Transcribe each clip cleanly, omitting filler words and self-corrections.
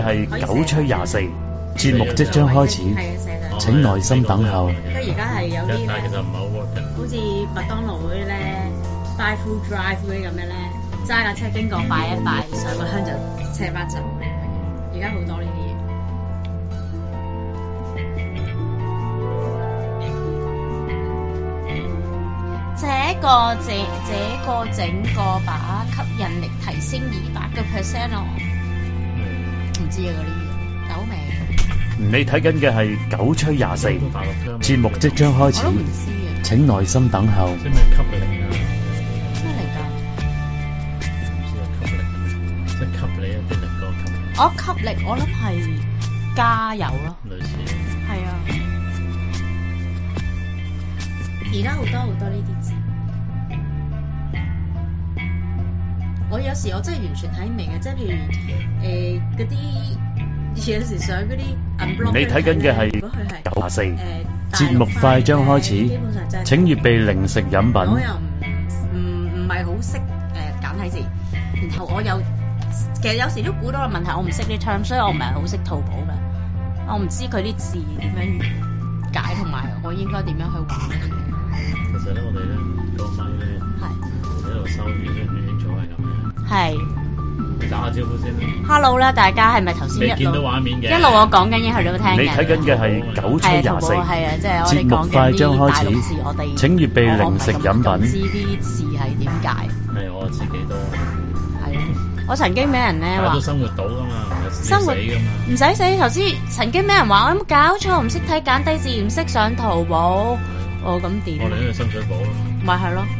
係九吹24節目即將開始，請耐心等候。 而家係有啲但係其實唔係好 work 嘅。 好似麥當勞嗰啲咧 ，buy through drive 嗰啲咁樣咧，揸架車經過拜一拜，上個香就車翻走。而家好多呢啲嘢。這個整個把吸引力提升200%哦。唔知啊嗰啲嘢，走未？ 你睇緊嘅係九吹24節目即將開始我都唔知啊。 請耐心等候。 即係咩吸力啊？ 咩嚟㗎？ 唔知啊，吸力即係吸你一啲力嗰個吸力。 吸力，我諗係加油咯。 類似。 係啊。而家好多呢啲字。我有時我真係完全睇唔明嘅，即係譬如嗰啲有時上嗰啲 unblock 你睇緊嘅係如果佢係 94節目快將開始， 基本上就係請預備零食飲我品。 又唔係好識簡體字，然後我又其實有時都估到個問題，我唔識啲 term，所以我唔係好識淘寶嘅，我唔知佢啲字點樣解，同埋我應該點樣去玩。 其實咧，我哋咧個麥咧喺度收嘢，都唔清楚係咁樣。 係。 你打下招呼先啦。 Hello 啦，大家係咪頭先你見到畫面嘅？ 一路我講緊嘢，佢哋都聽緊。 你睇緊嘅係九吹24 係啊，即係我哋節目講緊快將開啲大陸字， 始我哋請預備零食飲品。 唔知啲字係點解。 係我自己都係，我曾經俾人咧話都生活到㗎嘛，唔使死生活㗎嘛。 唔使死，頭先曾經俾人話我有冇搞錯，唔識睇簡體字，唔識上淘寶。哦，咁點？ 我哋喺度深水埗咯。 咪係咯。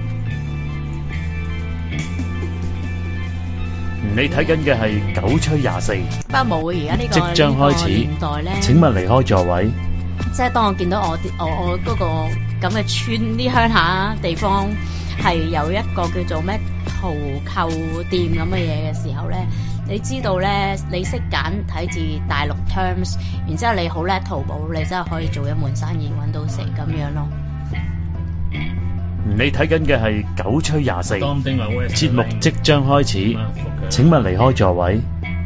你睇緊嘅係九吹24 不過冇而家呢個即將開始年代咧， 請勿離開座位。 即係當我見到我嗰個咁嘅村啲鄉下地方係有一個叫做咩淘購店咁嘅嘢嘅時候咧，你知道咧，你識簡體字大陸 terms， 然之後你好叻淘寶，你真係可以做一門生意揾到食咁樣咯。 你睇緊嘅係九吹24節目即將開始，請勿離開座位。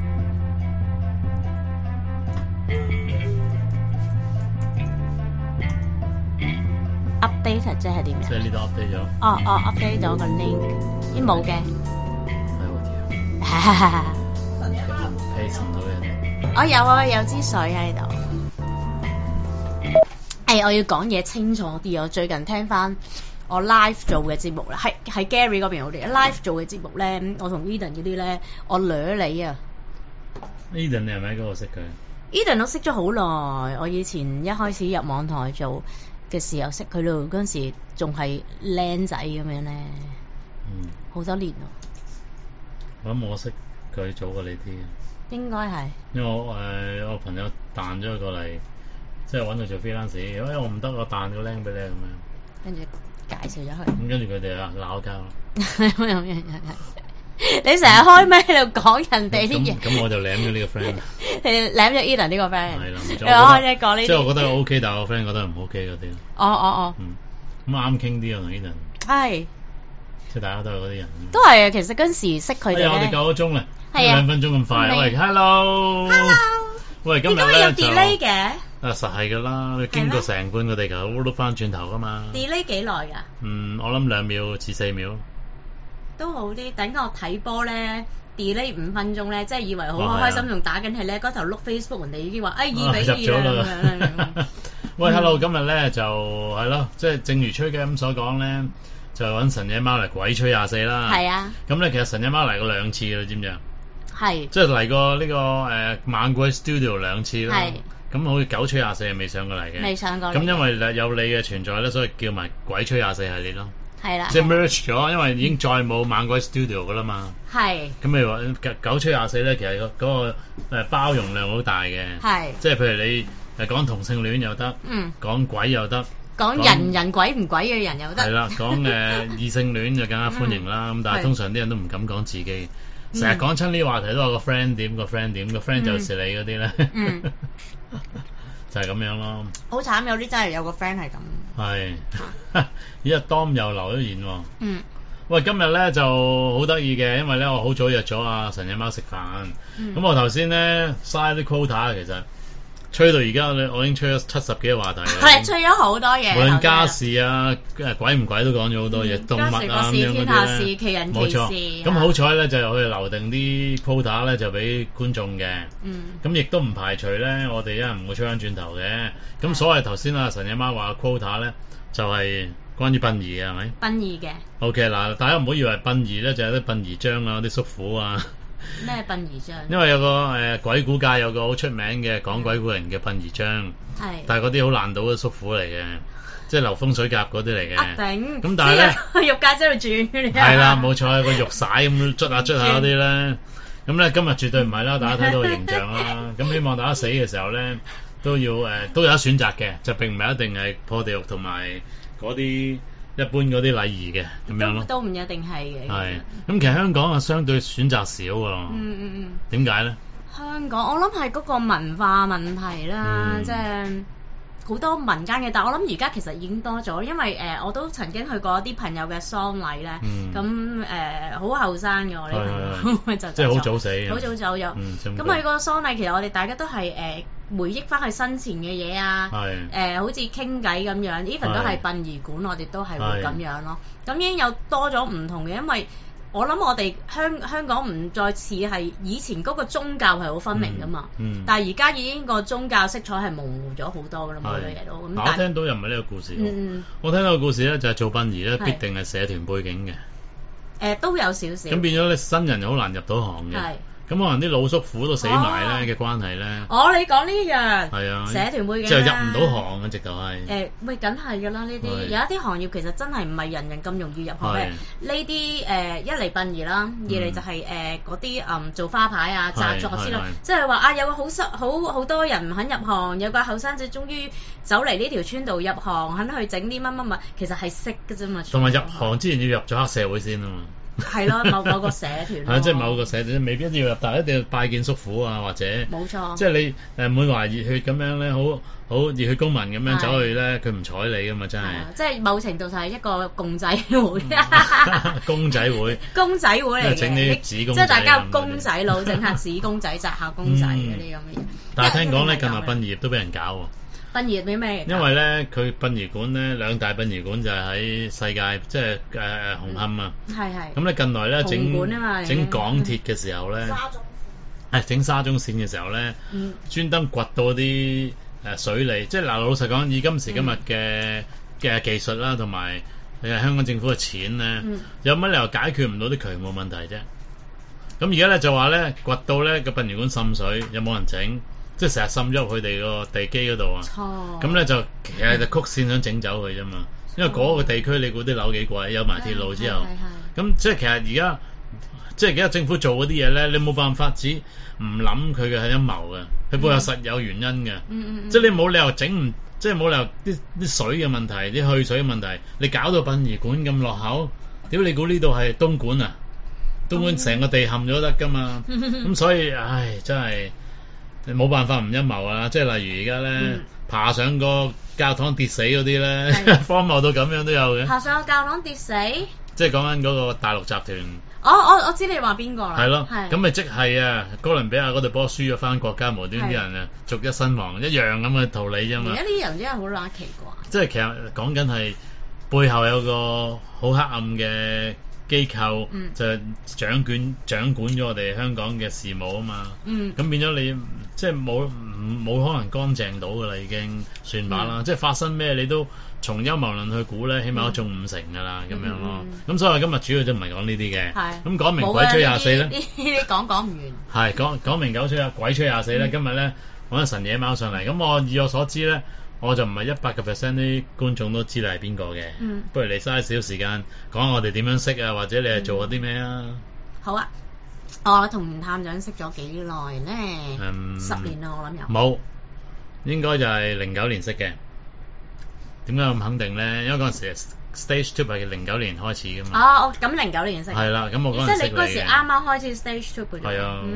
update 即係點樣？ 即係呢度 update 咗。 update 咗個 link，啲冇嘅。 係喎，paste 唔到嘅。 我有啊，有支水喺度。我要講嘢清楚啲。我最近聽翻我 live 做嘅節目啦，係 Gary 嗰邊好啲。live 做嘅節目咧，我同 Eden 嗰啲咧，我掠你啊。 Eden 你係咪喺嗰度識佢 ？Eden 我識咗好耐，我以前一開始入網台做嘅時候識佢咯，嗰陣時仲係靚仔咁樣咧。好多年咯。 我諗我識佢早過你啲。 應該係。 因為我朋友彈咗佢過嚟，即係揾佢做 freelance，我唔得，我彈個 link 俾你咁樣。跟住介紹咗佢。 咁跟住佢哋啊鬧交。 你成日開咩喺度講人哋啲嘢？ 咁我就舐咗呢個 friend。 你舐咗 Eden 呢個 friend。係啦， 唔錯。你講呢啲。 即係我覺得 OK，但係我 friend 覺得唔 OK 嗰啲。 哦。 咁啱傾啲啊，同 Eden。 係。 即係大家都係嗰啲人。 都係啊，其實嗰陣時識佢哋咧。 我哋夠咗鐘啦。 係啊。2 分鐘咁快。喂 ，hello。喂，今日咧有 delay 嘅。 實係㗎啦，你經過成半個地球都碌翻轉頭㗎嘛。 delay 幾耐㗎？ 我諗2秒至4秒。 都好啲，等我睇波咧 delay 5分鐘咧，即係以為好開心，仲打緊係咧，嗰頭碌 Facebook 人哋已經話2-2啦。 喂，hello， 今日咧就係咯，即係正如吹雞咁所講咧，就揾神野貓嚟鬼吹24啦。 係啊。咁咧其實神野貓嚟過2次啦，知唔知啊？ 係。即係嚟過呢個猛鬼 studio 2次啦。係。咁好似九吹24係未上過嚟嘅。未上過嚟。咁因為有你嘅存在咧，所以叫埋鬼吹24系列咯。係啦，即係 merge 咗，因為已經再冇猛鬼 studio 噶啦嘛。係。咁譬如話九吹24咧，其實嗰個包容量好大嘅。係。即係譬如你講同性戀又得，講鬼又得，講人鬼唔鬼嘅人又得。係啦，講異性戀就更加歡迎啦。咁但係通常啲人都唔敢講自己，成日講親呢啲話題都有個 friend 點，個 friend 就是你嗰啲咧。就係咁樣咯。好慘，有啲真係有個 friend 係咁。係，依家 Dom 又留咗言喎。 喂，今日咧就好得意嘅，因為咧我好早約咗阿神野貓食飯。咁我頭先咧嘥啲 quota， 其實吹到而家我已經吹咗70幾個話題啦。 係吹咗好多嘢。無論家事啊，鬼唔鬼都講咗好多嘢，動物啊咁樣嗰啲咧。天下事，奇人奇事。冇錯。咁好彩咧，就去留定啲 quota 咧，就俾觀眾嘅。咁亦都唔排除咧，我哋一人唔會吹翻轉頭嘅。咁所謂頭先阿神野貓話 quota 咧，就係關於殯儀嘅係咪？殯儀嘅。OK 嗱，大家唔好以為殯儀咧就係啲殯儀章啊，啲叔父啊。咩殯儀章？因為有個鬼故界有個好出名嘅講鬼故人嘅殯儀章。係。但係嗰啲好爛到嘅叔父嚟嘅，即係流風水甲嗰啲嚟嘅。頂。咁但係咧，玉界喺度轉。係啦，冇錯，個玉璽咁捽下嗰啲咧。咁咧今日絕對唔係啦，大家睇到個形象啦。咁希望大家死嘅時候咧，都要都有得選擇嘅，就並唔係一定係破地獄同埋嗰啲一般嗰啲禮儀嘅咁樣咯。都唔一定係嘅。係。咁其實香港啊，相對選擇少喎。點解咧？香港我諗係嗰個文化問題啦，即係好多民間嘅，但係我諗而家其實已經多咗，因為我都曾經去過啲朋友嘅喪禮咧，咁好後生嘅我呢朋友就即係好早死，好早走咗。咁佢個喪禮其實我哋大家都係回憶翻佢生前嘅嘢啊，好似傾偈咁樣 ，even 都係殯儀館，我哋都係會咁樣咯。咁已經有多咗唔同嘅，因為我諗我哋香港唔再似係以前嗰個宗教係好分明噶嘛，但係而家已經個宗教色彩係模糊咗好多噶啦，好多嘢都。我聽到又唔係呢個故事，我聽到個故事咧就係做殯儀咧必定係社團背景嘅，都有少少。咁變咗咧新人又好難入到行嘅。咁可能啲老叔父都死埋咧嘅關係咧。你講呢樣係啊，社團背景就入唔到行嘅，直頭係。喂，梗係㗎啦，呢啲有一啲行業其實真係唔係人人咁容易入行嘅。呢啲一嚟殯儀啦，二嚟就係嗰啲做花牌啊、紮作之類，即係話有個好多人唔肯入行，有個後生仔終於走嚟呢條村度入行，肯去整啲乜乜物，其實係識㗎啫嘛。同埋入行之前要入咗黑社會先啊嘛。係咯，某個社團。係即係某個社團，未必一定要入，但係一定要拜見叔父啊，或者冇錯。即係你滿懷熱血咁樣咧，好熱血公民咁樣走去咧，佢唔睬你噶嘛，真係。即係某程度上係一個共濟會。公仔會。公仔會嚟嘅。整啲紙公仔。即係大家公仔佬整下紙公仔、紮下公仔嗰啲咁嘅嘢。但係聽講咧，近來殯儀業都俾人搞喎。殯儀俾咩？因為咧，佢殯儀館咧，兩大殯儀館就係喺世界，即係紅磡啊。係。咁咧近來咧整港鐵嘅時候咧，整沙中線嘅時候咧，專登掘到啲水利，即係嗱老實講，以今時今日嘅技術啦，同埋香港政府嘅錢咧，有乜理由解決唔到啲渠務問題啫？咁而家咧就話咧掘到咧個殯儀館滲水，有冇人整？即係成日滲咗入佢哋個地基嗰度啊！咁咧就其實就曲線想整走佢啫嘛。因為嗰個地區你估啲樓幾貴，有埋鐵路之後，咁即係其實而家政府做嗰啲嘢咧，你冇辦法只唔諗佢嘅係陰謀嘅，佢背後實有原因嘅。即係你冇理由即係冇理由啲水嘅問題，啲去水嘅問題，你搞到殯儀館咁落後，屌你估呢度係東莞啊？東莞成個地陷咗得㗎嘛。咁所以真係。你冇辦法唔陰謀啊！即係例如而家咧，爬上個教堂跌死嗰啲咧，荒謬到咁樣都有嘅。爬上個教堂跌死？即係講緊嗰個大陸集團。我知你話邊個啦。係咯。咁咪即係哥倫比亞嗰隊波輸咗翻國家，無端啲人逐一身亡，一樣咁嘅道理啫嘛。而家啲人真係好乸奇怪。即係其實講緊係背後有個好黑暗嘅機構，就掌管咗我哋香港嘅事務啊嘛。咁變咗你即係冇可能乾淨到噶啦，已經算把啦。即係發生咩你都從陰謀論去估咧，起碼都中50噶啦咁樣咯。咁所以今日主要就唔係講呢啲嘅。咁講明鬼吹24咧。呢啲講唔完。係講明鬼吹24咧。今日咧揾咗神野貓上嚟。咁以我所知咧，我就唔係100%啲觀眾都知你係邊個嘅。不如你嘥少少時間講下我哋點樣識啊，或者你係做過啲咩啊？好啊。我同探長識咗幾耐咧？10年啦，我諗有。冇，應該就係09年識嘅。點解咁肯定咧？因為嗰陣時 Stage 2係09年開始噶嘛。咁09年識。係啦，咁我嗰陣識你嘅。即係你嗰時啱啱開始 Stage 2嘅啫。係啊。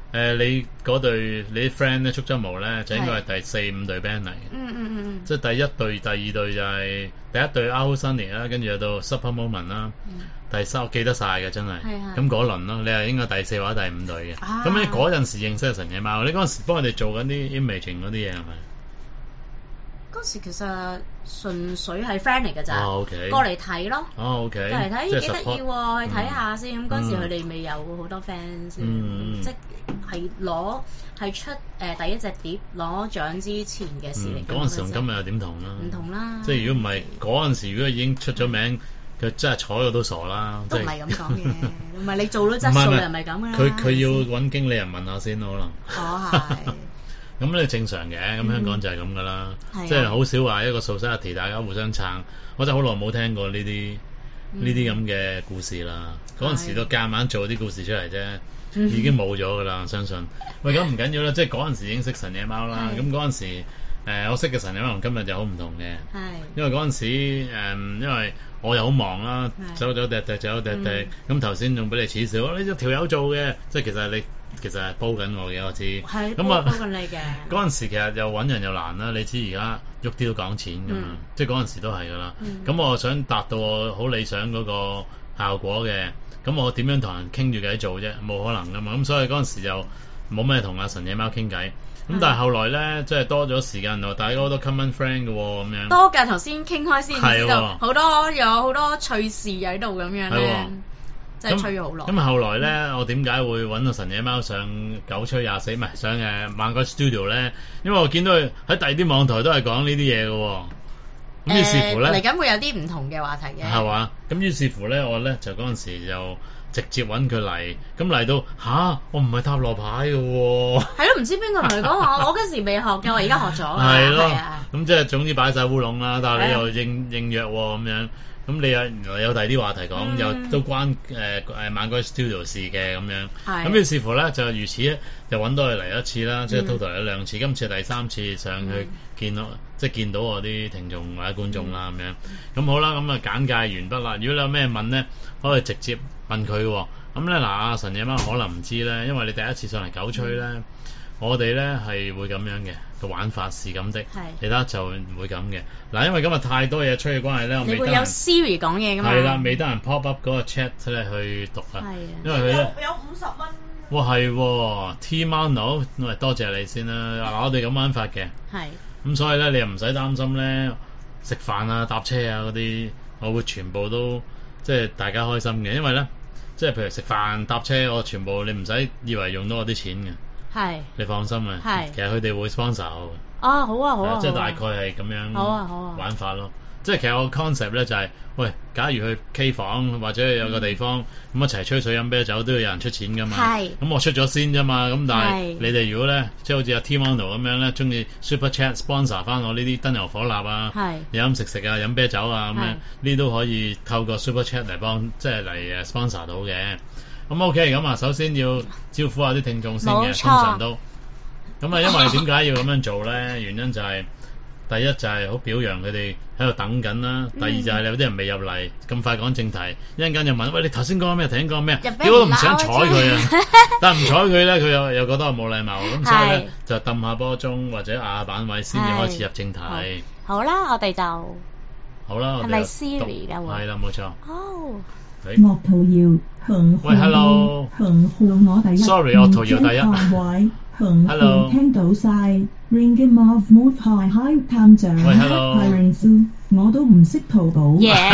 你嗰隊你啲 friend 咧，觸執毛咧就應該係第4、5隊 band 嚟嘅。即係第一隊、第二隊就係第一隊 Out Sunny 啦，跟住有到 Super Moment 啦。第3我記得晒嘅真係。咁嗰輪咯，你係應該第4或者第5隊嘅。咁你嗰陣時認識神野貓，你嗰陣時幫佢哋做緊啲 imaging 嗰啲嘢係咪？ 嗰時其實純粹係 friend 嚟㗎咋，過嚟睇咯。過嚟睇幾得意喎，去睇下先。咁嗰時佢哋未有好多 fans 先，即係出第一隻碟攞獎之前嘅事嚟。 嗰陣時同今日又點同啦？ 唔同啦。 即係如果唔係嗰陣時，如果已經出咗名，佢真係睬我都傻啦。 都唔係咁講嘅，唔係你做咗質素又唔係咁㗎啦。 佢要揾經理人問下先可能。 係。 咁你正常嘅，咁香港就係咁噶啦，即係好少話一個 society 大家互相撐。我真係好耐冇聽過呢啲咁嘅故事啦。嗰陣時都夾硬做啲故事出嚟啫，已經冇咗噶啦，相信。喂，咁唔緊要啦，即係嗰陣時已經識神野貓啦。咁嗰陣時我識嘅神野貓同今日就好唔同嘅，因為嗰陣時因為我又好忙啦，走趯，咁頭先仲俾你恥笑，呢隻條友做嘅，即係其實係煲緊我嘅，我知。係煲緊你嘅。 嗰陣時其實又揾人又難啦，你知而家喐啲都講錢㗎嘛，即係嗰陣時都係㗎啦。咁我想達到我好理想嗰個效果嘅，咁我點樣同人傾住偈做啫？冇可能㗎嘛。咁所以嗰陣時就冇咩同阿神野貓傾偈。咁但係後來咧，即係多咗時間，大家好多 common friend 嘅喎，咁樣。多㗎，頭先傾開先知道，有好多趣事喺度咁樣咧。真係吹咗好耐。咁後來咧，我點解會揾到神野貓上9吹24，唔係上猛鬼 studio 咧？因為我見到佢喺第二啲網台都係講呢啲嘢嘅喎。咁於是乎咧，嚟緊會有啲唔同嘅話題嘅。係嘛？咁於是乎咧，我咧就嗰陣時就直接揾佢嚟。咁嚟到我唔係塔羅牌嘅喎。係咯，唔知邊個同佢講我嗰時未學嘅，我而家學咗。係咯。咁即係總之擺晒烏龍啦，但係你又應約喎咁樣。咁你原來有第二啲話題講，又都關猛鬼 studio 事嘅咁樣。咁於是乎咧，就如此咧，就揾到佢嚟一次啦，即係 total 嚟咗2次，今次係第3次上去見到我啲聽眾或者觀眾啦咁樣。咁好啦，咁啊簡介完畢啦。如果你有咩問咧，可以直接問佢喎。咁咧阿神野貓可能唔知咧，因為你第一次上嚟9吹咧，我哋咧係會咁樣嘅。個玩法是咁的，其他就唔會咁嘅。嗱，因為今日太多嘢吹嘅關係咧，我未得閒。你會有 Siri 講嘢㗎嘛？係啦，未得閒 pop up 嗰個 chat 咧去讀啊。因為佢有50蚊。哇，係喎 T-Mano，喂，多謝你先啦。嗱，我哋咁玩法嘅。係。咁所以咧，你又唔使擔心咧，食飯啊、搭車啊嗰啲，我會全部都即係大家開心嘅。因為咧，即係譬如食飯搭車，我全部你唔使以為用到我啲錢嘅。係，你放心啊。係，其實佢哋會 sponsor 我嘅。啊，好啊，即係大概係咁樣玩法咯。即係其實我 concept 咧就係，喂，假如去 K 房或者有個地方咁一齊吹水飲啤酒，都要有人出錢㗎嘛。係。咁我出咗先啫嘛。咁但係你哋如果咧，即係好似阿 T-Mono 咁樣咧，中意 Super Chat sponsor 翻我呢啲燈油火蠟啊，飲食啊，飲啤酒啊咁樣，呢都可以透過 Super Chat 嚟幫，即係嚟sponsor 到嘅。咁 OK，咁啊，首先要招呼下啲聽眾先嘅，通常都。咁啊，因為點解要咁樣做咧？原因就係第一就係好表揚佢哋喺度等緊啦。第二就係有啲人未入嚟，咁快講正題，一陣間就問：喂，你頭先講咩？頭先講咩？屌都唔想睬佢啊！但係唔睬佢咧，佢又覺得我冇禮貌，咁所以咧就揼下波鐘或者壓下板位先至開始入正題。好啦，我哋就好啦。係咪 Siri 㗎？係啦，冇錯。哦。樂圖瑤，喂 ，hello，我第一 ，sorry， 樂圖瑤第一 ，hello， 聽到晒 ，Ring of Mood High 探長，喂 ，hello， 我都唔識淘寶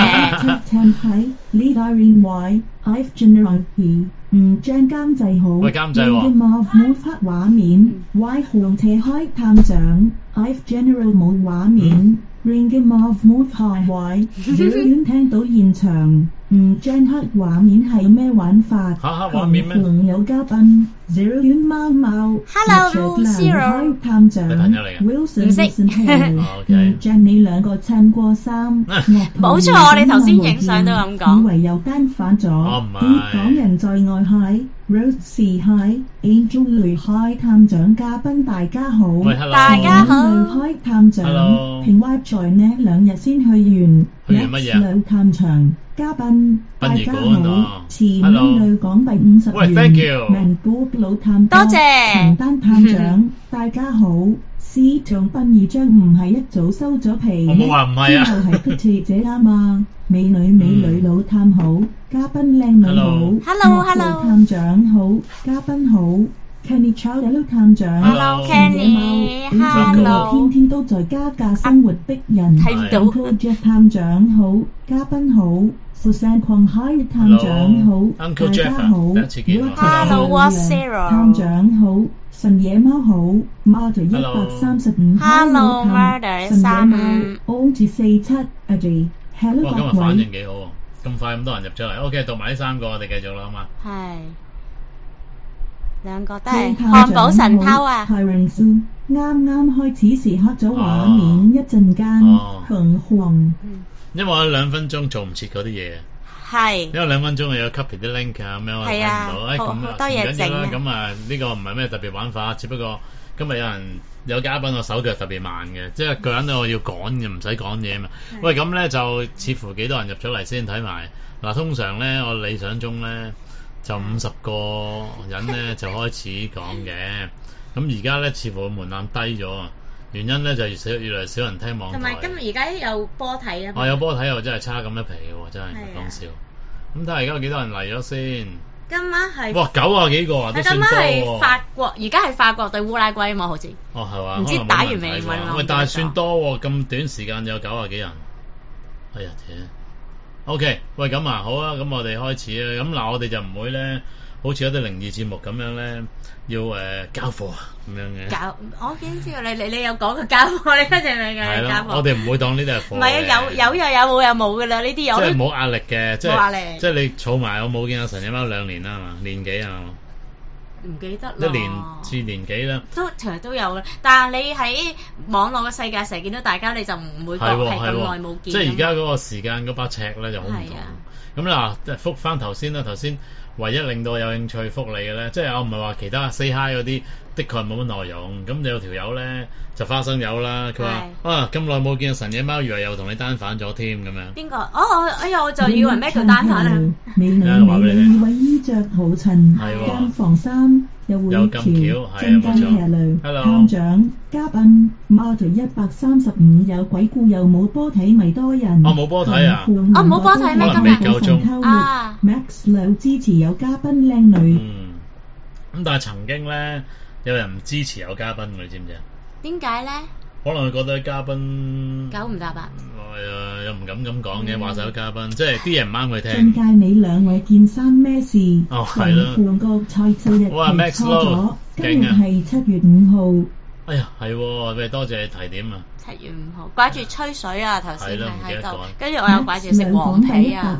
，yeah， 睇 Lead Irene Y，I've General 唔將監製好，喂監製喎 ，Ring of Mood 黑畫面 ，Y 紅斜開探長 ，I've General 冇畫面 ，Ring of Mood High Y， 小院聽到現場。將黑畫面係咩玩法？黑畫面咩？仲有嘉賓 Zero 遠貓貓 ，Hello Zero 探長 Wilson 將你兩個襯過衫，冇錯，我哋頭先影相都咁講，以為又單反咗，點講人在外海 Rose Hi Angel 雷海探長嘉賓大家好， 喂 hello 大家好， 雷海探長 hello 平歪在呢2日先去完乜嘢啊？ 雷探長嘉賓大殯儀家館好，前 ，hello 女港幣50 喂 thank you 名古老探多謝陳丹探長大家好。司長殯儀將唔係一早收咗皮， 我冇話唔係啊之後係佢姐姐啊嘛，美女老探好，嘉賓靚女好 Hello 老探長好，嘉賓好 Kenny Chow 探長 Hello Kenny Hello 天天都在加價生活逼人， 睇唔到 Uncle Jeff 探長好，嘉賓好，Susan 狂海探長好， Uncle 大 Jeff 家好第一次見喎 Hello What's Zero 探長好，神野貓好 ，Mother 135 Hello 探 Mother 神野貓 135 Angie 47 Hello 哇，今日各位反應幾好喎，咁快咁多人入咗嚟。OK，讀埋呢3個，我哋繼續啦，好嘛？ 係兩個都係漢堡神偷啊！ 啱啱開始時黑咗畫面，一陣間紅黃。 因為我2分鐘做唔切嗰啲嘢。 係。 因為2分鐘我有 copy 啲 link 啊，咁樣我睇唔到。 好多嘢整啊！ 咁啊，呢個唔係咩特別玩法，只不過今日有嘉賓，我手腳特別慢嘅，即係個人咧我要趕嘅，唔使講嘢嘛。喂，咁咧就似乎幾多人入咗嚟先睇埋。嗱，通常咧我理想中咧就50個人咧就開始講嘅。咁而家咧似乎門檻低咗啊，原因咧就越嚟越少人聽網台。 同埋今日而家有波睇啊！ 有波睇又真係差咁一皮嘅喎，真係唔講笑。咁睇下而家有幾多人嚟咗先？ 今晚係哇90幾個啊，都算多喎。 今晚係法國，而家係法國對烏拉圭啊嘛，好似。 哦，係嘛？ 唔知打完未？ 喂，但係算多喎，咁短時間有90幾人。哎呀天！OK，喂咁啊，好啊，咁我哋開始啊。咁嗱，我哋就唔會咧，好似有啲靈異節目咁樣咧，要交貨咁樣嘅。 我已經知道你有講過交貨，你跟住咪嘅交貨。 我哋唔會當呢啲係貨。 唔係啊，有又有，冇又冇噶啦，呢啲有。 即係冇壓力嘅，即冇壓力。 即係你儲埋，我冇見阿神野貓2年啦，係嘛？年幾啊？ 唔記得啦。 1年至年幾啦。 都其實都有嘅，但係你喺網絡嘅世界成日見到大家，你就唔會覺係咁耐冇見。 即係而家嗰個時間嗰把尺咧就好唔同。咁嗱，復翻頭先啦，頭先唯一令到我有興趣復你嘅咧，即係我唔係話其他 say hi 嗰啲，的確係冇乜內容。咁有條友咧就花生友啦，佢話咁耐冇見神野貓，以為又同你單反咗添咁樣。 邊個？哎呀，我就以為咩叫單反啊？ 美女以為衣着好襯，間房衫又會調，真真騎女。探長嘉賓 Mother 135有鬼故又冇波睇咪多人。 冇波睇啊！ 冇波睇咩？今日未夠鐘啊 Max 兩支持有嘉賓靚女。 咁但係曾經咧有人唔支持有嘉賓，你知唔知啊？ 點解咧？ 可能佢覺得嘉賓 9唔搭八。 又唔敢咁講嘅，話晒有嘉賓，即係啲嘢唔啱佢聽。 進界你兩位件衫咩事？ 係咯。 換個賽數日期錯咗，今日係7月5號。 哎呀，係喎，喂，多謝你提點啊 ！7月5號，掛住吹水啊，頭先係喺度，跟住我又掛住食黃皮啊。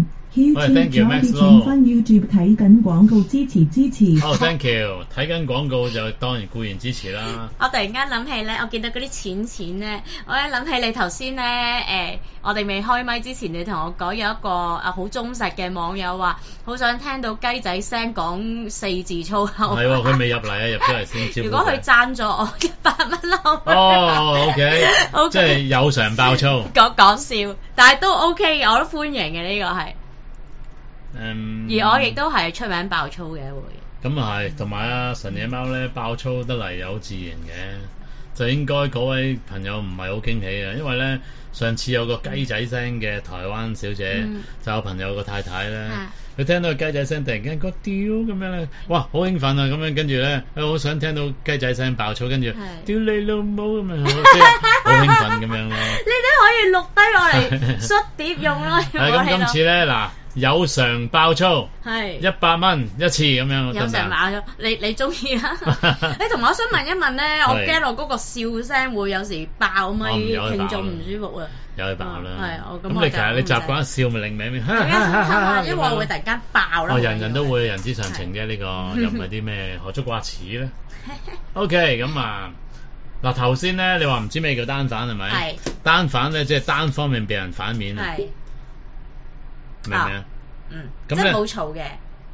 Thank you Max 請翻 YouTube 睇緊廣告支持。 Thank you， 睇緊廣告就當然固然支持啦。 我突然間諗起咧，我見到嗰啲錢咧，我一諗起你頭先咧，我哋未開麥之前，你同我講有一個好忠實嘅網友話，好想聽到雞仔聲講4字粗口。 係喎，佢未入嚟啊，入咗嚟先招呼。 如果佢贊咗我100蚊咯。 OK，即係有償爆粗。 講笑，但係都 OK 嘅，我都歡迎嘅呢個係。而我亦都係出名爆粗嘅一回。 咁啊係，同埋啊神野貓咧爆粗得嚟有自然嘅，就應該嗰位朋友唔係好驚喜嘅，因為咧上次有個雞仔聲嘅台灣小姐，就有朋友個太太咧，佢聽到個雞仔聲，突然間個屌咁樣咧，哇好興奮啊咁樣，跟住咧佢好想聽到雞仔聲爆粗，跟住屌你老母咁樣，即係好興奮咁樣咯。 呢啲可以錄低我嚟捽碟用咯。 咁今次咧嗱。有償爆粗係100蚊一次咁樣， 有償爆粗，你中意啦？你同埋我想問一問咧，我驚我嗰個笑聲會有時爆咪，聽眾唔舒服啊！ 有去爆啦， 係咁你其實你習慣笑咪另名咩？ 因為我會突然間爆啦。 人人都會，人之常情啫，呢個又唔係啲咩何足掛齒咧。OK，咁啊嗱頭先咧，你話唔知咩叫單反係咪？係單反咧，即係單方面被人反面啊。明唔明啊？ 即係冇嘈嘅。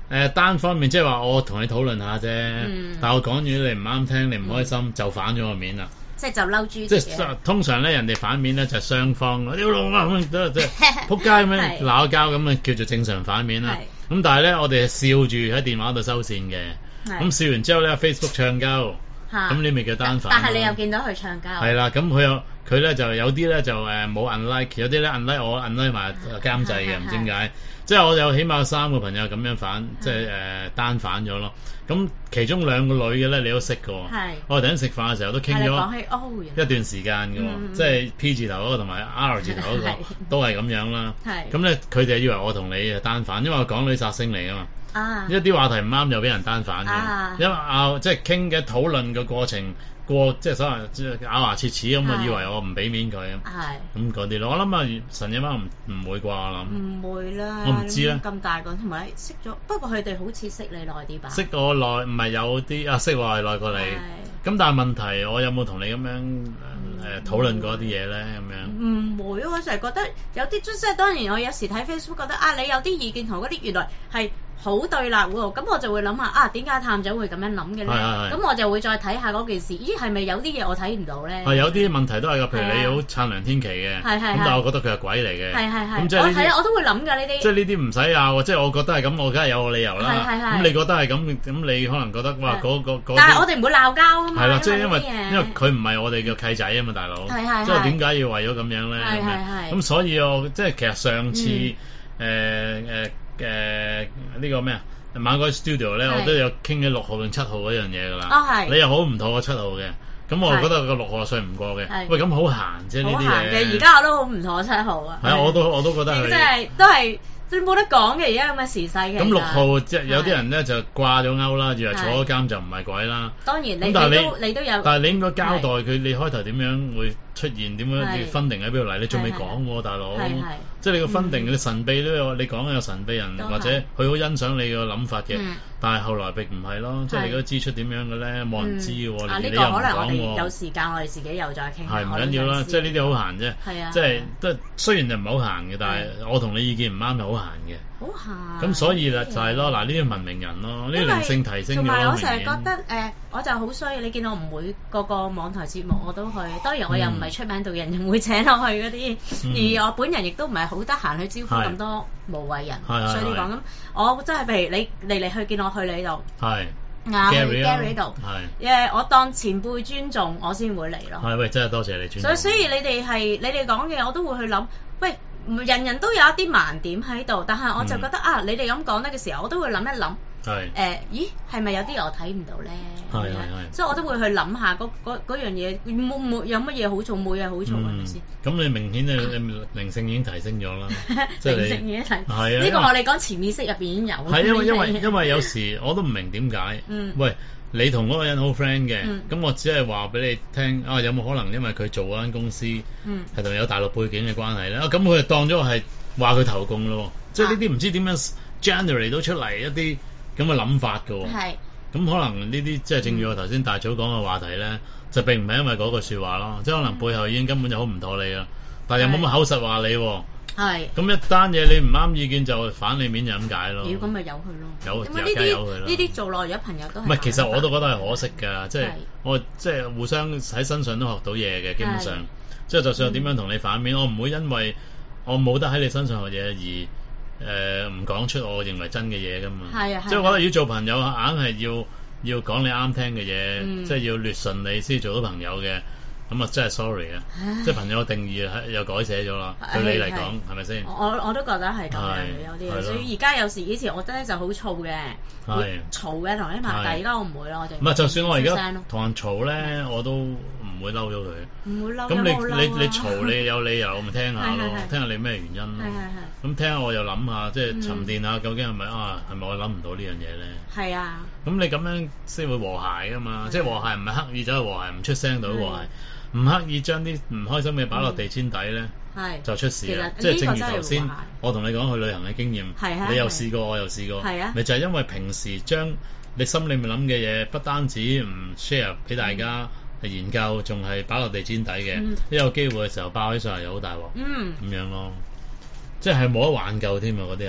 單方面即係話我同你討論下啫，但我講完你唔啱聽，你唔開心就反咗個面啦。 即係就嬲豬。 即係通常咧，人哋反面咧就係雙方，屌老母即係撲街咁樣鬧交咁啊，叫做正常反面啦。咁但係咧，我哋係笑住喺電話度收線嘅。咁笑完之後咧 ，Facebook 唱交，咁你咪叫單反。 但係你又見到佢唱交。 係啦，咁佢咧就有啲咧就冇 unlike， 有啲咧 unlike 我 unlike 埋監製嘅，唔知點解。即係我有起碼3個朋友咁樣反，即係單反咗咯。咁其中2個女嘅咧，你都識嘅。我哋等陣食飯嘅時候都傾咗一段時間嘅，即係 P 字頭嗰個同埋 R 字頭嗰個都係咁樣啦。咁咧佢哋以為我同你單反，因為我港女殺星嚟㗎嘛。一啲話題唔啱又俾人單反嘅，因為即係傾嘅討論嘅過程。即係所謂即係咬牙切齒咁啊，以為我唔俾面佢咁嗰啲咯。我諗啊，神野貓唔會啩，我諗唔會啦。 我唔知啦。 咁大個同埋識咗，不過佢哋好似識你耐啲吧？ 識我耐唔係有啲識我係耐過你。咁但係問題，我有冇同你咁樣討論過啲嘢咧？咁樣唔會，我成日覺得有啲即係當然，我有時睇 Facebook 覺得你有啲意見同嗰啲原來係好對立喎，咁我就會諗下點解探長會咁樣諗嘅咧？咁我就會再睇下嗰件事，咦係咪有啲嘢我睇唔到咧？ 有啲問題都係㗎，譬如你好撐梁天琦嘅，咁但係我覺得佢係鬼嚟嘅，咁即係我都會諗㗎呢啲。 即係呢啲唔使拗，即係我覺得係咁，我梗係有個理由啦。咁你覺得係咁，咁你可能覺得哇嗰但係我哋唔會鬧交啊嘛。 係啦，即係因為佢唔係我哋嘅契仔啊嘛，大佬。即係點解要為咗咁樣咧？咁所以我即係其實上次呢個咩啊？猛鬼 studio 咧，我都有傾咗6號定7號嗰樣嘢㗎啦。你又好唔妥我7號嘅，咁我覺得個6號信唔過嘅。喂，咁好閒啫呢啲嘢。好閒嘅， 而家我都好唔妥7號啊。 係啊，我都覺得佢。 即係都係。你冇得講嘅，而家咁嘅時勢嘅。 咁6號即係有啲人咧就掛咗鈎啦，以為坐咗監就唔係鬼啦。 當然你都有。 但係你應該交代佢，你開頭點樣會出現，點樣分定喺邊度嚟？你仲未講喎，大佬。即係你個分定，你神秘都有，你講有神秘人或者佢好欣賞你個諗法嘅，但係後來並唔係咯，即係你嗰個支出點樣嘅咧，冇人知嘅喎。 呢個可能我哋有時間，我哋自己又再傾。 係唔緊要啦，即係呢啲好閒啫。即係都雖然就唔係好閒嘅，但係我同你意見唔啱，係好閒嘅。 好閒。 咁所以就係咯，嗱呢啲文明人咯，呢啲靈性提升咗。同埋我成日覺得我就好衰，你見我唔會個網台節目我都去，當然我又唔係出名導人，唔會請落去嗰啲，而我本人亦都唔係好得閒去招呼咁多無謂人，所以你講咁，我真係譬如你嚟去見我去你度，Gary 度，我當前輩尊重我先會嚟咯。 係喂，真係多謝你尊重。 所以你哋講嘅我都會去諗，喂，人人都有一啲盲點喺度，但係我就覺得你哋咁講得嘅時候，我都會諗一諗。咦，係咪有啲我睇唔到咧？所以我都會去諗下嗰樣嘢，有乜嘢好做，冇嘢好做係咪先？ 咁你明顯你靈性已經提升咗啦，即係靈性已經提升。呢個我哋講潛意識入邊已經有。 係因為有時我都唔明點解。喂，你同嗰個人好 friend 嘅，咁我只係話俾你聽有冇可能因為佢做嗰間公司係同有大陸背景嘅關係咧？咁佢就當咗我係話佢投共咯，即係呢啲唔知點樣 generate 到出嚟一啲咁嘅諗法㗎喎。咁可能呢啲即係正如我頭先大早講嘅話題咧，就並唔係因為嗰句説話咯，即係可能背後已經根本就好唔妥你啦，但係又冇乜口實話你喎。咁一單嘢你唔啱意見就反你面就咁解咯。 咁咪由佢咯。 梗係由佢啦。 呢啲做耐咗朋友都係。 唔係，其實我都覺得係可惜㗎，即係我即係互相喺身上都學到嘢嘅，基本上。即係就算點樣同你反面，我唔會因為我冇得喺你身上學嘢而唔講出我認為真嘅嘢㗎嘛。即係我覺得要做朋友硬係要講你啱聽嘅嘢，即係要劣順你先做到朋友嘅。咁啊，真係 sorry 啊！即係朋友嘅定義又改寫咗啦，對你嚟講係咪先？ 我都覺得係咁樣嘅，有啲，所以而家有時以前我覺得就好燥嘅，嘈嘅同你拍，但係而家我唔會咯，我哋唔係就算我而家同人嘈咧，我都唔會嬲咗佢。唔會嬲。咁你嘈你有理由，我咪聽下咯，聽下你咩原因咯。咁聽下我又諗下，即係沉澱下，究竟係咪我諗唔到呢樣嘢咧？係啊。咁你咁樣先會和諧㗎嘛？即係和諧唔係刻意走去和諧，唔出聲到和諧。唔刻意將啲唔開心嘅擺落地氈底咧，就出事啦。即係正如頭先我同你講去旅行嘅經驗，你又試過，我又試過，咪就係因為平時將你心裏面諗嘅嘢，不單止唔 share 俾大家去研究，仲係擺落地氈底嘅，一有機會嘅時候爆起上嚟又好大鑊，咁樣咯，即係冇得挽救添啊！嗰啲係。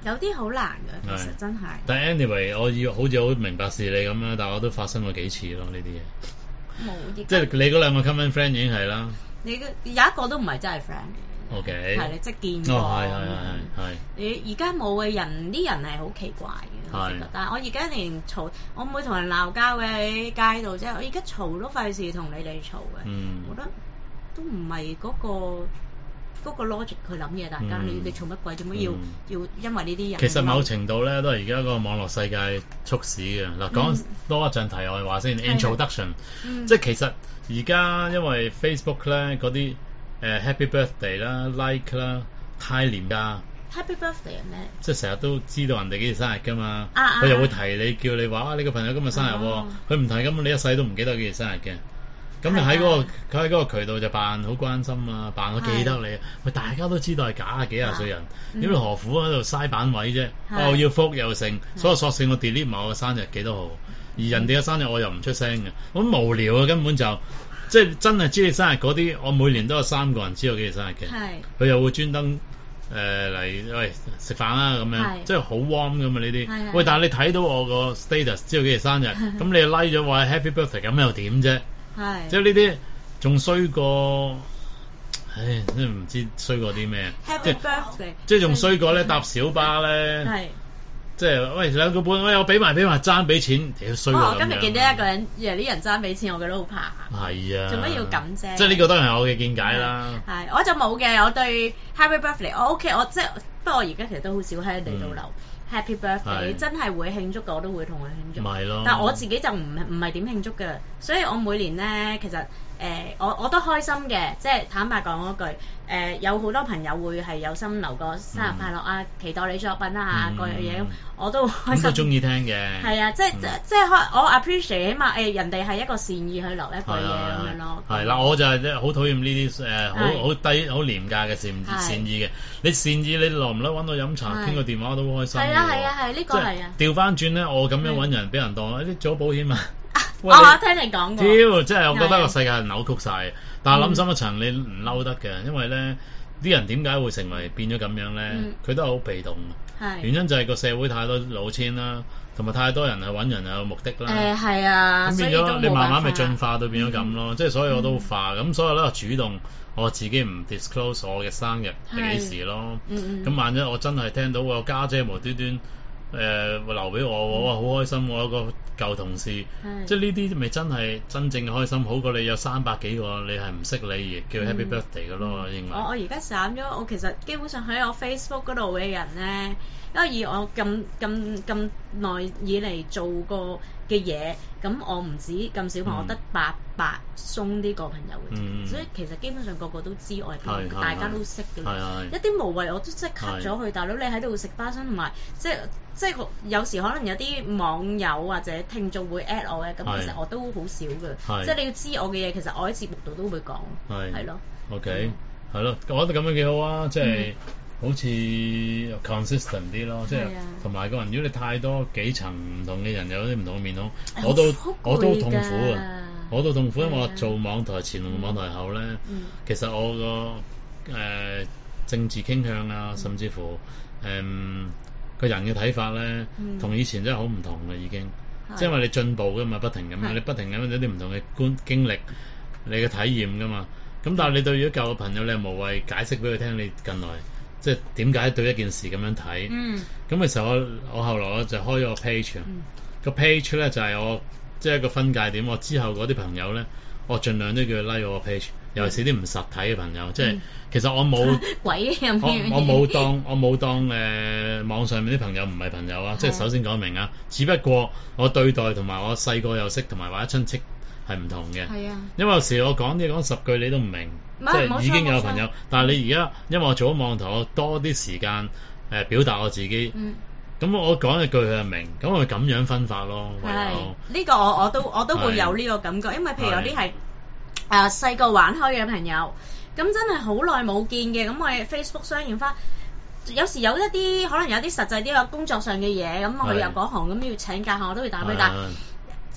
有啲好難㗎，其實真係。 但係 anyway， 我要好似好明白事理咁啦，但係我都發生過幾次咯呢啲嘢。 冇啲。 即係你嗰兩個 common friend 已經係啦。 有一個都唔係真係 friend 嘅。 OK。 係你即係見過。 係。 你而家冇嘅人，啲人係好奇怪嘅。係。但係我而家連嘈，我唔會同人鬧交嘅喺街度啫。我而家嘈都費事同你哋嘈嘅。我覺得都唔係嗰個 logic 去諗嘢，大家你嘈乜鬼？點解要因為呢啲人？ 其實某程度咧，都係而家個網絡世界促使嘅。嗱，講多一陣題外話先 ，introduction，即係其實而家因為 Facebook 咧嗰啲Happy Birthday 啦、like 啦，太廉價。 Happy Birthday 係咩？ 即係成日都知道人哋幾時生日㗎嘛，佢又會提你，叫你話你個朋友今日生日喎，佢唔提咁你一世都唔記得幾時生日嘅。咁你喺佢喺嗰個渠道就扮好關心啊，扮我記得你，喂大家都知道係假幾廿歲人，點解何苦喺度嘥版位啫？我要覆又成，所以索性我 delete 埋我嘅生日幾多號，而人哋嘅生日我又唔出聲嘅，好無聊啊根本就，即係真係知你生日嗰啲，我每年都有3個人知道幾時生日嘅，佢又會專登嚟喂食飯啦咁樣，即係好 warm 㗎嘛呢啲，喂但係你睇到我個 status 知道幾時生日，咁你 like 咗話 Happy Birthday 咁又點啫？即係呢啲仲衰過，唉，真係唔知衰過啲咩。 Happy Birthday， 即係仲衰過咧搭小巴咧，即係喂2個半，我俾埋爭俾錢，屌衰過咁樣。 我今日見到一個人，以為啲人爭俾錢，我覺得好怕。 係啊。 做乜要咁啫？ 即係呢個都係我嘅見解啦。 係，我就冇嘅，我對 Happy Birthday 我 OK， 我即係不過我而家其實都好少喺人哋度留。Happy Birthday，真係會慶祝嘅，我都會同佢慶祝。咪咯。但係我自己就唔係點慶祝嘅，所以我每年咧其實我都開心嘅，即係坦白講嗰句，有好多朋友會係有心留個生日快樂啊，期待你作品啊，各樣嘢，我都開心。 都中意聽嘅。 係啊，即係我 appreciate 起碼人哋係一個善意去留一句嘢咁樣咯。係嗱，我就係好討厭呢啲好低好廉價嘅善意嘅。你善意你耐唔耐揾我飲茶傾個電話都好開心。 係呢個係啊。 調翻轉咧，我咁樣揾人俾人當啲做保險啊。 我聽你講過。 屌，真係我覺得個世界係扭曲晒。但係諗深一層，你唔嬲得嘅，因為咧啲人點解會成為變咗咁樣咧？佢都係好被動。原因就係個社會太多老千啦，同埋太多人係揾人有目的啦。 係啊。咁變咗你慢慢咪進化到變咗咁咯。即係所以我都好化咁，所以咧我主動我自己唔 disclose 我嘅生日係幾時咯。咁萬一我真係聽到我家姐無端端留俾我，哇好開心！我有個舊同事，即係呢啲咪真係真正嘅開心，好過你有300幾個你係唔識你而叫 Happy Birthday 嘅咯。我認為我而家斬咗，我其實基本上喺我 Facebook 嗰度嘅人咧，因為以我咁耐以嚟做過嘅嘢，咁我唔止咁少朋友，我得800鬆啲個朋友嘅，所以其實基本上個個都知我係邊個，大家都識嘅。一啲無謂我都即係 cut 咗佢，大佬你喺度食花生，同埋即係有時可能有啲網友或者聽眾會 at 我嘅，咁其實我都好少嘅，即係你要知我嘅嘢，其實我喺節目度都會講，係咯。 OK，係咯，我覺得咁樣幾好啊，即係好似 consistent 啲咯，即係同埋個人，如果你太多幾層唔同嘅人，有啲唔同嘅面孔，我都痛苦啊，我都痛苦，因為我做網台前同網台後咧，其實我個政治傾向啊，甚至乎個人嘅睇法咧，同以前真係好唔同嘅已經，即係因為你進步噶嘛，不停咁樣，你不停咁有啲唔同嘅經歷，你嘅體驗噶嘛，咁但係你對於舊嘅朋友，你係無謂解釋俾佢聽，你近來即係點解對一件事咁樣睇，咁嘅時候我後來我就開咗個 page，個 page 咧就係我即係一個分界點，我之後嗰啲朋友咧，我盡量都叫佢 like 我個 page。尤其是啲唔實體嘅朋友，即係其實我冇我冇當網上面啲朋友唔係朋友啊！即係首先講明啊，只不過我對待同埋我細個又識同埋或者親戚係唔同嘅。係啊，因為有時我講啲講10句你都唔明，即係已經有朋友。但係你而家因為我做咗網台，我多啲時間表達我自己。咁我講一句佢就明，咁我咁樣分法咯。係呢個我都會有呢個感覺，因為譬如有啲係。細個玩開嘅朋友，咁真係好耐冇見嘅，咁我哋 Facebook 相應翻，有時有一啲可能有啲實際啲嘅工作上嘅嘢，咁佢又嗰行咁要請假，我都會打俾佢，但即係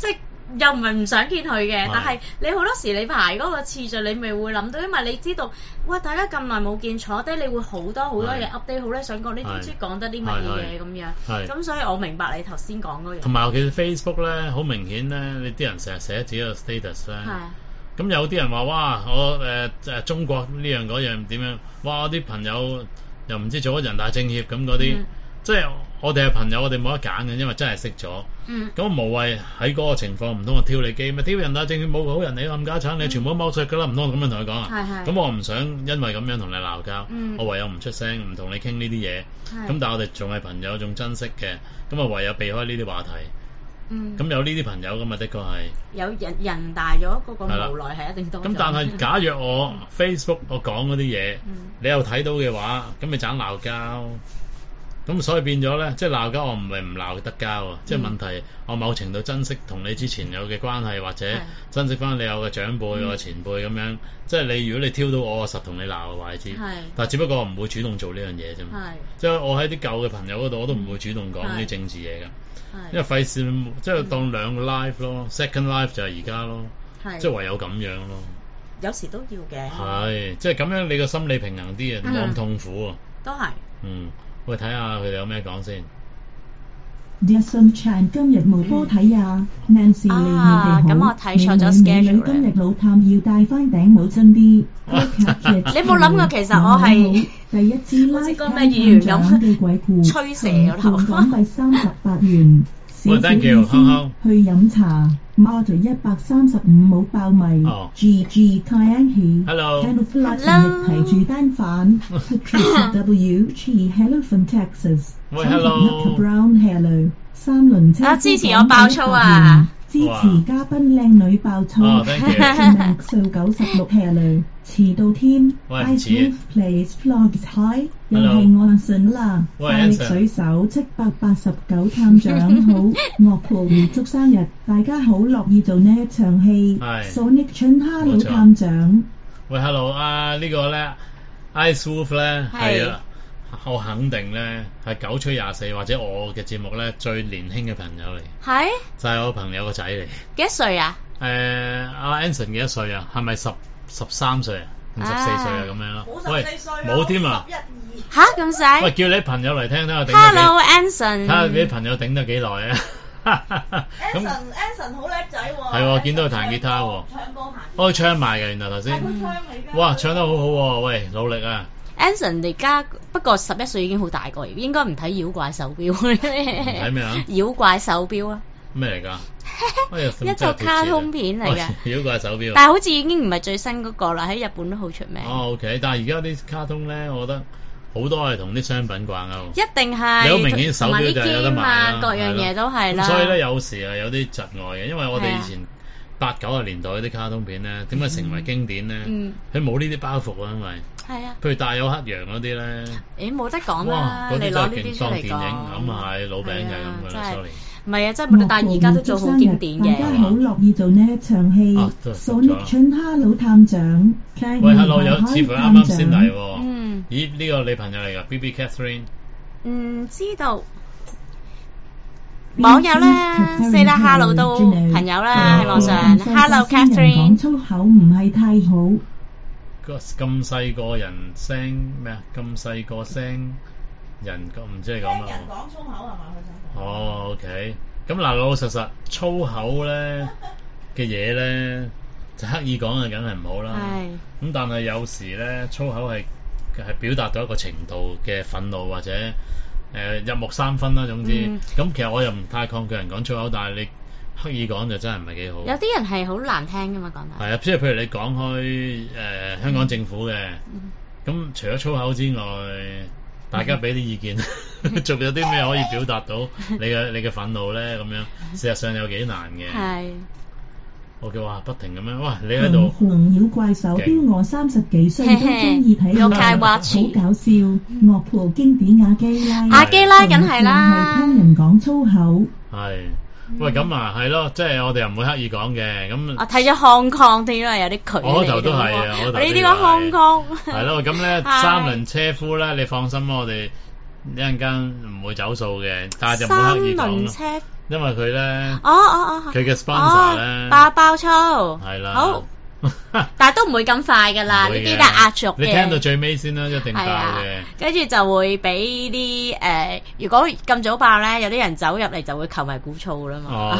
又唔係唔想見佢嘅，但係你好多時你排嗰個次序，你咪會諗到，因為你知道，哇！大家咁耐冇見，坐低你會好多嘢 update，好咧想講，你都知講得啲乜嘢咁樣。咁所以我明白你頭先講嗰樣。同埋尤其是 Facebook 咧，好明顯咧，你啲人成日寫自己個 status 咧。咁有啲人話：哇！我中國呢樣嗰樣點樣？哇！我啲朋友又唔知做咗人大政協咁嗰啲，即係我哋係朋友，我哋冇得揀嘅，因為真係識咗。咁無謂喺嗰個情況，唔通我挑你機咩？挑人大政協冇好人，你冚家鏟，你全部都剝削㗎啦，唔通我咁樣同佢講啊？咁我唔想因為咁樣同你鬧交，我唯有唔出聲，唔同你傾呢啲嘢。咁但係我哋仲係朋友，仲珍惜嘅，咁啊唯有避開呢啲話題。咁有呢啲朋友咁啊，的確係有人大咗嗰個無奈係一定多。 咁但係假若我 Facebook 我講嗰啲嘢，你又睇到嘅話，咁你盞鬧交。咁所以變咗咧，即係鬧交，我唔係唔鬧得交啊！即係問題，我某程度珍惜同你之前有嘅關係，或者珍惜翻你有個長輩、有個前輩咁樣。即係你如果你挑到我實同你鬧嘅話，你知。但係只不過我唔會主動做呢樣嘢啫嘛。即係我喺啲舊嘅朋友嗰度，我都唔會主動講啲政治嘢㗎。因為費事，即係當兩個 life 咯，second life 就係而家咯。即係唯有咁樣咯。 有時都要嘅。 係，即係咁樣你個心理平衡啲啊，冇咁痛苦啊。 都係。 喂，睇下佢哋有咩講先。 Jason Chan 今日冇波睇啊 ，Nancy 你哋好。 咁我睇錯咗 schedule 今日老探要戴翻頂帽真啲。 你冇諗過其實我係第一支拉探長嘅鬼故， 吹蛇嗰頭。 港幣38元。 喂 ，thank you，康康。 去飲茶。Model 135冇爆米。GG Kayanhi。Hello。Hello。提住單反。W G Hello from Texas。 喂 ，Hello。 Brown Hello。三輪車。 支持我爆粗啊！ 支持嘉賓靚女爆粗。命數96 Hello。遲到添。I move place vlog high。又係我信啦。快力水手789探長好。樂婆祝生日，大家好樂意做呢一場戲。Sonic Chun Hello 探長。 喂 ，Hello 呢個咧 Ice Wolf 咧係啊，我肯定咧係9吹24或者我嘅節目咧最年輕嘅朋友嚟。係。就係我朋友個仔嚟。 幾多歲啊？ 阿 Anson 幾多歲啊？係咪13歲啊？14歲啊咁樣咯。喂，冇添啊！ 吓咁細？ 喂，叫你朋友嚟聽聽我頂。 Hello Anson。睇下你啲朋友頂得幾耐啊 ？Anson 好叻仔喎。 係喎，見到佢彈吉他喎。唱歌彈。可以唱埋嘅，原來頭先。哇，唱得好好喎！喂，努力啊！ Anson 而家不過11歲已經好大個，應該唔睇妖怪手錶。 睇咩啊？ 妖怪手錶啊！ 咩嚟㗎？ 一套卡通片嚟嘅。 妖怪手錶。 但係好似已經唔係最新嗰個啦，喺日本都好出名。 OK， 但係而家啲卡通咧，我覺得好多係同啲商品掛鈎。 一定係。 你好明顯手錶就有得買啦。 各樣嘢都係啦。 所以咧，有時係有啲窒礙嘅，因為我哋以前8、90年代嗰啲卡通片咧，點解成為經典咧？佢冇呢啲包袱啊，因為。係啊，譬如大有黑羊嗰啲咧， 冇得講啦，你攞呢啲出嚟講， 咁係老餅就係咁噶啦 ，sorry。 唔係啊，真係冇得，但係而家都做好經典嘅。 大家好樂意做呢一場戲。Sonic Chun Hello 探長， 喂 ，Hello， 有似乎啱啱先嚟喎。咦，呢個你朋友嚟㗎 ，BB Catherine。 知道。網友啦 ，say 啦 ，Hello 都朋友啦喺網上 ，Hello Catherine。 講粗口唔係太好。 咁細個人聲咩啊？咁細個聲人唔知係咁啊！ 人講粗口係嘛？佢想講。 哦 ，OK。咁嗱，老老實實粗口咧嘅嘢咧，就刻意講就梗係唔好啦。係。咁但係有時咧，粗口係表達到一個程度嘅憤怒或者入木三分啦。總之，咁其實我又唔太抗拒人講粗口，但係你刻意講就真係唔係幾好。 有啲人係好難聽噶嘛，講得。 係啊，即係譬如你講開香港政府嘅，咁除咗粗口之外，大家俾啲意見，仲有啲咩可以表達到你嘅憤怒咧？咁樣事實上有幾難嘅。係。我叫哇，不停咁樣，哇！你喺度。 紅妖怪手錶我30幾歲都中意睇，好搞笑。樂譜經典阿基拉。 阿基拉梗係啦。 係聽人講粗口。 係。喂，咁啊，係咯，即係我哋又唔會刻意講嘅，咁。我睇咗 Hong Kong 添，因為有啲距離。 我頭都係啊，我頭。 你呢個 Hong Kong。 係咯，咁咧3輪車夫咧，你放心，我哋一陣間唔會走數嘅，但係就唔好刻意講咯。3輪車因為佢咧，佢嘅 sponsor 咧， 爆粗， 係啦， 好，但係都唔會咁快㗎啦，呢啲都係壓軸嘅。 你聽到最尾先啦，一定爆嘅。 跟住就會俾啲如果咁早爆咧，有啲人走入嚟就會求埋鼓噪啦嘛。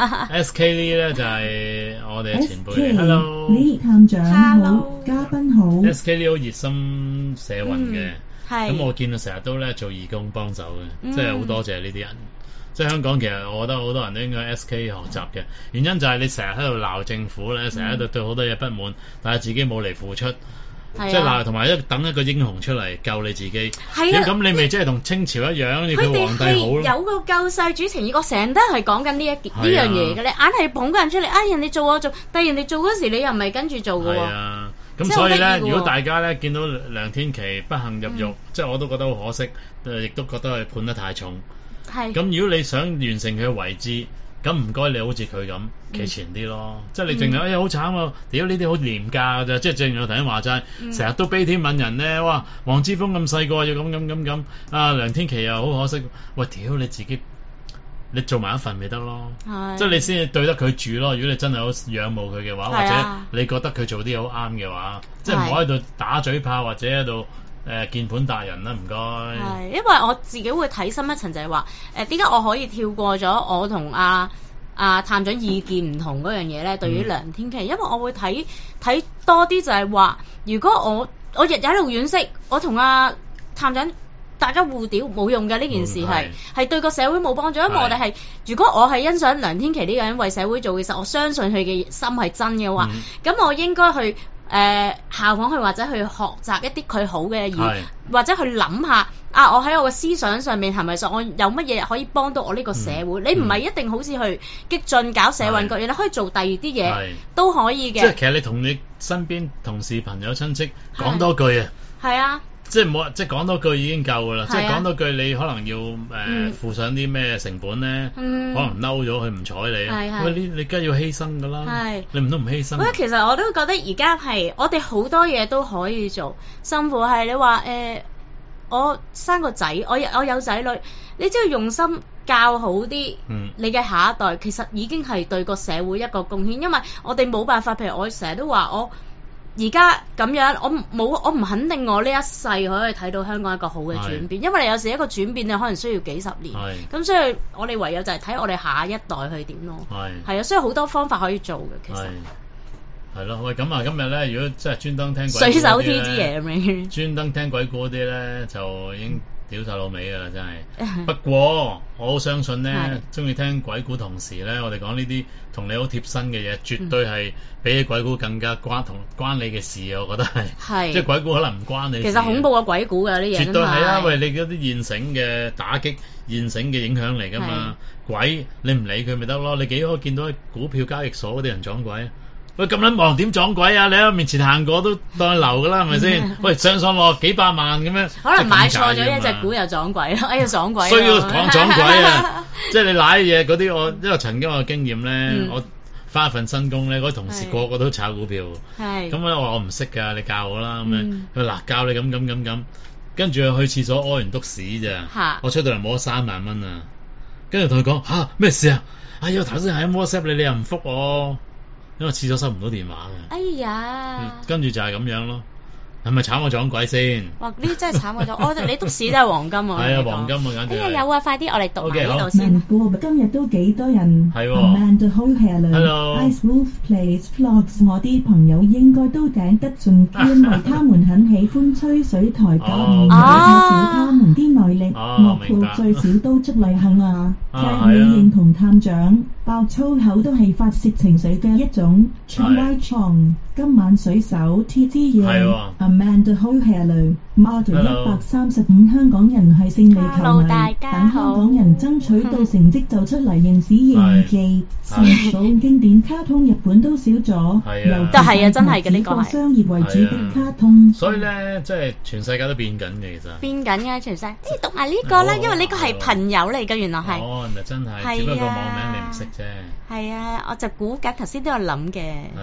SK 呢咧就係我哋嘅前輩 ，Hello， 李探長好，嘉賓好。 SK 呢好熱心社運嘅，咁我見到成日都咧做義工幫手嘅，即係好多謝呢啲人。即係香港其實我覺得好多人都應該 SK 學習嘅，原因就係你成日喺度鬧政府咧，成日喺度對好多嘢不滿，但係自己冇嚟付出，即係鬧同埋等一個英雄出嚟救你自己。咁你咪即係同清朝一樣，你叫皇帝好咯。 有個救世主情義，我成日都係講緊呢樣嘢嘅，你硬係捧個人出嚟，人哋做我做，但係人哋做嗰時你又唔係跟住做嘅喎。係啊， 咁所以咧，如果大家咧見到梁天琦不幸入獄，即係我都覺得好可惜，亦都覺得係判得太重。咁如果你想完成佢嘅遺志，咁唔該你好似佢咁企前啲咯，即係你淨係好慘啊！屌呢啲好廉價㗎咋，即係正如我頭先話齋，成日都悲天憫人咧，哇！黃之鋒咁細個要咁，梁天琦又好可惜，喂屌你自己，你做埋一份咪得咯，即係你先至對得佢住咯。如果你真係好仰慕佢嘅話，或者你覺得佢做啲好啱嘅話，即係唔好喺度打嘴炮或者喺度。鍵盤達人啦，唔該。 係，因為我自己會睇深一層，就係話點解我可以跳過咗我同阿探長意見唔同嗰樣嘢咧？對於梁天琦，因為我會睇多啲，就係話，如果我日日喺度惋惜，我同阿探長大家互屌冇用嘅呢件事係對個社會冇幫助，因為我哋係如果我係欣賞梁天琦呢個人為社會做嘅時候，我相信佢嘅心係真嘅話，咁我應該去。效仿佢或者去學習一啲佢好嘅嘢，或者去諗下我喺我嘅思想上面係咪我有乜嘢可以幫到我呢個社會？你唔係一定好似去激進搞社運嗰樣，你可以做第二啲嘢都可以嘅。 即係其實你同你身邊同事朋友親戚講多句啊，係啊。即係冇，即係講多句已經夠㗎啦。即係講多句，你可能要付上啲咩成本咧？可能嬲咗佢唔睬你。喂，你梗係要犧牲㗎啦。你唔都唔犧牲。 其實我都覺得而家係我哋好多嘢都可以做，甚至係你話我生個仔，我有仔女，你只要用心教好啲你嘅下一代，其實已經係對個社會一個貢獻。因為我哋冇辦法，譬如我成日都話我。而家咁樣，我唔肯定我呢一世可以睇到香港一個好嘅轉變，因為你有時一個轉變你可能需要幾十年，咁所以我哋唯有就係睇我哋下一代去點咯。係啊，所以好多方法可以做嘅，其實係咯。喂，咁今日咧，如果真係專登聽鬼水手 T 之嘢咁樣， 專登聽鬼故嗰啲咧，就已經屌晒老味㗎啦，真係。不過我好相信咧，中意聽鬼故同時咧，我哋講呢啲同你好貼身嘅嘢，絕對係比起鬼故更加關你嘅事啊！我覺得係，即係鬼故可能唔關你事。 其實恐怖過鬼故㗎啲嘢， 絕對係啊！因為你嗰啲現成嘅打擊、現成嘅影響嚟㗎嘛。鬼你唔理佢咪得咯？你幾可見到喺股票交易所嗰啲人撞鬼？喂，咁撚忙點撞鬼啊？你喺我面前行過都當係流㗎啦，係咪先？喂，上落幾百萬咁樣， 可能買錯咗一隻股又撞鬼咯！哎呀，撞鬼！ 需要講撞鬼啊！即係你瀨嘢嗰啲，因為曾經我嘅經驗咧，我返一份新工咧，嗰啲同事個個都炒股票，咁咧我話我唔識㗎，你教我啦咁樣。佢話嗱，教你咁，跟住去廁所屙完篤屎咋，我出到嚟冇咗3萬蚊啊！跟住同佢講咩事啊？哎呀，頭先喺 WhatsApp 你又唔覆我。因為廁所收唔到電話嘅， 哎呀， 跟住就係咁樣咯，係咪炒我撞鬼先？ 哇！呢啲真係炒我撞，你篤屎都係黃金啊！ 係啊，黃金啊，簡直。 哎呀，有啊，快啲我嚟讀埋呢度先。 今日都幾多人。係喎。Amanda Hello。Ice Wolf Plays Vlogs， 我啲朋友應該都頂得順，因為他們很喜歡吹水台表面，少他們啲內力，樂報最少都出嚟行啊！即你認同探長，爆粗口都係發泄情緒嘅一種。Try Chong， 今晚水手 T 之夜 ，Amanda Hello。Model 135，香港人係勝利球迷，等香港人爭取到成績就出嚟認屎認記。神數經典卡通日本都少咗， 但係啊，真係嘅呢個係商業為主嘅卡通。 所以咧，即係全世界都變緊嘅，其實。變緊嘅全世界，讀埋呢個啦，因為呢個係朋友嚟嘅，原來係。 哦，咪真係，只不過網名你唔識啫。 係啊，我就估緊頭先都有諗嘅。係。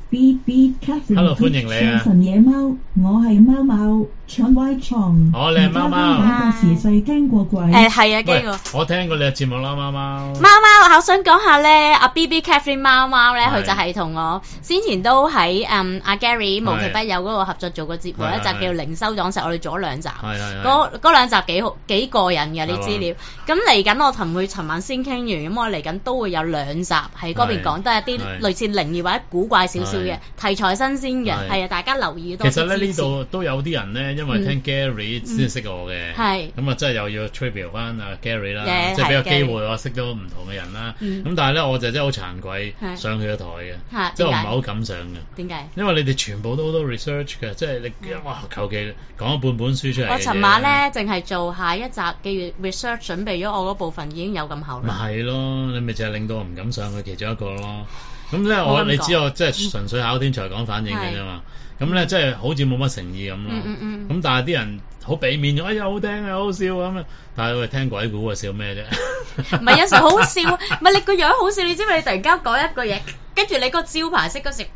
BB Catherine Hello， 歡迎你啊！ 神野貓，我係貓貓搶歪床。 你係貓貓。 講個時勢驚過鬼。 係啊，驚過。 我聽過你嘅節目啦，貓貓。 貓貓，我想講下咧，阿 BB Catherine 貓貓咧，佢就係同我先前都喺阿 Gary 無奇不有嗰個合作做個節目，一集叫靈修講石，我哋做咗2集。嗰2集幾過癮嘅啲資料。咁嚟緊我同佢尋晚先傾完，咁我嚟緊都會有2集喺嗰邊講，都係一啲類似靈異或者古怪少少嘅題材新鮮嘅，係啊，大家留意多啲。 其實咧呢度都有啲人咧，因為聽 Gary 先識我嘅，咁啊真係又要 tribute 翻阿 Gary 啦，即係俾個機會我識到唔同嘅人啦。咁但係咧我就真係好慚愧上佢個台嘅，即係我唔係好敢上嘅。點解？因為你哋全部都好多 research 嘅，即係你哇求其講咗半本書出嚟。 我尋晚咧淨係做下一集嘅 research，準備咗我嗰部分已經有咁厚啦。 咪係咯，你咪就係令到我唔敢上去其中一個咯。咁咧你知我即係純粹考天才講反應嘅啫嘛。咁咧即係好似冇乜誠意咁咯。咁但係啲人好俾面咗，哎呀好聽啊，好笑咁啊！但係喂聽鬼故啊，笑咩啫？唔係有時好笑， 唔係你個樣好笑，你知唔知？你突然間講一句嘢，跟住你個招牌式嗰時，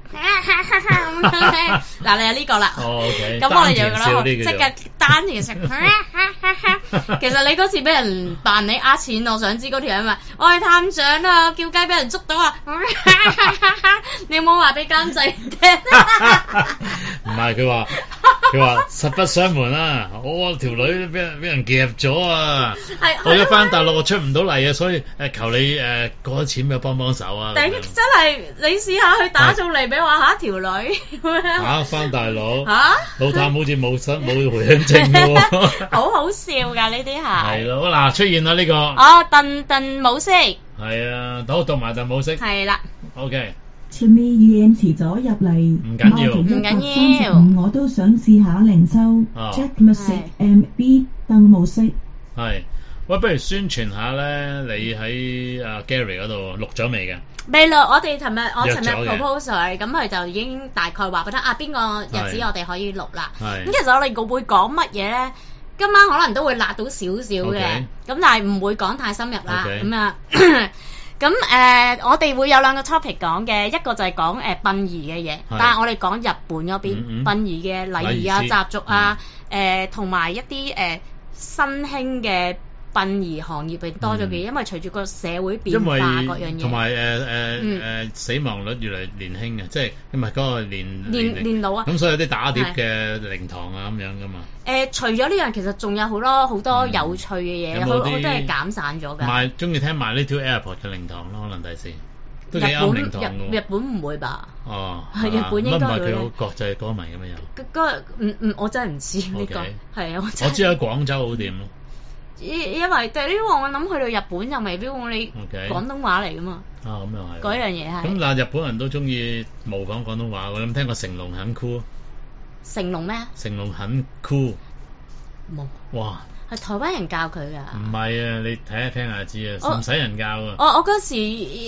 嗱你係呢個啦。 OK。 咁我哋就啦，即刻單田食。其實你嗰次俾人扮你呃錢，我想知嗰條係咪？我係探長啊，叫雞俾人捉到啊！你有冇話俾監製聽？ 唔係佢話實不相瞞啊！我條女俾人夾咗啊！我一翻大陸我出唔到嚟啊，所以求你過咗錢俾我幫手啊！ 頂真係你試下去打中嚟俾我下一條女翻大陸老探好似冇回鄉證嘅喎， 好好笑㗎呢啲係。 係咯，嗱出現啦呢個。 鄧武式。 係啊，都讀埋鄧武式。 係啦。 OK。 前面語言遲咗入嚟， 唔緊要， 我都想試下靈修。Jack Music MB 鄧武式。 係，喂，不如宣傳下咧，你喺Gary 嗰度錄咗未嘅？ 未錄，我尋日 proposal， 咁佢就已經大概話覺得邊個日子我哋可以錄啦。咁其實我哋會講乜嘢咧？今晚可能都會辣到少少嘅，咁但係唔會講太深入啦。咁啊。咁我哋會有2個 topic 講嘅，一個就係講殯儀嘅嘢，但係我哋講日本嗰邊殯儀嘅禮儀啊、習俗啊，同埋一啲新興嘅殯儀行業係多咗嘅，因為隨住個社會變化各樣嘢， 同埋死亡率越嚟年輕嘅，即係唔係嗰個年老啊， 咁所以有啲打碟嘅靈堂啊咁樣噶嘛。 除咗呢樣，其實仲有好多有趣嘅嘢，好多係減散咗㗎。 中意聽埋呢條 Airport 嘅靈堂咯，可能第時都幾啱靈堂㗎。 日本唔會吧？ 係日本應該會。 佢好國際歌迷咁樣有。 我真係唔知呢個係啊！ 我知喺廣州好掂咯。 因為第呢個我諗去到日本又未必用你廣東話嚟㗎嘛。 咁又係。 嗰樣嘢係。 咁嗱，日本人都中意模仿廣東話，我諗聽過成龍很酷。 成龍咩？ 成龍很酷。 冇。 哇！ 係台灣人教佢㗎。唔係啊，你睇下聽下知啊，唔使人教啊。 我嗰時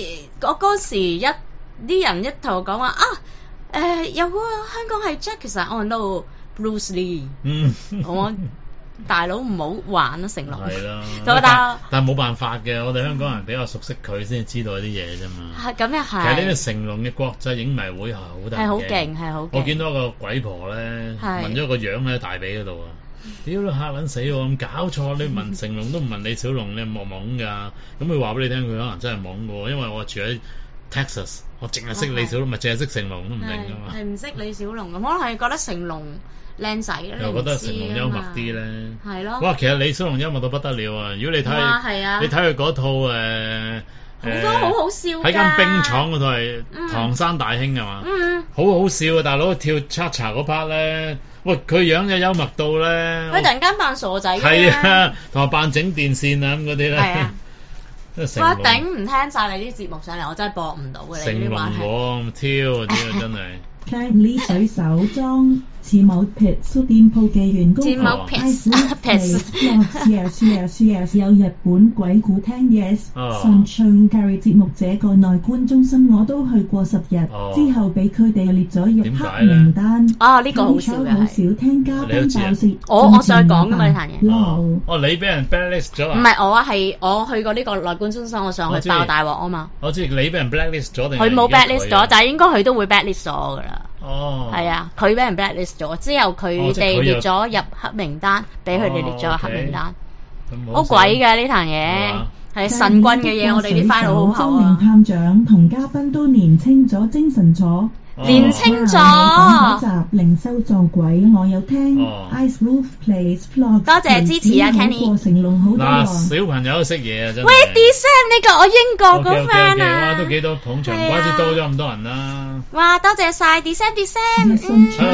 啲人一同我講話有個香港係 Jack， 其實我諗 Bruce Lee。我大佬唔好玩啊，成龍。係啦。但係冇辦法嘅，我哋香港人比較熟悉佢先知道啲嘢啫嘛。係咁又係。其實呢個成龍嘅國際影迷會係好大嘅。係好勁，係好勁。我見到一個鬼婆咧，紋咗個樣喺大髀嗰度啊！屌你嚇撚死我！咁搞錯，你問成龍都唔問李小龍，你係冇懵㗎？咁佢話俾你聽，佢可能真係懵㗎喎，因為我住喺 Texas， 我淨係識李小龍，咪淨係識成龍都唔定㗎嘛。係唔識李小龍咁，可能係覺得成龍靚仔咧，又覺得成龍幽默啲咧。係咯。哇，其實李小龍幽默到不得了啊！如果你睇佢嗰套好多好好笑㗎。喺間冰廠嗰套係唐山大兄係嘛？好好笑啊！大佬跳 cha-cha 嗰 part 咧。喂，佢樣就幽默到咧，佢突然間扮傻仔嘅，係啊，同埋扮整電線啊咁嗰啲咧，係啊，我頂唔聽晒你啲節目上嚟，我真係播唔到嘅。成龍王挑真係 Kindly 水手裝似某 Pizza 店鋪嘅員工Yes 有日本鬼故聽 Yes 神唱 Gary 節目這個內觀中心我都去過10日之後俾佢哋列咗入黑名單。 呢個好少嘅好少聽嘉賓爆食。 我再講㗎嘛呢壇嘢。 你俾人 blacklist 咗啊？ 唔係我係我去過呢個內觀中心，我上去爆大鑊啊嘛。 我知你俾人 blacklist 咗定？ 佢冇 blacklist 咗，但係應該佢都會 blacklist 咗㗎啦。係啊，佢俾人 blacklist 咗之後，佢哋列咗入黑名單，俾佢哋列咗入黑名單。好鬼嘅呢壇嘢，係神棍嘅嘢，我哋啲 file 好厚啊。 探長同嘉賓都年青咗，精神咗。 年青咗。 嗰集靈修撞鬼，我有聽。Ice Roof Plays Vlog。 多謝支持啊 Kenny。 嗱，小朋友都識嘢啊，真係。 喂 ，Descent 呢個我英國個 friend 啊。 哇，都幾多捧場，唔怪之多咗咁多人啦。 哇，多謝晒 Descent。 Hello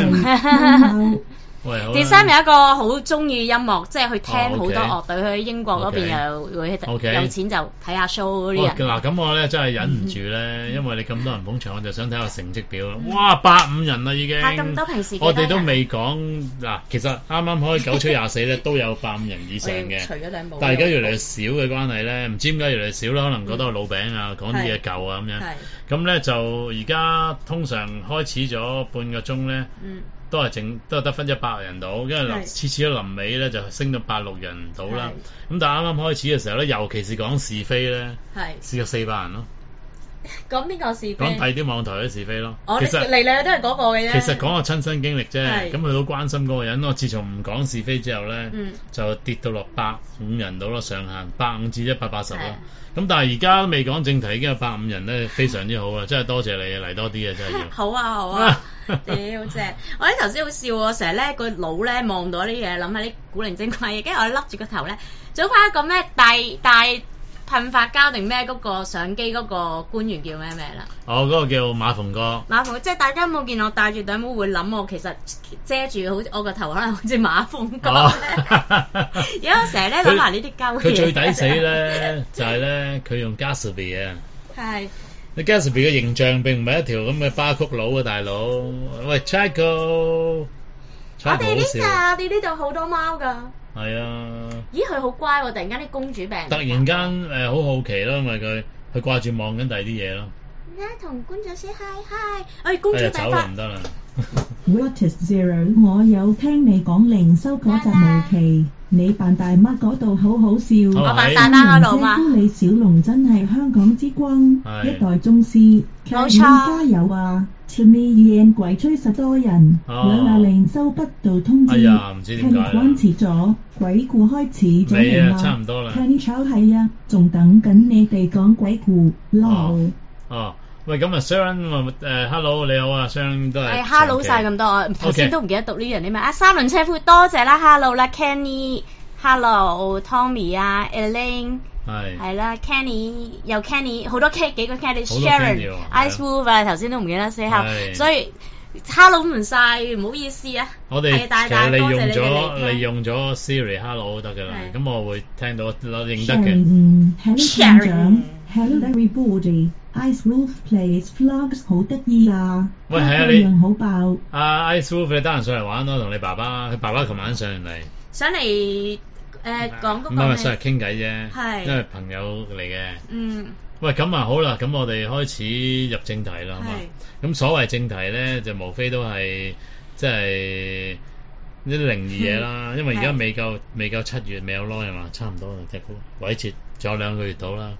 Descent。 Descent 有一個好中意音樂，即係去聽好多樂隊。去英國嗰邊又會有錢就睇下 show 嗰啲人。 嗱，咁我咧真係忍唔住咧，因為你咁多人捧場，我就想睇下成績表啦。哇，85人啦已經。 咁多平時我哋都未講嗱，其實啱啱開9吹24咧都有85人以上嘅。 除咗兩部。 但係而家越嚟越少嘅關係咧，唔知點解越嚟越少啦，可能覺得我老餅啊，講啲嘢舊啊咁樣。咁咧就而家通常開始咗半個鐘咧。都係得分100人到，因為次次都臨尾咧就升到86人到啦。咁但係啱啱開始嘅時候咧，尤其是講是非咧，試過400人咯。 講邊個是非？ 講第二啲網台嘅是非咯。 其實嚟都係嗰個嘅啫。 其實講個親身經歷啫，咁佢好關心嗰個人。我自從唔講是非之後咧，就跌到落150人到咯，上限150至180啦。咁但係而家未講正題，已經有150人咧，非常之好啊！真係多謝你嚟多啲啊，真係要。 好啊！屌正！我咧頭先好笑喎，成日咧個腦咧望到啲嘢，諗下啲古靈精怪嘢，跟住我笠住個頭咧，早排一個咩大噴發膠定咩嗰個相機嗰個官員叫咩名啦？ 嗰個叫馬逢哥。馬逢即係大家冇見我戴住頂帽，會諗我其實遮住好似我個頭，可能好似馬逢哥咧。而家成日咧諗埋呢啲膠嘢。 佢最抵死咧，就係咧佢用 Gatsby 啊。 係。 你 Gatsby 嘅形象並唔係一條咁嘅巴曲佬啊，大佬。喂 Chico， 我哋呢度好多貓㗎。 係啊！ 咦，佢好乖喎！突然間啲公主病。 突然間好好奇咯，因為佢掛住望緊第二啲嘢咯。 而家同公主 say hi，公主走啦唔得啦。 What is Zero？ 我有聽你講靈修嗰集無期，你扮大媽嗰度好好笑。 我扮大媽嗰度嘛。 李小龍真係香港之光，一代宗師。 冇錯。 加油啊！前面夜鬼吹10多人，靈修不到通知。 唔知點解啦。 關遲咗，鬼故開始咗嚟啦。 差唔多啦。 係啊，仲等緊你哋講鬼故咯。 喂，咁啊 Sharon hello 你好啊 Sharon 都係。 hello 晒咁多，頭先都唔記得讀呢樣啲咩三輪車夫多謝啦 hello 啦 Kenny hello Tommy 啊 Elaine 係啦 Kenny 又 Kenny 好多幾個 Kenny Sharon Ice Wolf 啊頭先都唔記得 say hello 所以 hello 唔晒唔好意思啊。 我哋其實利用咗 Siri hello 得㗎啦，咁我會聽到認得嘅。 Sharon hello everybody。Ice Wolf Plays Vlogs 好得意啊！ 喂，係啊，你好爆。 Ice Wolf 你得閒上嚟玩咯，同你爸爸，佢爸爸琴晚上嚟。 上嚟講嗰個。唔係上嚟傾偈啫，係因為朋友嚟嘅。喂，咁啊好啦，咁我哋開始入正題啦，好嘛？咁所謂正題咧，就無非都係即係啲靈異嘢啦，因為而家未夠7月，未有耐係嘛，差唔多啦，隻股鬼節仲有2個月到啦。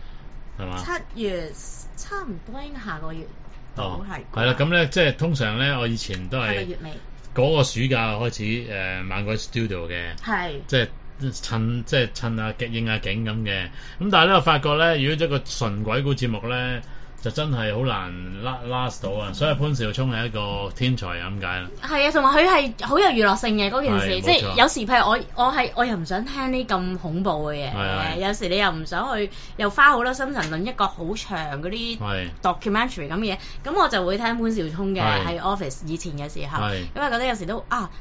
7月差唔多應該下個月都係啦，咁咧即係通常咧，我以前都係嗰個暑假開始猛鬼 studio 嘅，即係趁下應下景咁嘅。咁但係咧，我發覺咧，如果一個純鬼故節目咧，就真係好難 last 到啊！所以潘兆聰係一個天才咁解啦。係啊， 同埋佢係好有娛樂性嘅嗰件事，即係有時譬如我又唔想聽啲咁恐怖嘅嘢，有時你又唔想去又花好多心神論一個好長嗰啲 documentary 咁嘅嘢，咁我就會聽潘兆聰嘅喺 office 以前嘅時候，因為覺得有時都即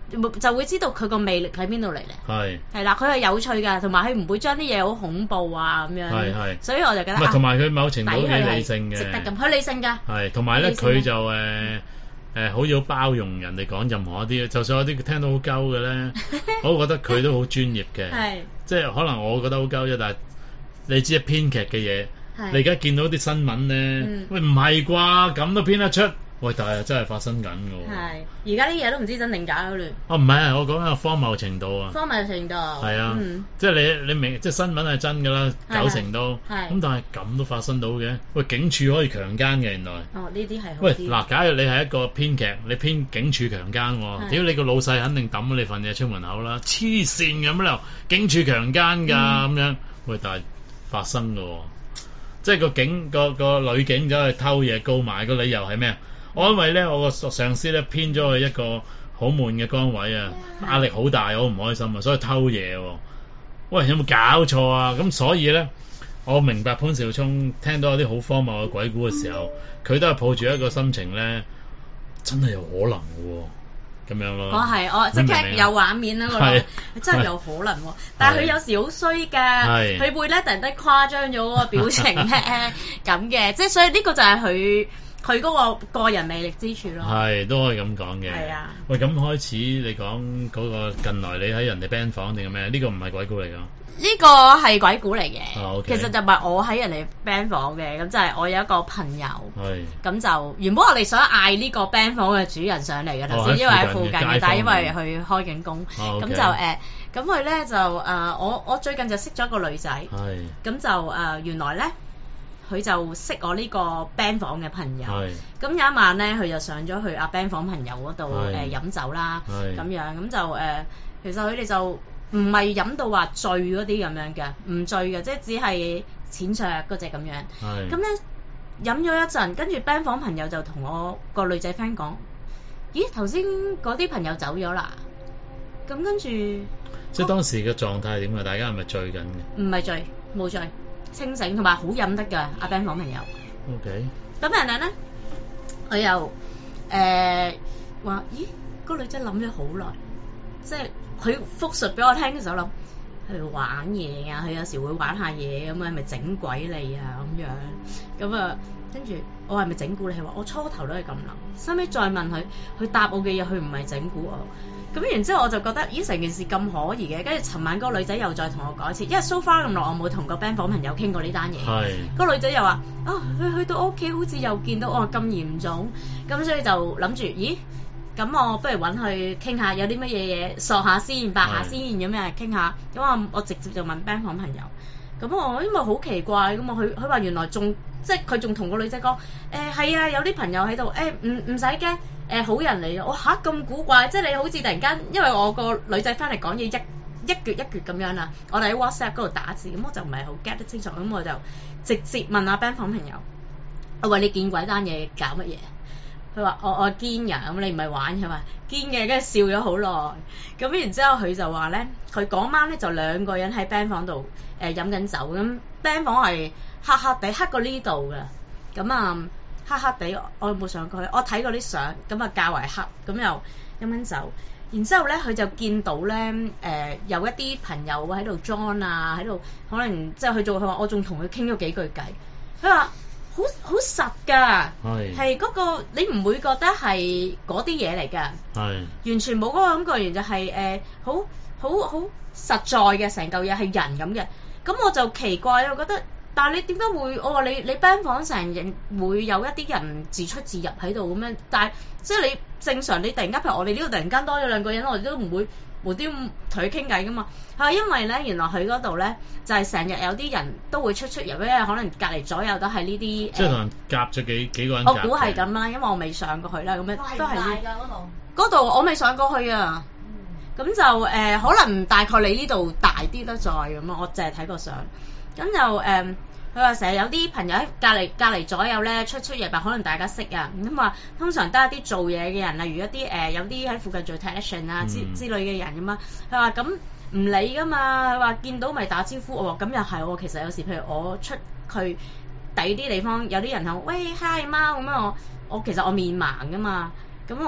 就會知道佢個魅力喺邊度嚟咧。係啦，佢係有趣㗎，同埋佢唔會將啲嘢好恐怖啊咁樣。係。所以我就覺得同埋佢某程度幾理性嘅。值得咁， 佢理性㗎。 係，同埋咧佢就好要包容人哋講任何一啲，就算有啲聽到好鳩嘅咧，我覺得佢都好專業嘅。係。即係可能我覺得好鳩啫，但係你知編劇嘅嘢，你而家見到啲新聞咧，喂唔係啩？咁都編得出？喂，但係真係發生緊㗎喎。係， 而家啲嘢都唔知真定假嗰亂。 唔係啊，我講緊荒謬程度啊。 荒謬程度。係啊，即係你明，即係新聞係真㗎啦，90%都。係。咁但係咁都發生到嘅，喂，警署可以強姦嘅原來。 哦，呢啲係。 喂，嗱，假如你係一個編劇，你編警署強姦喎，屌你個老細肯定抌你份嘢出門口啦，黐線咁啦，警署強姦㗎咁樣，喂，但係發生㗎喎，即係個女警走去偷嘢告埋，個理由係咩啊？我因為咧，我個上司咧編咗去一個好悶嘅崗位啊，壓力好大，我唔開心啊，所以偷嘢喎。喂，有冇搞錯啊？咁所以咧，我明白潘兆聰聽到有啲好荒謬嘅鬼故嘅時候，佢都係抱住一個心情咧，真係有可能嘅喎，咁樣咯。 我即刻有畫面啦，真係有可能喎。但係佢有時好衰㗎，佢會咧突然間誇張咗嗰個表情咧咁嘅，即係所以呢個就係佢嗰個人魅力之處咯， 係都可以咁講嘅。係啊， 喂，咁開始你講嗰個近來你喺人哋 band 房定係咩？呢個唔係鬼故嚟㗎？ 呢個係鬼故嚟嘅。 Okay. 其實就唔係我喺人哋 band 房嘅，咁就係我有一個朋友。咁就原本我哋想嗌呢個 band 房嘅主人上嚟嘅頭先，因為喺附近嘅，但係因為佢開緊工，咁就咁佢咧就我最近就識咗一個女仔。咁就原來咧。佢就識我呢個 band 房嘅朋友，咁有一晚咧，佢就上咗去阿 band 房朋友嗰度飲酒啦，咁樣咁就其實佢哋就唔係飲到話醉嗰啲咁樣嘅，唔醉嘅，即係只係淺酌嗰隻咁樣。咁咧飲咗一陣，跟住 band 房朋友就同我個女仔 friend 講：咦，頭先嗰啲朋友走咗啦。咁跟住，即係當時嘅狀態係點啊？大家係咪醉緊嘅？ 唔係醉，冇醉。清醒同埋好飲得㗎，阿 band 房朋友。 OK。咁人哋咧，佢又話：咦，個女仔諗咗好耐，即係佢復述俾我聽嘅時候諗，佢玩嘢啊，佢有時會玩下嘢咁啊，係咪整鬼你啊咁樣？咁啊，跟住我係咪整蠱你？佢話我初頭都係咁諗，收尾再問佢，佢答我嘅嘢，佢唔係整蠱我。咁然之後我就覺得，咦，成件事咁可疑嘅，跟住尋晚嗰個女仔又再同我講一次，因為 so far 咁耐我冇同個 band 房朋友傾過呢單嘢。個女仔又話：佢去到屋企好似又見到咁嚴重，咁所以就諗住，咦，咁我不如揾佢傾下，有啲乜嘢嘢索下先，白下先咁樣傾下。咁我直接就問 band 房朋友。咁我因為好奇怪咁啊，佢話原來仲即係佢仲同個女仔講，係啊，有啲朋友喺度，唔使驚。好人嚟嘅，我嚇咁古怪，即係你好似突然間，因為我個女仔翻嚟講嘢一撅咁樣啦，我哋喺 WhatsApp 嗰度打字，咁我就唔係好 get 得清楚，咁我就直接問阿 band 房朋友，我話你見鬼單嘢搞乜嘢？佢話我堅㗎，咁你唔係玩係嘛？堅嘅，跟住笑咗好耐，咁然之後佢就話咧，佢嗰晚咧就兩個人喺 band 房度飲緊酒，咁 band 房係黑黑地黑過呢度嘅，咁啊。黑黑地，我冇上過去，我睇過啲相，咁啊較為黑，咁又飲緊酒，然之後咧佢就見到咧有一啲朋友喺度 join 啊，喺度可能即係佢話我仲同佢傾咗幾句偈，佢話好實㗎，係嗰個你唔會覺得係嗰啲嘢嚟㗎，完全冇嗰個感覺，完就係好實在嘅，成嚿嘢係人咁嘅，咁我就奇怪，我覺得。但係你點解會？我話你 band 房成日會有一啲人自出自入喺度咁樣，但係即係你正常你突然間譬如我哋呢度突然間多咗兩個人，我哋都唔會無端同佢傾偈噶嘛。係因為咧，原來佢嗰度咧就係成日有啲人都會出入，因為可能隔離左右都係呢啲。即係同人夾咗幾個人。 我估係咁啦，因為我未上過去啦，咁樣都係。大㗎嗰度。嗰度我未上過去啊。咁就可能大概你呢度大啲得再咁啊，我淨係睇過相。咁就佢話成日有啲朋友喺隔離左右咧出入入，可能大家識啊。咁話通常都係啲做嘢嘅人，例如一啲有啲喺附近做 technician 啊之類嘅人咁啊。佢話咁唔理噶嘛，佢話見到咪打招呼。我話咁又係喎，其實有時譬如我出去第啲地方，有啲人係喂 hi 貓咁樣，我其實我面盲噶嘛，咁我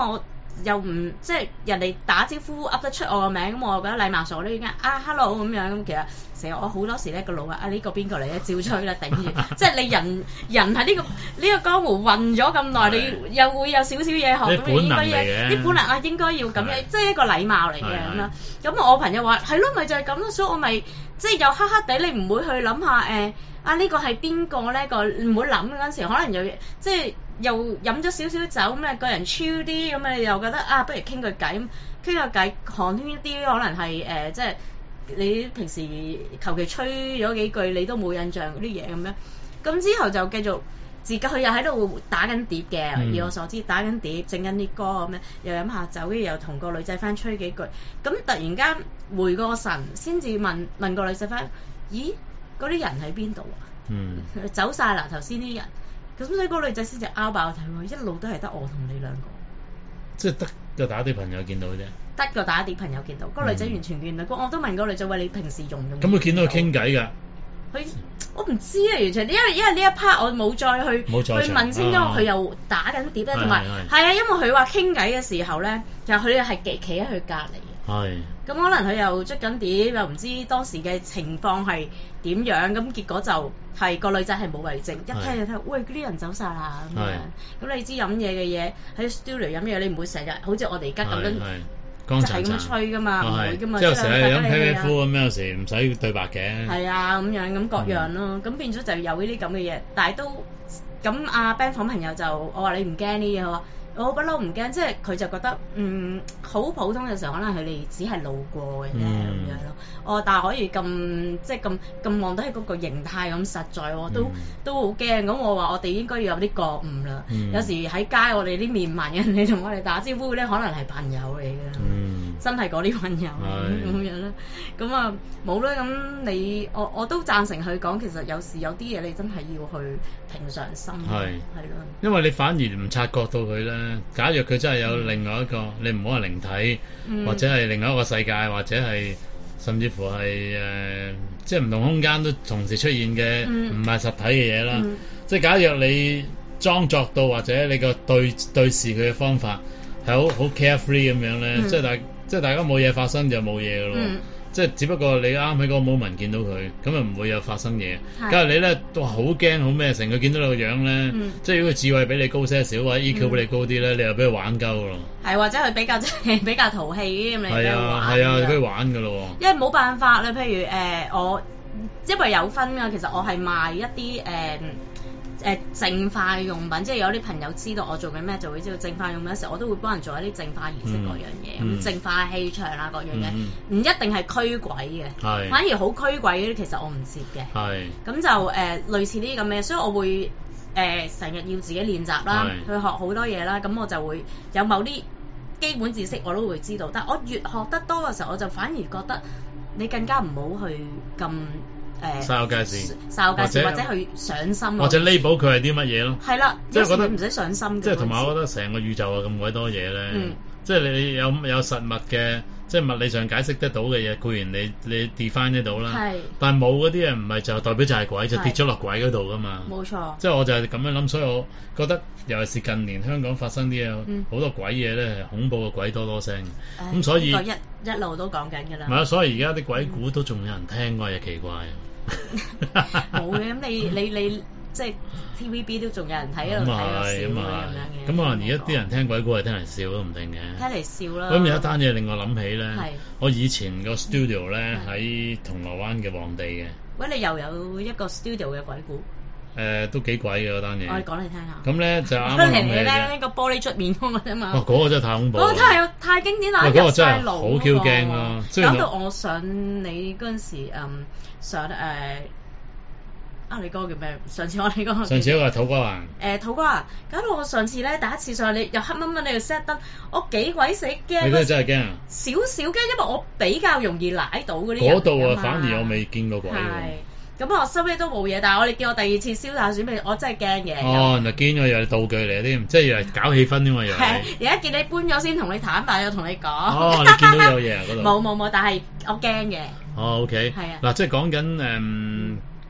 又唔即係人哋打招呼噏得出我個名，咁我覺得禮貌上我都已經hello 咁樣，咁其實成日我好多時咧個腦呢個邊個嚟咧照吹啦頂住，即係你人喺呢個江湖混咗咁耐，你又會有少少嘢學，咁應該啲本能應該要咁樣，即係一個禮貌嚟嘅咁樣。咁我朋友話係咯，咪就係咁咯，所以我咪即係又黑黑地，你唔會去諗下呢個係邊個咧？唔會諗嗰陣時，可能又即係又飲咗少少酒咁咧，個人超啲咁你又覺得不如傾個偈，傾個偈寒暄一啲，可能係即係你平時求其吹咗幾句，你都冇印象嗰啲嘢咁樣。咁之後就繼續自己，佢又喺度打緊碟嘅，以我所知打緊碟，整緊啲歌咁樣，又飲下酒，跟住又同個女仔翻吹幾句。咁突然間回過神，先至問個女仔翻，咦？嗰啲人喺邊度啊？走晒啦頭先啲人，咁所以嗰個女仔先至拗爆睇喎，一路都係得我同你兩個， 即係得個打碟朋友見到啫， 得個打碟朋友見到，嗰個女仔完全見到，我都問個女仔喂，你平時用唔用？ 咁佢見到佢傾偈㗎？ 我唔知啊，完全因為呢一 part 我冇再去問清楚，佢又打緊碟咧，同埋係啊，因為佢話傾偈嘅時候咧，其實佢係企喺佢隔離嘅。係。咁可能佢又捽緊碟，又唔知當時嘅情況係點樣，咁結果就係個女仔係冇為證，一聽就聽，喂，啲人走晒啦咁樣。咁你知飲嘢嘅嘢喺 studio 飲嘢，你唔會成日好似我哋而家咁樣，即係咁樣吹噶嘛，唔會噶嘛。 即係成日飲啤啤夫咁樣，有時唔使對白嘅。係啊，咁樣咁各樣咯，咁變咗就有呢啲咁嘅嘢，但係都咁阿 Ben 房朋友就我話你唔驚呢嘢喎。我不嬲唔驚，即係佢就覺得好普通嘅時候，可能佢哋只係路過嘅啫咁樣咯。但係可以咁即係咁望到喺嗰個形態咁實在，都好驚。咁我話我哋應該要有啲覺悟啦。有時喺街我哋啲面盲人，你同我哋打招呼咧，可能係朋友嚟嘅，真係嗰啲朋友咁樣啦。咁啊冇啦。咁我都贊成佢講，其實有時有啲嘢你真係要去平常心，係咯。 因為你反而唔察覺到佢咧。假若佢真係有另外一個，你唔好話靈體，或者係另外一個世界，或者係甚至乎係即係唔同空間都同時出現嘅，唔係實體嘅嘢啦。即係假若你裝作到，或者你個對視佢嘅方法係好 carefree 咁樣咧，即係大家冇嘢發生就冇嘢噶咯。即係只不過你啱喺嗰個 moment 見到佢，咁就唔會有發生嘢。假如你咧都好驚好咩，成個見到你個樣咧，即係如果佢智慧比你高些少，或者 EQ 比你高啲咧，你又俾佢玩鳩咯。係或者佢比較淘氣啲咁，你俾佢玩。係啊，俾佢玩噶咯。因為冇辦法啦，譬如我因為有分㗎，其實我係賣一啲淨化用品，即係有啲朋友知道我做緊咩，就會知道淨化用品嘅時候，我都會幫人做一啲淨化儀式嗰樣嘢，咁淨化氣場啊嗰樣嘢，唔一定係驅鬼嘅，反而好驅鬼嗰啲其實我唔接嘅，咁就類似呢啲咁嘅，所以我會成日要自己練習啦，去學好多嘢啦，咁我就會有某啲基本知識我都會知道，但我越學得多嘅時候，我就反而覺得你更加唔好去咁嘥街市，或者去上心，或者彌補佢係啲乜嘢咯？係啦，即係覺得唔使上心。即係同埋我覺得成個宇宙啊咁鬼多嘢咧，即係你有實物嘅，即係物理上解釋得到嘅嘢，固然你 define 得到啦。係。但係冇嗰啲嘢唔係就代表就係鬼，就跌咗落鬼嗰度噶嘛。冇錯。即係我就係咁樣諗，所以我覺得尤其是近年香港發生啲嘢，好多鬼嘢咧，恐怖嘅鬼多聲。咁所以一路都講緊㗎啦。唔係啊，所以而家啲鬼故都仲有人聽過，又奇怪。冇嘅，咁你即係 TVB 都仲有人睇喺度睇個笑咁樣嘅。咁可能而家啲人聽鬼故係聽嚟笑都唔定嘅。聽嚟笑啦。咁有一單嘢令我諗起咧，我以前個 studio 咧喺銅鑼灣嘅皇帝嘅。喂，你又有一個 studio 嘅鬼故？都幾鬼嘅嗰單嘢。我講你聽下。咁咧就啱啱諗起咧，個玻璃出面嗰個啫嘛。哦，嗰個真係太恐怖。嗰個太經典啦！嗰個真係好 Q 驚咯。搞到我上你嗰陣時，上你嗰個叫咩？上次我哋嗰個。上次嗰個係土瓜灣。土瓜灣，搞到我上次咧第一次上你又黑掹掹，你又 set 燈，我幾鬼死驚。你嗰陣真係驚啊！少少驚，因為我比較容易舐到嗰啲人。嗰度啊，反而我未見過鬼。咁我收尾都冇嘢，但係我哋叫我第二次燒下水，我真係驚嘅。哦，嗱堅我以為道具嚟添，即係以為搞氣氛添嘛，以為。係，而家見你搬咗先同你坦白，又同你講。哦，你見到有嘢啊嗰度？冇，但係我驚嘅。哦 ，OK。係啊。嗱，即係講緊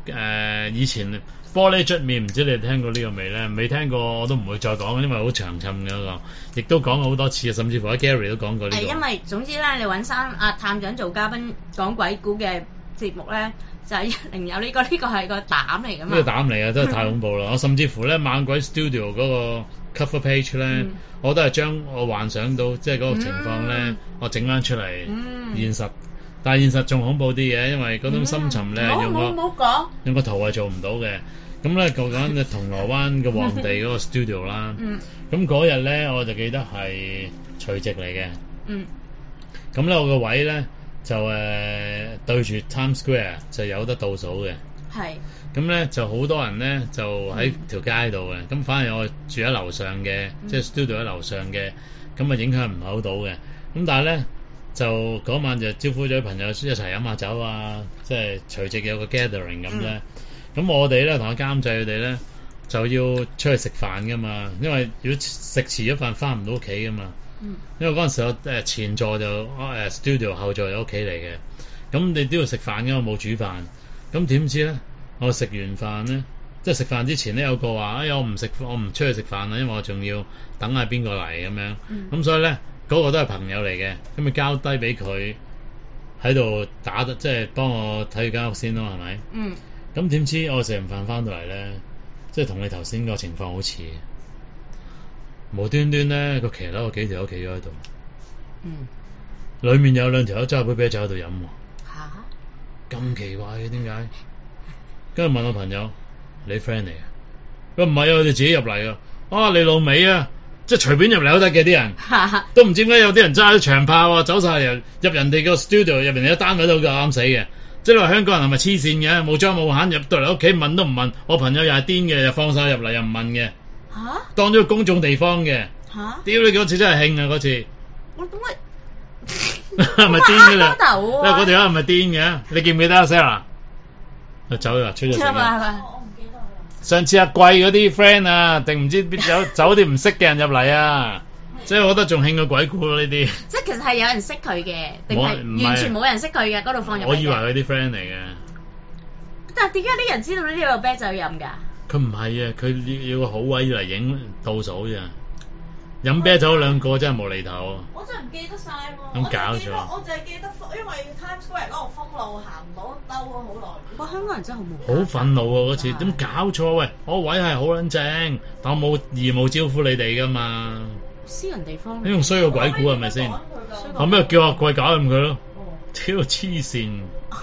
以前玻璃捽面，唔知你哋聽過呢個未咧？未聽過我都唔會再講，因為好長浸嘅嗰個，亦都講過好多次，甚至乎喺 Gary 都講過呢個。 因為總之咧，你揾阿探長做嘉賓講鬼故嘅節目咧，就係一定有呢個係個膽嚟㗎嘛。呢個膽嚟啊，真係太恐怖啦！我甚至乎咧猛鬼 Studio 嗰個 cover page 咧，我都係將我幻想到即係嗰個情況咧，我整翻出嚟現實。但係現實仲恐怖啲嘅，因為嗰種深沉咧，用個圖係做唔到嘅。咁咧講緊嘅銅鑼灣嘅旺地嗰個 studio 啦。咁嗰日咧我就記得係除夕嚟嘅。咁咧我個位咧就對住 Times Square 就有得倒數嘅。係。咁咧就好多人咧就喺條街度嘅。咁反而我住喺樓上嘅，即係 studio 喺樓上嘅，咁啊影響唔係好到嘅。咁但係咧。就嗰晚就招呼咗朋友一齊飲下酒啊，即係除夕有個 gathering 咁咧。咁我哋咧同阿監製佢哋咧就要出去食飯噶嘛，因為如果食遲咗飯翻唔到屋企噶嘛。因為嗰陣時我前座就studio 後座有屋企嚟嘅，咁你都要食飯噶嘛，冇煮飯。咁點知咧，我食完飯咧，即係食飯之前咧有個話，我唔出去食飯啦，因為我仲要等下邊個嚟咁樣。咁所以咧。嗰個都係朋友嚟嘅，咁咪交低俾佢喺度打得，即係幫我睇佢間屋先咯，係咪？咁點知我食完飯翻到嚟咧，即係同你頭先個情況好似，無端端咧個騎樓有幾條友企咗喺度，裏面有兩條友揸杯啤酒喺度飲喎。咁奇怪嘅點解？跟住問我朋友：你 friend 嚟啊？佢唔係啊，佢哋自己入嚟啊！你老味啊！即係隨便入嚟都得嘅啲人，都唔知點解有啲人揸啲長炮啊，走晒入人哋個 studio， 入人哋個單位度夠啱死嘅。即係你話香港人係咪黐線嘅？冇裝冇閒入到嚟屋企問都唔問。我朋友又係癲嘅，又放晒入嚟又唔問嘅。當咗個公眾地方嘅。屌你嗰次真係興啊！嗰次。我點解？係咪癲㗎啦？因為嗰條友係咪癲嘅？你記唔記得啊 Sarah？ 走咗出咗事。上次阿貴嗰啲 friend 啊，定唔知走啲唔識嘅人入嚟啊，即係我覺得仲興過鬼故呢啲。即係其實係有人識佢嘅，定係完全冇人識佢嘅嗰度放入嚟。我以為佢啲 friend 嚟嘅。但係點解啲人知道呢啲有啤酒飲㗎？佢唔係啊，佢要個好位嚟影倒數咋。飲啤酒兩個真係無厘頭。我真係唔記得晒喎。咁搞錯。我淨係記得，因為 Times Square 嗰個封路行唔到，兜咗好耐。哇！香港人真係好冇。好憤怒啊！嗰次點搞錯？喂，我位係好撚正，但我冇義務招呼你哋噶嘛。私人地方。你仲衰過鬼故係咪先？後尾叫阿貴搞掂佢咯。屌黐線！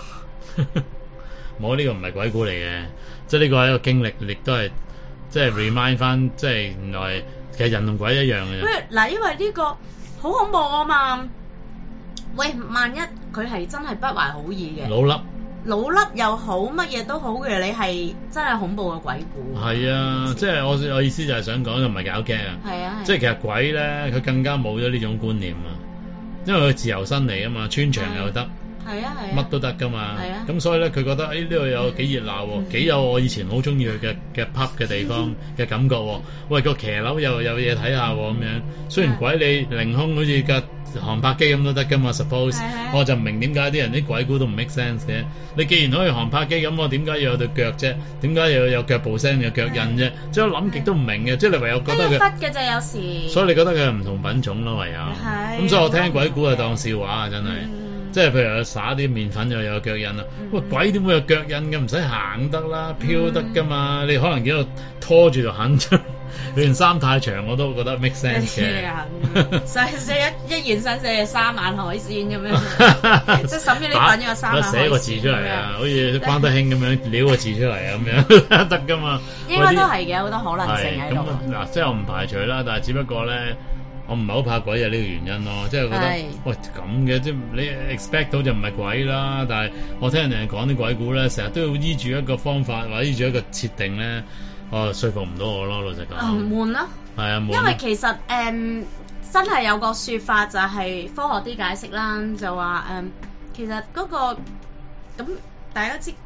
冇呢個唔係鬼故嚟嘅，即係呢個係一個經歷，亦都係即係 remind 翻，即係原來。其實人同鬼一樣嘅。嗱，因為呢個好恐怖啊嘛。喂，萬一佢係真係不懷好意嘅。老粒又好，乜嘢都好嘅，你係真係恐怖嘅鬼故。係啊，即係我意思就係想講，唔係搞驚啊。係啊。即係其實鬼咧，佢更加冇咗呢種觀念啊，因為佢自由身嚟啊嘛，穿牆又得。係啊係。乜都得㗎嘛。係啊。咁所以咧，佢覺得呢度有幾熱鬧喎，幾有我以前好中意去嘅 pub 嘅地方嘅感覺喎。喂，個騎樓又有嘢睇下喎咁樣。雖然鬼你凌空好似架航拍機咁都得㗎嘛 ，suppose。我就唔明點解啲人啲鬼故都唔 make sense 嘅。你既然可以航拍機咁，我點解要有對腳啫？點解要有腳步聲有腳印啫？即係我諗極都唔明嘅，即係你唯有覺得佢得嘅啫，有時。所以你覺得佢係唔同品種咯，唯有。係。咁所以我聽鬼故係當笑話啊，真係。即係譬如撒啲麵粉又有腳印啊！喂，鬼點會有腳印嘅？唔使行得啦，飄得㗎嘛！你可能喺度拖住就行出，你件衫太長我都覺得 make sense 嘅。細一件新寫三眼海鮮咁樣，即係甚至你揾咗個三眼海鮮。寫個字出嚟啊，好似關德興咁樣撩個字出嚟啊咁樣得㗎嘛？應該都係嘅，好多可能性喺度。嗱，即係我唔排除啦，但係只不過咧。我唔係好怕鬼就呢個原因咯，即係覺得喂咁嘅，即係你 expect 到就唔係鬼啦。但係我聽人哋講啲鬼故咧，成日都要依住一個方法或者依住一個設定咧，說服唔到我咯，老實講。悶咯。係啊，悶。因為其實真係有個說法就係科學啲解釋啦，就話其實嗰個咁大家知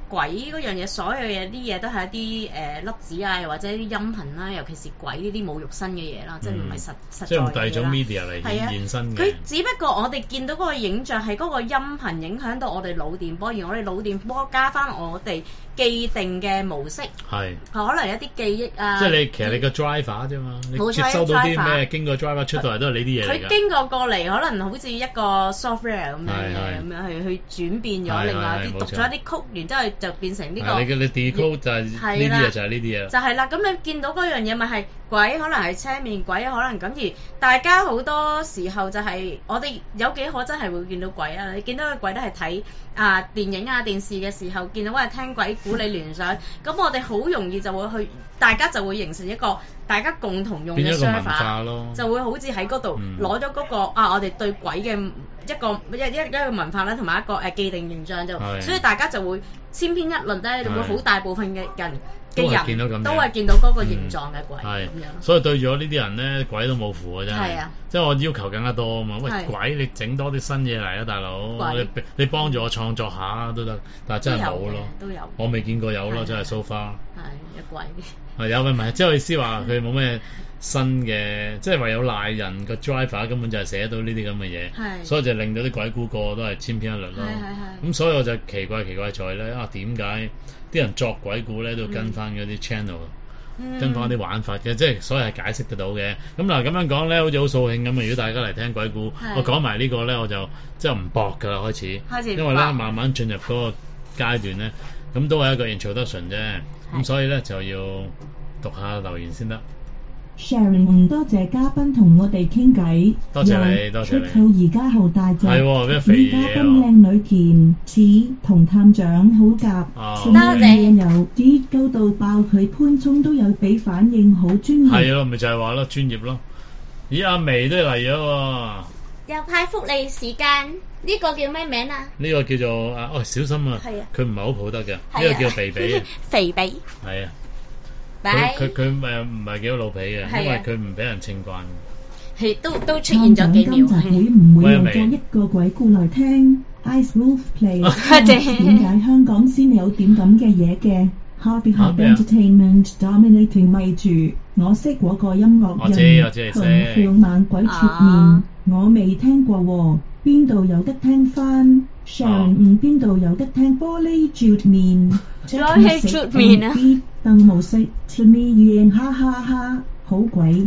鬼嗰樣嘢，所有嘢啲嘢都係一啲粒子啊，又或者啲音頻啦，尤其是鬼呢啲侮辱身嘅嘢啦，即係唔係實在嘅嘢啦。即係用第二種 media 嚟現身嘅。佢只不過我哋見到嗰個影像係嗰個音頻影響到我哋腦電波，而我哋腦電波加翻我哋既定嘅模式。係。可能一啲記憶啊。即係其實你個 driver 啫嘛，你接收到啲咩經過 driver 出到嚟都係呢啲嘢嚟㗎。佢經過嚟，可能好似一個 software 咁樣嘅，咁樣去轉變咗，另外啲讀咗一啲曲，然之後就變成呢個。你 decode 就係呢啲嘢，就係呢啲嘢。就係啦，咁你見到嗰樣嘢咪係鬼，可能係車面鬼，可能咁而大家好多時候就係我哋有幾可真係會見到鬼啊！你見到個鬼都係睇電影啊電視嘅時候見到或者聽鬼故你聯想，咁我哋好容易就會去，大家就會形成一個大家共同用嘅 server，就會好似喺嗰度攞咗嗰個我哋對鬼嘅一個文化啦，同埋一個既定形象，就所以大家就會千篇一律咧，就會好大部分嘅人都係見到嗰個形狀嘅鬼咁樣。所以對咗呢啲人咧，鬼都冇符嘅真係。即係我要求更加多啊嘛！喂，鬼你整多啲新嘢嚟啊，大佬！你幫助我創作下都得，但係真係冇咯。都有。我未見過有咯，真係 so far。係一鬼。係有咪唔係？即係意思話佢冇咩新嘅，即係唯有賴人個 driver 根本就係寫到呢啲咁嘅嘢，所以就令到啲鬼故個都係千篇一律咯。咁所以我就奇怪在咧點解啲人作鬼故咧都要跟翻嗰啲 channel，跟翻啲玩法嘅，即係所以係解釋得到嘅。咁嗱咁樣講咧，好似好掃興咁啊！如果大家嚟聽鬼故，我講埋呢個咧，我就即係唔搏㗎啦，開始，因為咧慢慢進入嗰個階段咧，咁都係一個 introduction 啫。咁所以咧就要讀下留言先得。 Sharon， 多謝嘉賓同我哋傾偈。 多謝你，多謝你。 出到而家好大隻， 咩肥嘢嘉賓靚女甜，似同探長好夾。 多謝。 有啲高到爆，佢潘聰都有俾反應，好專業。 係咯，咪就係話咯，專業咯。咦，阿眉都嚟咗喎。 又派福利時間，呢個叫咩名啊？ 呢個叫做小心啊！佢唔係好抱得嘅，呢個叫肥肥。 肥肥。 係啊。佢唔係幾好老皮嘅，因為佢唔俾人稱慣。 係都出現咗幾秒。 會唔會為咗一個鬼故來聽 Ice Wolf Play？ 點解香港先有點咁嘅嘢嘅 ？Harvey Entertainment Dominating 咪住，我識嗰個音樂人，同向猛鬼出面，我未聽過喎，邊度有得聽翻？上午邊度有得聽玻璃煮面？ 玻璃煮面啊！ 鄧無色 to me 語言哈哈哈，好鬼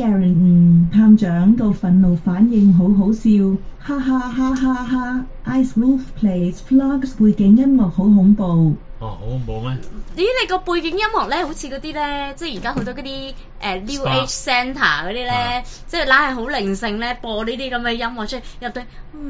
Sharon 探長個憤怒反應好好笑，哈哈哈哈哈 Ice Wolf Plays Vlogs 背景音樂好恐怖。 好恐怖咩？ 咦，你個背景音樂咧，好似嗰啲咧，即係而家好多嗰啲New Age Center 嗰啲咧，即係懶係好靈性咧，播呢啲咁嘅音樂出嚟入對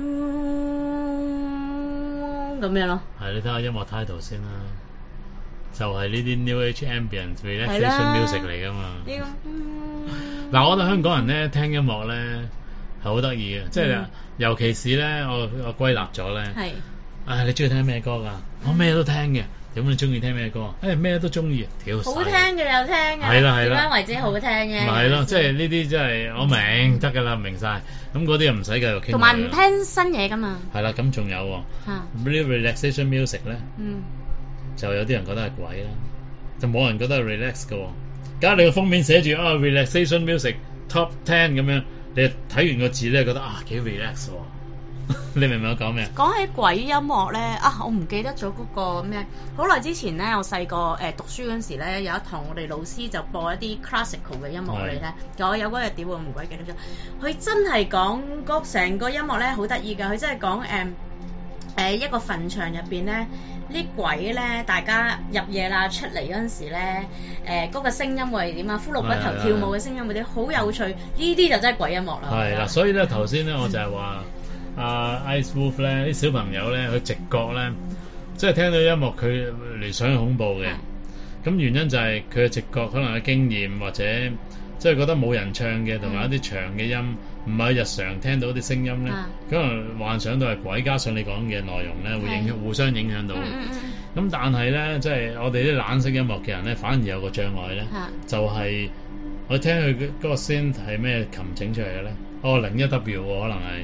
咁樣咯。係，你睇下音樂 title 先啦。就係呢啲 New Age Ambient Relaxation Music 嚟㗎嘛。嗱，我覺得香港人咧聽音樂咧係好得意嘅，即係尤其是咧，我歸納咗咧。係。你中意聽咩歌㗎？我咩都聽嘅。咁你中意聽咩歌？咩都中意。 好聽嘅有聽嘅。係啦。點樣為之好聽嘅？ 咪係咯，即係呢啲真係我明得㗎啦，明晒。咁嗰啲又唔使繼續傾。 同埋唔聽新嘢㗎嘛。 係啦，咁仲有啲 Relaxation Music 咧。就有啲人覺得係鬼啦，就冇人覺得係 relax 嘅。假如你個封面寫住relaxation music top 10咁樣，你睇完個字咧覺得幾 relax 喎。你明唔明我講咩？ 講起鬼音樂咧我唔記得咗嗰個咩，好耐之前咧，我細個讀書嗰陣時咧，有一堂我哋老師就播一啲 classical 嘅音樂嚟咧。我有嗰日點我唔鬼記得咗，佢真係講嗰成個音樂咧好得意㗎，佢真係講一個墳場入邊咧。啲鬼咧，大家入夜啦出嚟嗰陣時咧，嗰個聲音會係點啊？骷髏骨頭跳舞嘅聲音嗰啲好有趣，呢啲就真係鬼音樂啦。係啦， 所以咧頭先咧我就係話Ice Wolf 咧啲小朋友咧，佢直覺咧，即係聽到音樂佢聯想恐怖嘅。咁原因就係佢嘅直覺可能嘅經驗或者即係覺得冇人唱嘅，同埋一啲長嘅音。唔係日常聽到啲聲音咧，可能幻想到係鬼，加上你講嘅內容咧，會互相影響到。咁但係咧，即係我哋啲懶識音樂嘅人咧，反而有個障礙咧，就係我聽佢嗰個聲係咩琴整出嚟嘅咧？01W 可能係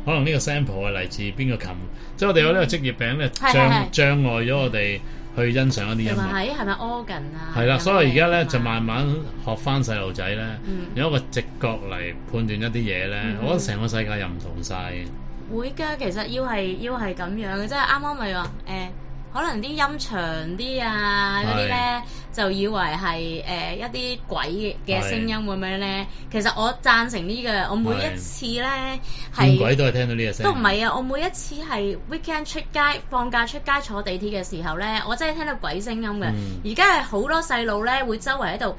可能呢個 sample 係嚟自邊個琴，即係我哋有呢個職業病咧，障礙咗我哋去欣賞一啲音樂。 係咪 organ 啊？ 係啦，所以而家咧就慢慢學翻細路仔咧，用一個直覺嚟判斷一啲嘢咧，我覺得成個世界又唔同晒嘅。 會㗎，其實要係咁樣嘅，即係啱啱咪話可能啲音長啲啊嗰啲咧，就以為係一啲鬼嘅聲音咁樣咧。其實我贊成呢個，我每一次咧係鬼都係聽到呢個聲。 都唔係啊！我每一次係 weekend 出街放假出街坐地鐵嘅時候咧，我真係聽到鬼聲音嘅。而家係好多細路咧會周圍喺度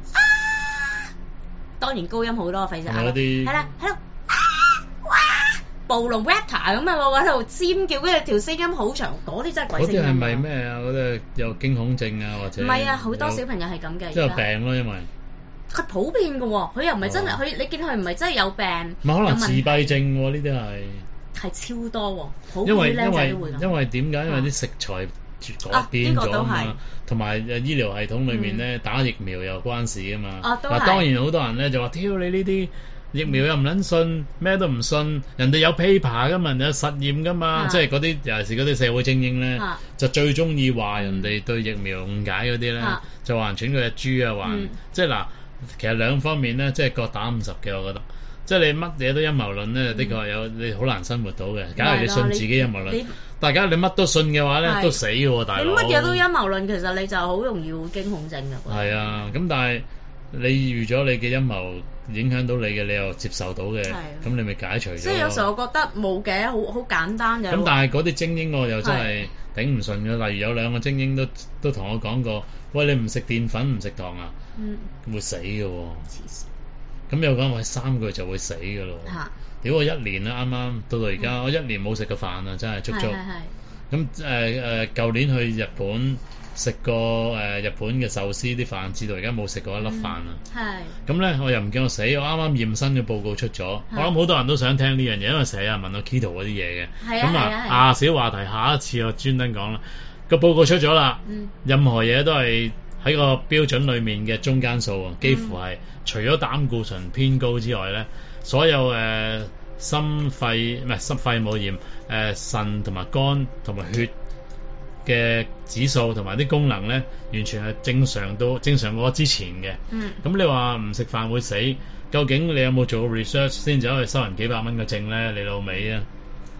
當然高音好多費事係啦喺度暴龍 raptor 咁啊！我喺度尖叫，跟住條聲音好長，嗰啲真係鬼聲音。嗰啲係咪咩啊？嗰啲有驚恐症啊，或者唔係啊？好多小朋友係咁嘅， 即係病咯，因為佢普遍嘅喎，佢又唔係真係佢，你見佢唔係真係有病。 唔係可能自閉症喎？呢啲係超多喎，好多僆仔都會咁。 因為點解？因為啲食材改變咗啊嘛，同埋醫療系統裏面咧打疫苗又關事啊嘛。嗱，當然好多人咧就話：挑你呢啲疫苗又唔撚信，咩都唔信，人哋有 paper 噶嘛，人哋有實驗噶嘛，即係嗰啲尤其是嗰啲社會精英咧，就最中意話人哋對疫苗誤解嗰啲咧，就話人傳佢隻豬啊，話即係嗱，其實兩方面咧，即係各打50嘅，我覺得，即係你乜嘢都陰謀論咧，的確有你好難生活到嘅。假如你信自己陰謀論，大家你乜都信嘅話咧，都死嘅喎，大佬。你乜嘢都陰謀論，其實你就好容易會驚恐症㗎。 係啊，咁但係你預咗你嘅陰謀影響到你嘅，你又接受到嘅，咁你咪解除咗。 即係有時候我覺得冇嘅，好簡單嘅。 咁但係嗰啲精英我又真係頂唔順嘅，例如有2個精英都同我講過，喂，你唔食澱粉唔食糖啊，會死嘅喎。咁又講話3個月就會死嘅咯。屌我1年啦，啱啱到而家，我1年冇食過飯啊，真係足足。咁舊年去日本食過日本嘅壽司啲飯，至到而家冇食過一粒飯啊！咁咧，我又唔驚我死，我啱啱驗身嘅報告出咗，我諗好多人都想聽呢樣嘢，因為成日有人問我 keto 嗰啲嘢嘅。咁小話題，下一次我專登講啦。個報告出咗啦，任何嘢都係喺個標準裏面嘅中間數啊，幾乎係除咗膽固醇偏高之外咧，所有心肺冇驗，腎同埋肝同埋血嘅指數同埋啲功能咧，完全係正常過之前嘅。咁你話唔食飯會死，究竟你有冇做過 research 先至可以收人幾百蚊嘅證咧？你老味啊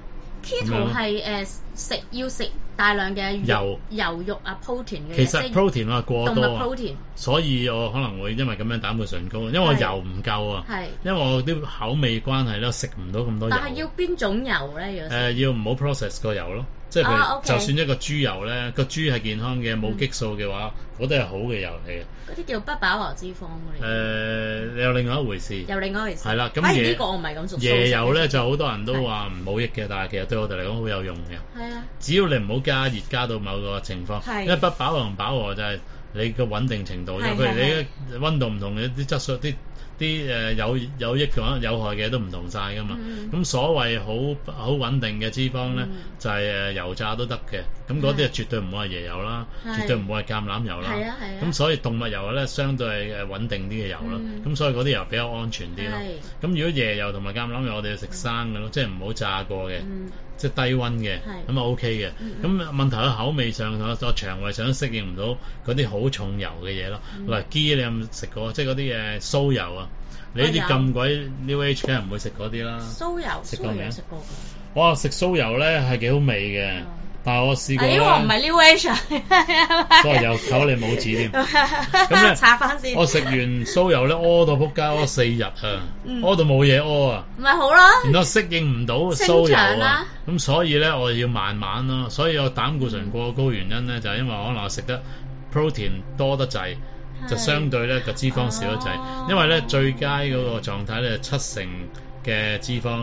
！Keto 係要食大量嘅油肉啊 protein 嘅。 其實 protein 話過多啊，所以我可能會因為咁樣膽固醇高，因為我油唔夠啊。因為我啲口味關係咧，食唔到咁多油。 但係要邊種油咧？ 要唔好 process 個油咯。即係譬如，就算一個豬油咧，個豬係健康嘅，冇激素嘅話，嗰啲係好嘅油嚟嘅。 嗰啲叫不飽和脂肪嗰啲。 有另外一回事。係啦，咁呢個我唔係咁熟。 椰油咧就好多人都話唔冇益嘅，但係其實對我哋嚟講好有用嘅。係啊。只要你唔好加熱加到某個情況，因為不飽和同飽和就係你個穩定程度。因為譬如你溫度唔同嘅啲質素啲有益嘅話，有害嘅都唔同晒噶嘛。咁所謂好穩定嘅脂肪咧，就係油炸都得嘅。咁嗰啲絕對唔會係椰油啦，絕對唔會係橄欖油啦。咁所以動物油咧，相對係穩定啲嘅油啦。咁所以嗰啲油比較安全啲咯。咁如果椰油同埋橄欖油，我哋要食生嘅咯，即係唔好炸過嘅，即係低溫嘅，咁啊 OK 嘅。咁問題喺口味上，我腸胃上適應唔到嗰啲好重油嘅嘢咯。例如雞，你有冇食過？即係嗰啲酥油啊？你呢啲咁鬼 New Age 梗係唔會食嗰啲啦。 酥油食過未？食過。 哇！食酥油咧係幾好味嘅，但係我試過咧。 因為我唔係 New Age 啊。 所以又扣你帽子添。咁咧， 查翻先。 我食完酥油咧，屙到撲街，屙4日啊，屙到冇嘢屙啊。 咪好啦。 然後適應唔到酥油啊，咁所以咧我要慢慢咯。所以我膽固醇過高原因咧，就係因為可能我食得 protein 多得滯。就相對咧個脂肪少得滯，因為咧最佳嗰個狀態咧7成嘅脂肪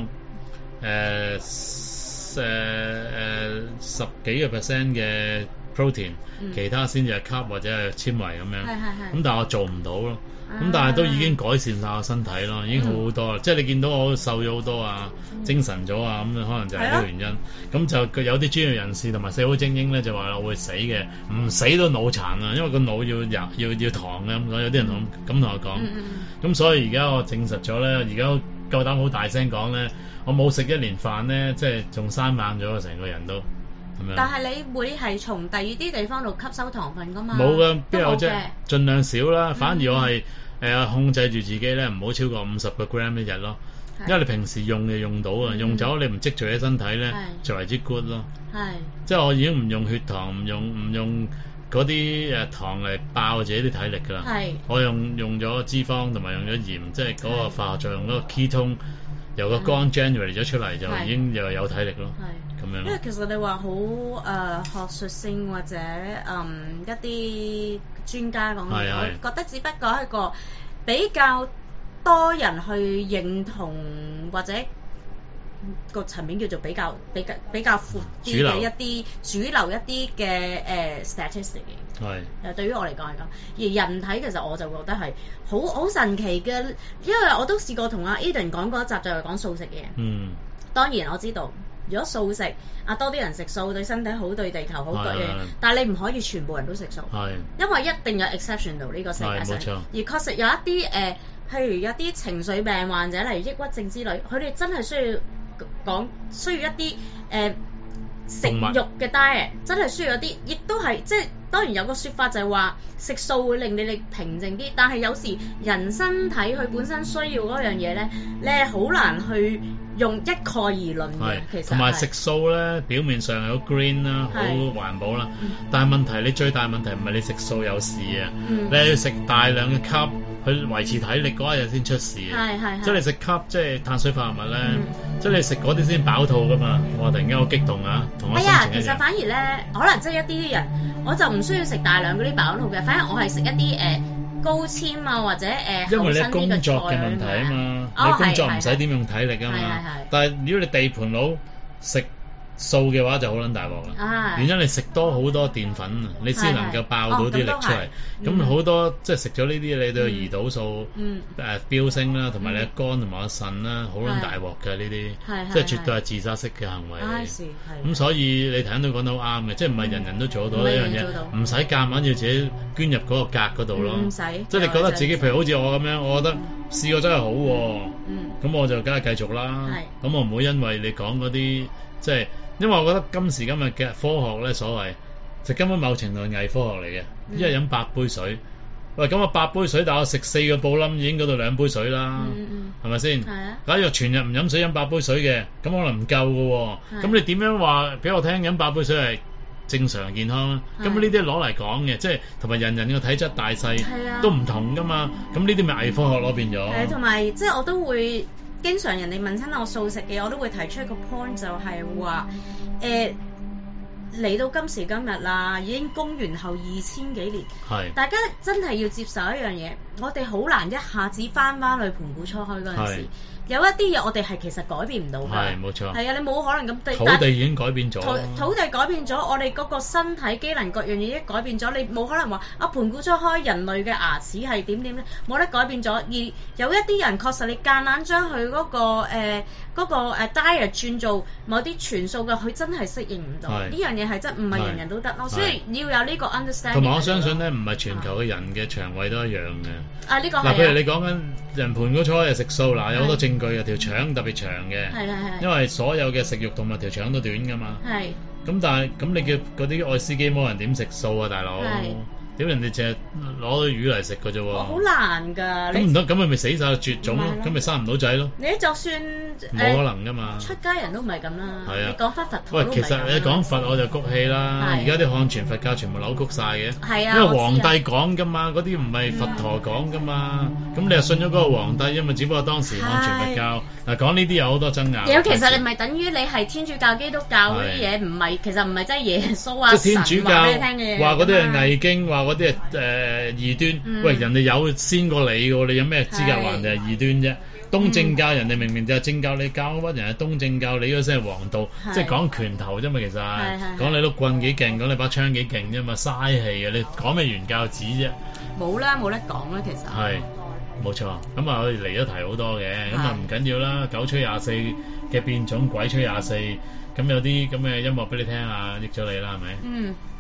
，10幾個%嘅 protein，其他先至係鈉或者係纖維咁樣。咁但係我做唔到咯。咁但係都已經改善晒我身體咯，已經好好多啦。即係你見到我瘦咗好多啊，精神咗啊，咁可能就係呢個原因。咁就有啲專業人士同埋社會精英咧就話我會死嘅，唔死都腦殘啊，因為個腦要糖嘅咁講。有啲人咁同我講。咁所以而家我證實咗咧，而家夠膽好大聲講咧，我冇食一年飯咧，即係仲生猛咗成個人都咁樣。 但係你會係從第二啲地方度吸收糖分㗎嘛？ 冇㗎，邊有啫？盡量少啦。反而我係控制住自己咧，唔好超過50個 gram 一日咯。因為你平時用就用到啊，用咗你唔積聚喺身體咧，就為之 good 咯。係，即係我已經唔用血糖，唔用嗰啲糖嚟爆自己啲體力㗎啦。係，我用咗脂肪同埋用咗鹽，即係嗰個化學作用嗰個 ketone 由個肝 generate 咗出嚟，就已經又有體力咯。係，咁樣。因為其實你話好學術性或者一啲專家講嘅，我覺得只不過係一個比較多人去認同或者個層面叫做比較闊啲嘅一啲主流一啲嘅statistic 嘅。係。對於我嚟講係咁，而人體其實我就覺得係好神奇嘅，因為我都試過同阿 Eden 講過一集就係講素食嘅。嗯。當然我知道，如果素食多啲人食素對身體好，對地球好嘅，但係你唔可以全部人都食素。係。因為一定有 exception 到呢個世界上。冇錯。而確實有一啲譬如有啲情緒病患者，例如抑鬱症之類，佢哋真係需要一啲食肉嘅 diet，真係需要一啲，亦都係即係當然有個説法就係話食素會令你哋平靜啲，但係有時人身體佢本身需要嗰樣嘢咧，你係好難去用一概而論嘅。其實同埋食素咧，表面上係好 green 啦，好環保啦，但係問題你最大問題唔係你食素有事啊，你係要食大量嘅 carb去維持體力嗰一日先出事啊！即係你食 carb 即係碳水化合物咧，即係你食嗰啲先飽肚噶嘛！我突然間好激動啊，同我心情一樣。其實反而咧，可能即係一啲人，我就唔需要食大量嗰啲飽肚嘅，反而我係食一啲高纖啊或者因為你工作嘅問題啊嘛，你工作唔使點用體力啊嘛，但係如果你地盤佬食素嘅話就好撚大鑊啦，原因你食多好多澱粉啊，你先能夠爆到啲力出嚟。咁好多即係食咗呢啲，你對胰島素飆升啦，同埋你嘅肝同埋個腎啦，好撚大鑊嘅呢啲，即係絕對係自殺式嘅行為嚟。咁所以你睇到講得好啱嘅，即係唔係人人都做到呢樣嘢，唔使夾硬要自己捐入嗰個格嗰度咯。唔使，即係你覺得自己譬如好似我咁樣，我覺得試過真係好喎，咁我就梗係繼續啦。咁我唔會因為你講嗰啲即係。因為我覺得今時今日嘅科學咧，所謂就根本某程度係偽科學嚟嘅。一日飲8杯水，喂咁我8杯水，但我食4個布冧已經嗰度2杯水啦，係咪先？假如全日唔飲水飲8杯水嘅，咁可能唔夠嘅喎。咁你點樣話俾我聽飲8杯水係正常健康啊？咁呢啲攞嚟講嘅，即係同埋人人嘅體質大細都唔同噶嘛。咁呢啲咪偽科學攞變咗。 同埋即係我都會。經常人哋問親我素食嘅，我都會提出一個 point 就係話，嚟到今時今日啦，已經公元後2000幾年，大家真係要接受一樣嘢，我哋好難一下子翻去盤古初開嗰陣時。有一啲嘢我哋係其實改變唔到㗎，係冇錯，係啊，你冇可能咁。土地已經改變咗， 土地改變咗，我哋嗰個身體機能各樣嘢已經改變咗，你冇可能話盤古初開人類嘅牙齒係點咧，冇得改變咗。而有一啲人確實你夾硬將佢嗰個diet 轉做某啲全素嘅，佢真係適應唔到。呢樣嘢係真唔係人人都得咯，所以要有呢個 understanding。同埋我相信咧，唔係全球嘅人嘅腸胃都一樣嘅。 呢個係譬如你講緊人盤古初開食素，嗱有好多證據嘅，條腸特別長嘅，因為所有嘅食肉動物條腸都短㗎嘛。咁但係咁你叫嗰啲愛斯基摩人點食素啊，大佬？點人哋淨係攞到魚嚟食㗎啫喎！ 好難㗎！ 咁唔得，咁咪死晒絕種咯，咁咪生唔到仔咯。 你就算冇可能㗎嘛！ 出家人都唔係咁啦。係啊，你講翻佛陀都唔係咁。喂， 其實你講佛我就谷氣啦。而家啲漢傳佛教全部扭曲晒嘅。 係啊， 因為皇帝講㗎嘛，嗰啲唔係佛陀講㗎嘛。咁你又信咗嗰個皇帝，因為只不過當時漢傳佛教嗱講呢啲有好多爭拗。 其實你咪等於你係天主教、基督教嗰啲嘢，唔係其實唔係真係耶穌啊神話俾你聽嘅嘢。 話嗰啲係偽經，話嗰啲係異端。喂，人哋有先過你嘅，你有咩資格話人哋係異端啫？東正教人哋明明就係正教，你教屈人係東正教，你嗰先係黃道，即係講拳頭啫嘛。其實講你碌棍幾勁，講你把槍幾勁啫嘛，嘥氣啊！你講咩原教旨啫？ 冇啦，冇得講啦，其實係冇錯。咁啊，我哋離咗題好多嘅，咁啊唔緊要啦。九吹24嘅變種，鬼吹24，咁有啲咁嘅音樂俾你聽下，益咗你啦，係咪？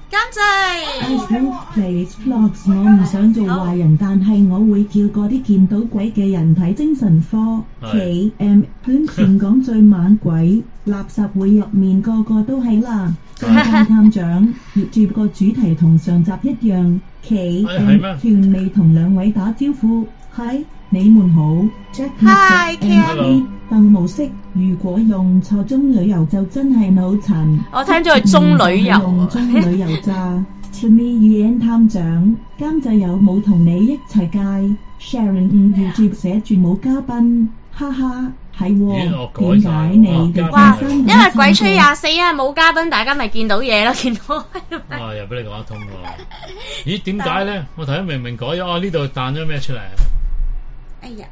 監製。 Plays Vlogs， 我唔想做壞人，但係我會叫嗰啲見到鬼嘅人睇精神科。KM 本全港最猛鬼，垃圾會入面個個都係啦。偵探探長，YouTube個主題同上集一樣。KM 權利同兩位打招呼，係你們好。Jack Hello。 鄧模式，如果用錯中旅遊就真係腦殘。 我聽咗係中旅遊。 用中旅遊咋？To me 語言探長，監製有冇同你一齊介 ？Sharon YouTube 寫住冇嘉賓，哈哈，係喎。點解你嘅哇，因為鬼吹24啊，冇嘉賓，大家咪見到嘢咯，見到。 啊，又俾你講得通喎。咦？點解咧？我睇明明改咗，呢度彈咗咩出嚟？ 哎呀！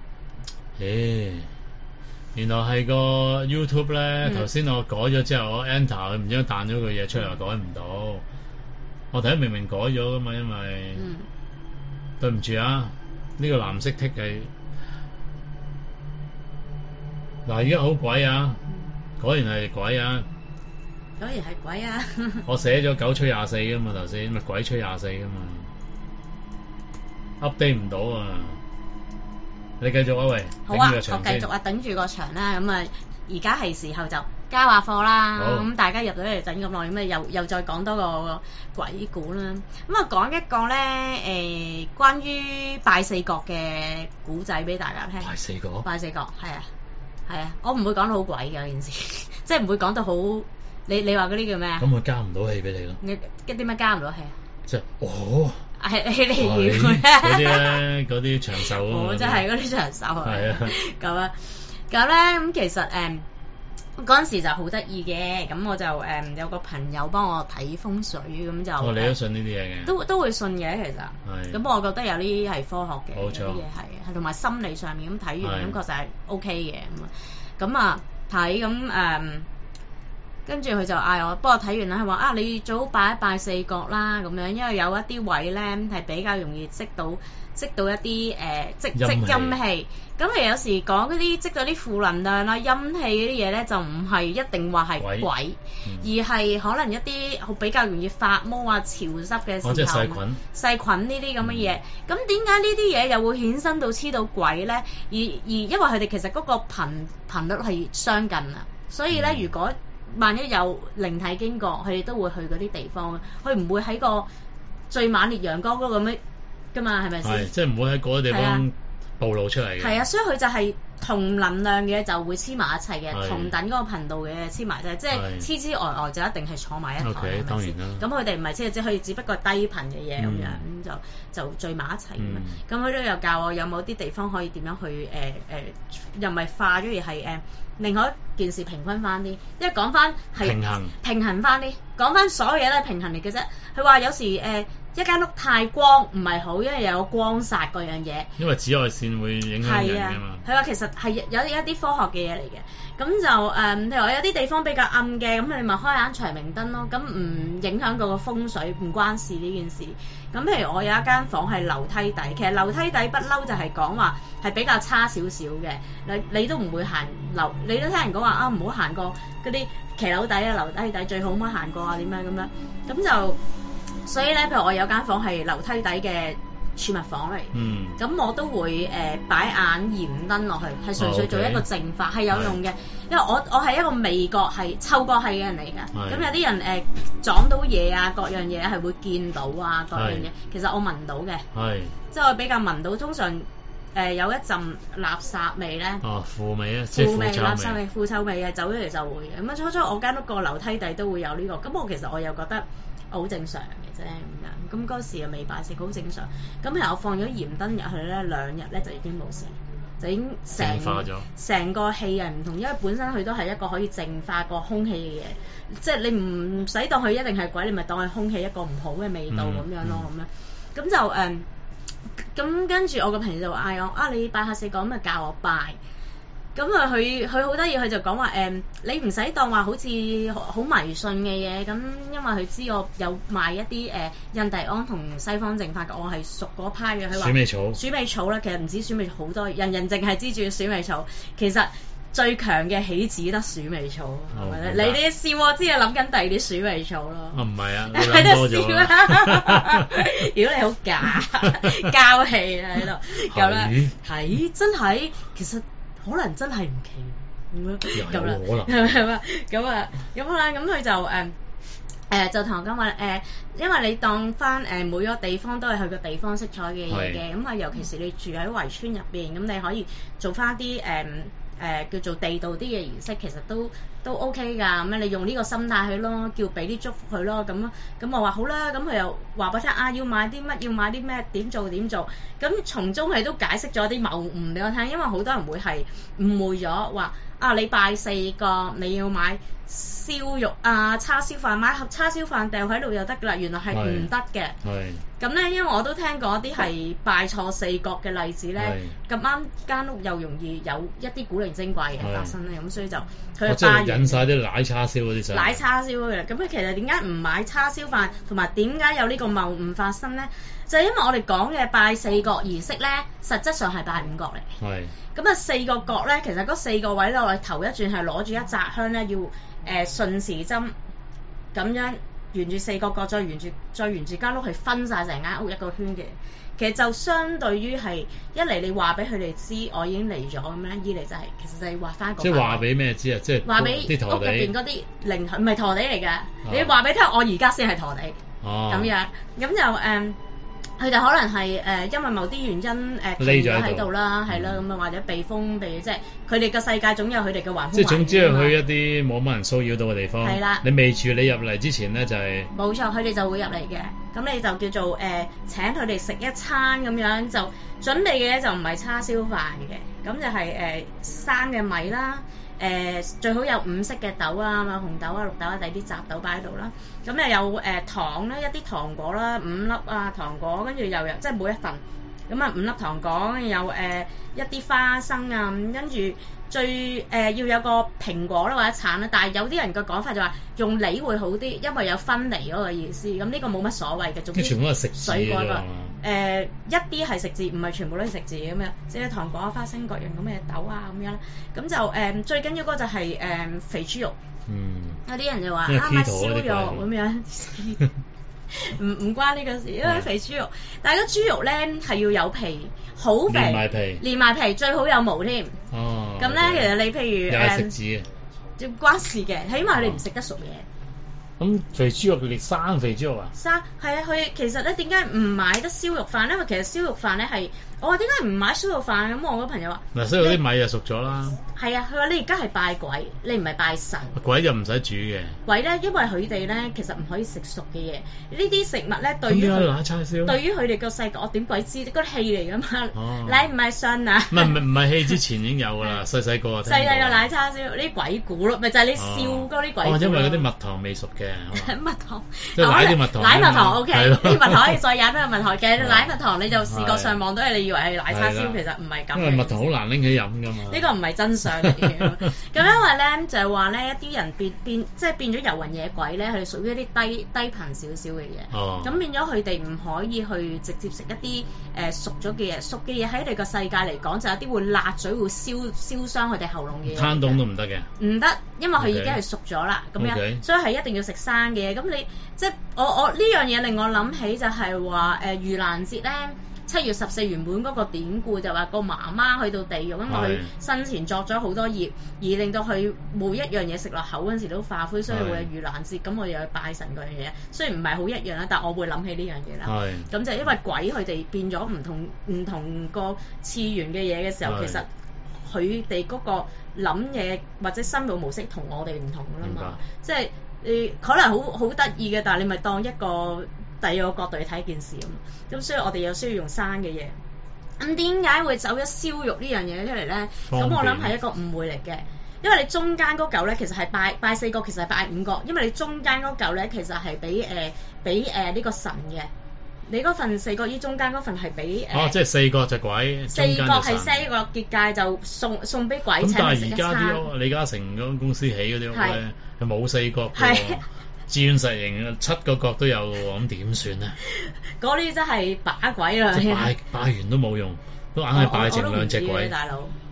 原來係個 YouTube 咧，頭先我改咗之後，我 enter 佢唔知彈咗個嘢出嚟，改唔到。我睇明明改咗噶嘛，因為對唔住啊，呢個藍色剔係嗱，而家好鬼啊，果然係鬼啊， 果然係鬼啊！ 我寫咗狗吹24噶嘛，頭先咪鬼吹24噶嘛 ，update 唔到啊！你繼續啊，喂！ 好啊，我繼續啊，頂住個場啦。咁啊，而家係時候就交下課啦。咁大家入到嚟等咁耐，咁啊又再講多個鬼故啦。咁啊，講一個咧關於拜四角嘅古仔俾大家聽。 拜四角？ 拜四角係啊，我唔會講到好鬼嘅件事，即係唔會講到好。你話嗰啲叫咩啊？ 咁我加唔到戲俾你咯。 你點解加唔到戲啊？ 即係係你嗰啲咧，嗰啲長壽啊！ 真係嗰啲長壽啊！ 係啊， 咁咧咁其實嗰陣時就好得意嘅，咁我就有個朋友幫我睇風水，咁就你都信呢啲嘢嘅？ 都會信嘅，其實。咁我覺得有啲係科學嘅，有啲嘢係同埋心理上面咁睇完，咁確實係 OK 嘅咁啊睇咁跟住佢就嗌我幫我睇完啦，佢話你最好拜一拜四角啦咁樣，因為有一啲位咧係比較容易積到一啲積陰氣。咁佢有時講嗰啲積咗啲負能量啦、陰氣嗰啲嘢咧，就唔係一定話係鬼，而係可能一啲比較容易發毛啊、潮濕嘅時候， 即係細菌呢啲咁嘅嘢。咁點解呢啲嘢又會衍生到黐到鬼咧？而因為佢哋其實嗰個頻率係相近啊，所以咧如果萬一有靈體經過，佢哋都會去嗰啲地方，佢唔會喺個最猛烈陽光嗰個咁樣噶嘛，係咪先？係， 即係唔會喺嗰啲地方暴露出嚟嘅。係啊，所以佢就係同能量嘅就會黐埋一齊嘅，同等嗰個頻道嘅黐埋一齊，即係黐呆就一定係坐埋一台，係咪先？咁佢哋唔係即係佢只不過低頻嘅嘢咁樣，就聚埋一齊咁樣。咁佢都有教我有冇啲地方可以點樣去又唔係化咗，而係另外一件事平均翻啲，因為講翻係平衡翻啲，講翻所有嘢都係平衡嚟嘅啫。佢話有時一間屋太光唔係好，因為有光煞嗰樣嘢。因為紫外線會影響人㗎嘛。 佢話其實係有一啲科學嘅嘢嚟嘅。咁就譬如話有啲地方比較暗嘅，咁你咪開眼長明燈咯。咁唔影響個風水，唔關事呢件事。咁譬如我有一間房係樓梯底，其實樓梯底不嬲就係講話係比較差少少嘅。你都唔會行樓，你都聽人講話唔好行過嗰啲騎樓底啊、樓梯底最好唔好行過啊，點樣咁樣。咁就所以咧，譬如我有間房係樓梯底嘅儲物房嚟，咁我都會擺眼鹽燈落去，係純粹做一個淨化，係有用嘅。因為我係一個味覺係嗅覺係嘅人嚟㗎，咁有啲人撞到嘢啊，各樣嘢係會見到啊，各樣嘢其實我聞到嘅，即係我比較聞到，通常有一陣垃圾味咧， 腐味啊，即係腐臭味， 垃圾味、腐臭味嘅走咗嚟就會嘅。咁啊初我間屋個樓梯底都會有呢個，咁我其實我又覺得好正常嘅啫咁樣，咁嗰時又未擺食，好正常。咁其實我放咗鹽燈入去咧，2日咧就已經冇事，就已經成個氣係唔同，因為本身佢都係一個可以淨化個空氣嘅嘢，即係你唔使當佢一定係鬼，你咪當佢空氣一個唔好嘅味道咁樣咯，咁樣咁就咁跟住我個朋友就嗌我你拜下四角，咁咪教我拜。咁佢好得意，佢就講話你唔使當話好似好迷信嘅嘢，咁因為佢知我有賣一啲印第安同西方淨化嘅，我係屬嗰派嘅。佢話鼠尾草啦，其實唔止鼠尾草，好多人淨係知住鼠尾草，其實最強嘅豈止得鼠尾草，係咪咧？你啲笑我知係諗緊第二啲鼠尾草咯。 唔係啊，你諗多咗啦。 如果你好假交氣啊喺度，咁咧係真係，其實可能真係唔奇。咁啦，係嘛？咁啊，咁啦，咁佢就就同我講話因為你當翻每個地方都係佢個地方色彩嘅嘢嘅，咁啊尤其是你住喺圍村入邊，咁你可以做翻啲叫做地道啲嘅儀式，其實都 OK 㗎。咁樣你用呢個心態去咯，叫俾啲祝福佢咯。咁我話好啦，咁佢又話俾我聽要買啲乜，要買啲咩，點做。咁從中佢都解釋咗啲謬誤俾我聽，因為好多人會係誤會咗話你拜4個你要買燒肉叉燒飯，買盒叉燒飯掉喺度就得㗎啦，原來係唔得嘅。咁咧，因為我都聽過一啲係拜錯4角嘅例子咧，咁啱間屋又容易有一啲古靈精怪嘅發生咧，咁所以就佢即係引晒啲奶叉燒嗰啲上。 奶叉燒嘅，咁其實點解唔買叉燒飯，同埋點解有呢個謬誤發生咧？就係因為我哋講嘅拜4角儀式咧，實質上係拜5角嚟。咁4個角咧，其實嗰4個位咧，我哋頭一轉係攞住一紮香咧，要順時針咁樣沿住4個角，再沿住間屋去分晒成間屋一個圈嘅。其實就相對於係一嚟你話俾佢哋知我已經嚟咗咁樣，二嚟就係其實就係畫翻個。即係話俾咩知啊？即係話俾屋入邊嗰啲靈魂，唔係陀地嚟嘅。你話俾聽，我而家先係陀地。咁樣咁就佢哋可能係因為某啲原因匿咗喺度啦，係啦，咁啊或者避風即係佢哋個世界總有佢哋嘅環境。即係總之係去一啲冇乜人騷擾到嘅地方。係啦。你未處理入嚟之前咧就係。冇錯，佢哋就會入嚟嘅。咁你就叫做請佢哋食一餐咁樣，就準備嘅嘢就唔係叉燒飯嘅，咁就係生嘅米啦。最好有5色嘅豆啊，紅豆啊、綠豆啊，第啲雜豆擺喺度啦。咁又有糖啦，一啲糖果啦，5粒糖果，跟住又有即係每一份咁5粒糖果，跟住有一啲花生啊，跟住最要有個蘋果啦或者橙啦。但係有啲人嘅講法就話用梨會好啲，因為有分離嗰個意思。咁呢個冇乜所謂嘅，總之全部都係食水果㗎。一啲係食字，唔係全部都係食字咁樣，即係糖果、花生各樣咁嘅豆啊咁樣。咁就最緊要嗰就係肥豬肉。有啲人就話買燒肉咁樣，唔關呢個事，因為肥豬肉。但係個豬肉咧係要有皮，好肥，連埋皮最好有毛添。咁咧其實你譬如又係食字嘅，要關事嘅，起碼你唔食得熟嘢。咁肥豬肉你生肥豬肉啊？生係啊，佢其實咧點解唔買得燒肉飯咧？因為其實燒肉飯咧係我話點解唔買燒肉飯咁？我個朋友話嗱，燒肉啲米就熟咗啦。係啊，佢話你而家係拜鬼，你唔係拜神。鬼就唔使煮嘅。鬼咧，因為佢哋咧其實唔可以食熟嘅嘢。呢啲食物咧對於奶叉燒，對於佢哋個世界，我點鬼知？嗰啲戲嚟噶嘛？你唔係信啊？唔係戲之前已經有㗎啦，細細個。細細個奶叉燒呢啲鬼故咯，咪就係你笑嗰啲鬼故。因為嗰啲蜜糖未熟嘅。蜜糖。即係奶啲蜜糖。奶蜜糖 OK，啲蜜糖可以再飲咩蜜糖嘅？奶蜜糖你就視覺上望到係你以為係奶叉燒，其實唔係咁。因為蜜糖好難拎起飲㗎嘛。呢個唔係真相嚟嘅。咁因為咧就係話咧一啲人變即係變咗遊魂野鬼咧，佢哋屬於一啲低頻少少嘅嘢。咁變咗佢哋唔可以去直接食一啲熟咗嘅嘢。熟嘅嘢喺你個世界嚟講就有啲會辣嘴，會燒傷佢哋喉嚨嘅嘢。攤凍都唔得嘅。唔得，因為佢已經係熟咗啦。咁樣，所以係一定要食生嘅嘢。咁你即係我呢樣嘢令我諗起就係話盂蘭節咧。7月14原本嗰個典故就話個媽媽去到地獄，因為佢生前作咗好多業，而令到佢每一樣嘢食落口嗰陣時都化灰，所以會有盂蘭節。咁我又去拜神嗰樣嘢，雖然唔係好一樣啦，但我會諗起呢樣嘢啦。咁就因為鬼佢哋變咗唔同個次元嘅嘢嘅時候，其實佢哋嗰個諗嘢或者生活模式同我哋唔同㗎啦嘛。即係可能好得意嘅，但係你咪當一個第二個角度去睇件事咁，所以我哋又需要用生嘅嘢。咁點解會走咗燒肉呢樣嘢出嚟咧？咁我諗係一個誤會嚟嘅，因為你中間嗰嚿咧其實係拜4個，其實係拜5個，因為你中間嗰嚿咧其實係俾呢個神嘅。你嗰份4個衣中間嗰份係俾即係4個就鬼，4個係4個結界就送俾鬼。咁但係而家啲屋李嘉誠嗰間公司起嗰啲屋咧係冇4個嘅。鑽石形7個角都有喎，咁點算咧？嗰啲真係把鬼啦！即係拜完都冇用，都硬係拜剩2隻鬼。大佬，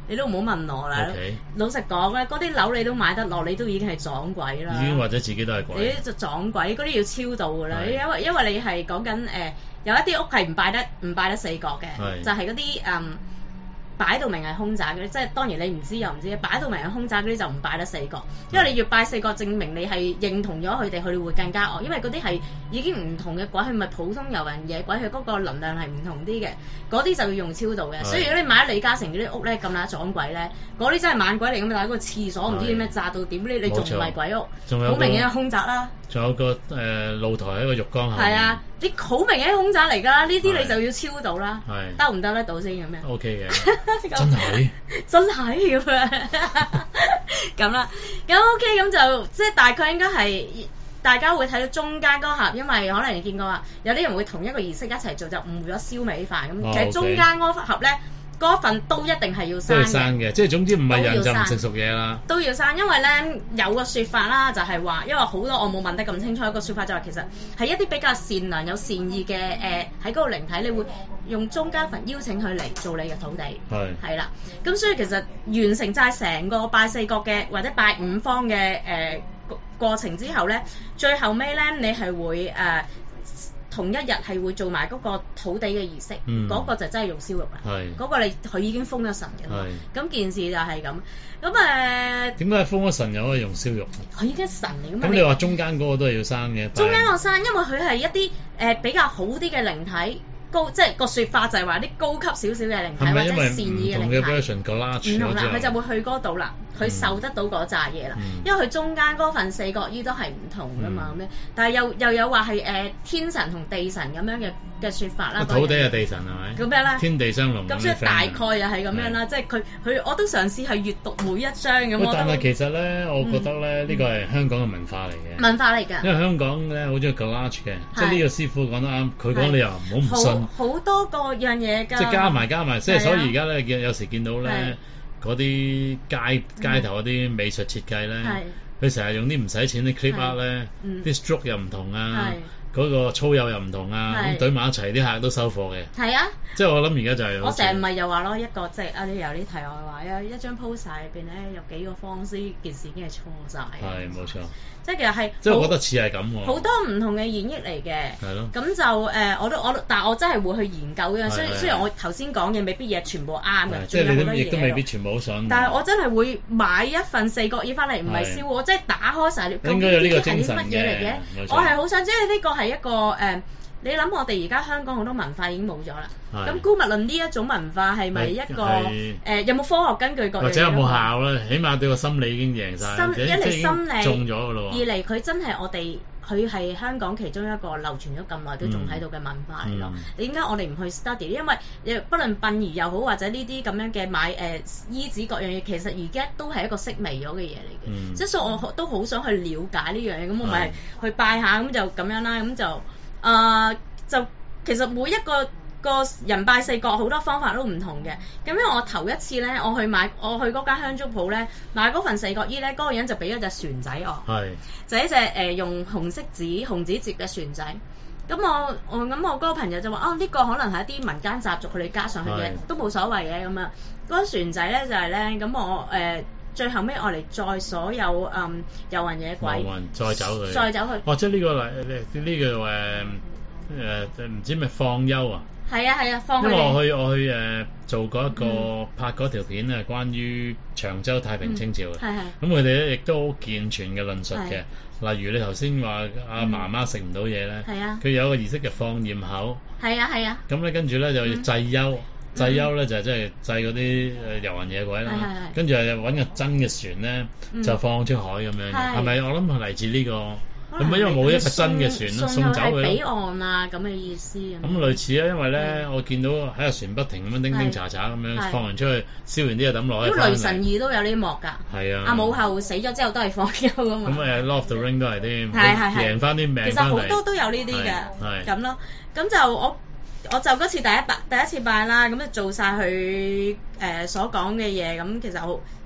你都唔好問我啦。老實講咧，嗰啲樓你都買得落，你都已經係撞鬼啦。 已經或者自己都係鬼。 你就撞鬼，嗰啲要超度㗎啦。因為你係講緊有一啲屋係唔拜得四角嘅，就係嗰啲擺到明係兇宅嗰啲，即係當然你唔知又唔知，擺到明係兇宅嗰啲就唔拜得四角，因為你越拜四角，證明你係認同咗佢哋，佢哋會更加惡，因為嗰啲係已經唔同嘅鬼，佢唔係普通遊人野鬼，佢嗰個能量係唔同啲嘅，嗰啲就要用超度嘅。所以如果你買李嘉誠嗰啲屋咧咁乸撞鬼咧，嗰啲真係猛鬼嚟㗎嘛，但係嗰個廁所唔知點咩炸到點，你仲唔係鬼屋？好明顯係兇宅啦。 仲有個露台喺個浴缸後面。係啊， 你好明顯係兇宅嚟㗎啦，呢啲你就要超度啦。得唔得到先咁樣 ？OK 嘅。真係咁樣咁啦，咁 OK 咁就即係大概應該係大家會睇到中間嗰盒，因為可能你見過啊，有啲人會同一個儀式一齊做，就誤會咗燒味飯咁。其實中間嗰盒咧，嗰份都一定係要生嘅。都係生嘅， 即係總之唔係人就唔食熟嘢啦。 都要生，因為咧有個説法啦，就係話，因為好多我冇問得咁清楚，一個説法就係其實係一啲比較善良有善意嘅喺嗰個靈體，你會用中間份邀請佢嚟做你嘅土地。係啦，咁所以其實完成晒成個拜四角嘅或者拜五方嘅過程之後咧，最後尾咧你係會同一日係會做埋嗰個土地嘅儀式，嗰個就真係用燒肉啦。嗰個佢已經封咗神嘅，咁件事就係咁。咁點解封咗神又可以用燒肉？ 佢已經神嚟㗎嘛。 咁你話中間嗰個都係要生嘅？ 中間個生，因為佢係一啲比較好啲嘅靈體。即係個説法就係話啲高級少少嘅靈體或者善意嘅靈體，唔同啦，佢就會去嗰度啦，佢受得到嗰扎嘢啦。因為佢中間嗰份四角衣都係唔同㗎嘛咁樣，但係又有話係天神同地神咁樣嘅説法啦。 土地係地神係咪？ 咁咩咧？ 天地相容。 咁所以大概又係咁樣啦，即係佢我都嘗試係閱讀每一章咁。 但係其實咧，我覺得咧呢個係香港嘅文化嚟嘅。 文化嚟㗎。 因為香港咧好中意 collage 嘅，即係呢個師傅講得啱，佢講你又唔好唔信。 好多個樣嘢㗎， 即係加埋，即係所以而家咧有時見到咧嗰啲街頭嗰啲美術設計咧，佢成日用啲唔使錢啲 clip art 咧，啲 stroke 又唔同啊，嗰個粗幼又唔同啊，咁對埋一齊啲客都收貨嘅。 係啊， 即係我諗而家就係我成日唔係又話咯，一個即係有啲題外話啊，一張 poster 入邊咧有幾個方師，件事已經係錯晒。 係冇錯。 即係其實係， 即係我覺得似係咁喎。 好多唔同嘅演繹嚟嘅。係咯。咁就但係我真係會去研究嘅。雖然我頭先講嘅未必嘢全部啱嘅， 即係你亦都未必全部好信。 但係我真係會買一份四角衣翻嚟，唔係燒，我真係打開晒料。 應該有呢個精神嘅。係啲乜嘢嚟嘅？我係好想知呢個係一個你諗我哋而家香港好多文化已經冇咗啦。咁姑勿論呢一種文化係咪一個有冇科學根據過？ 或者有冇效咧？起碼對個心理已經贏晒， 一嚟心理中咗㗎咯。 二嚟佢真係佢係香港其中一個流傳咗咁耐都仲喺度嘅文化嚟咯。點解我哋唔去 study？因為不論殯儀又好，或者呢啲咁樣嘅買衣紙各樣嘢，其實而家都係一個式微咗嘅嘢嚟嘅。即係所以我都好想去了解呢樣嘢。咁我咪去拜下，咁就咁樣啦。咁就其實每一個人拜四角好多方法都唔同嘅。咁因為我頭一次咧，我去嗰間香燭鋪咧買嗰份四角衣咧，嗰個人就俾咗隻船仔我，就一隻用紅紙折嘅船仔。咁我嗰個朋友就話呢個可能係一啲民間習俗，佢哋加上去嘅都冇所謂嘅咁啊。嗰個船仔咧就係咧，咁我最後尾我嚟載所有遊魂野鬼， 再走佢。即係呢個唔知咩放幽啊？ 係啊，放因為我去做過一個拍嗰條片啊，關於長洲太平清醮嘅。咁佢哋咧亦都好健全嘅論述嘅。例如你頭先話阿媽媽食唔到嘢咧，佢有個儀式就放焰口。係啊。咁咧跟住咧就要祭幽，祭幽咧就即係祭嗰啲遊魂野鬼啦。跟住又揾個真嘅船咧，就放出海咁樣嘅。係咪？我諗係嚟自呢個。咁因為冇一個真嘅船咯，送走佢咯。 彼岸啊咁嘅意思。 咁類似啊，因為咧我見到喺個船不停咁樣叮叮查查咁樣放完出去，燒完啲嘢抌落去。 咁雷神2都有呢幕㗎。 係啊。 阿母后死咗之後都係放幽㗎嘛。 咁Lord of the Ring 都係啲，贏翻啲命翻嚟。 其實好多都有呢啲嘅，咁咯。咁就我就嗰次第一次拜啦，咁就做晒佢所講嘅嘢，咁其實好。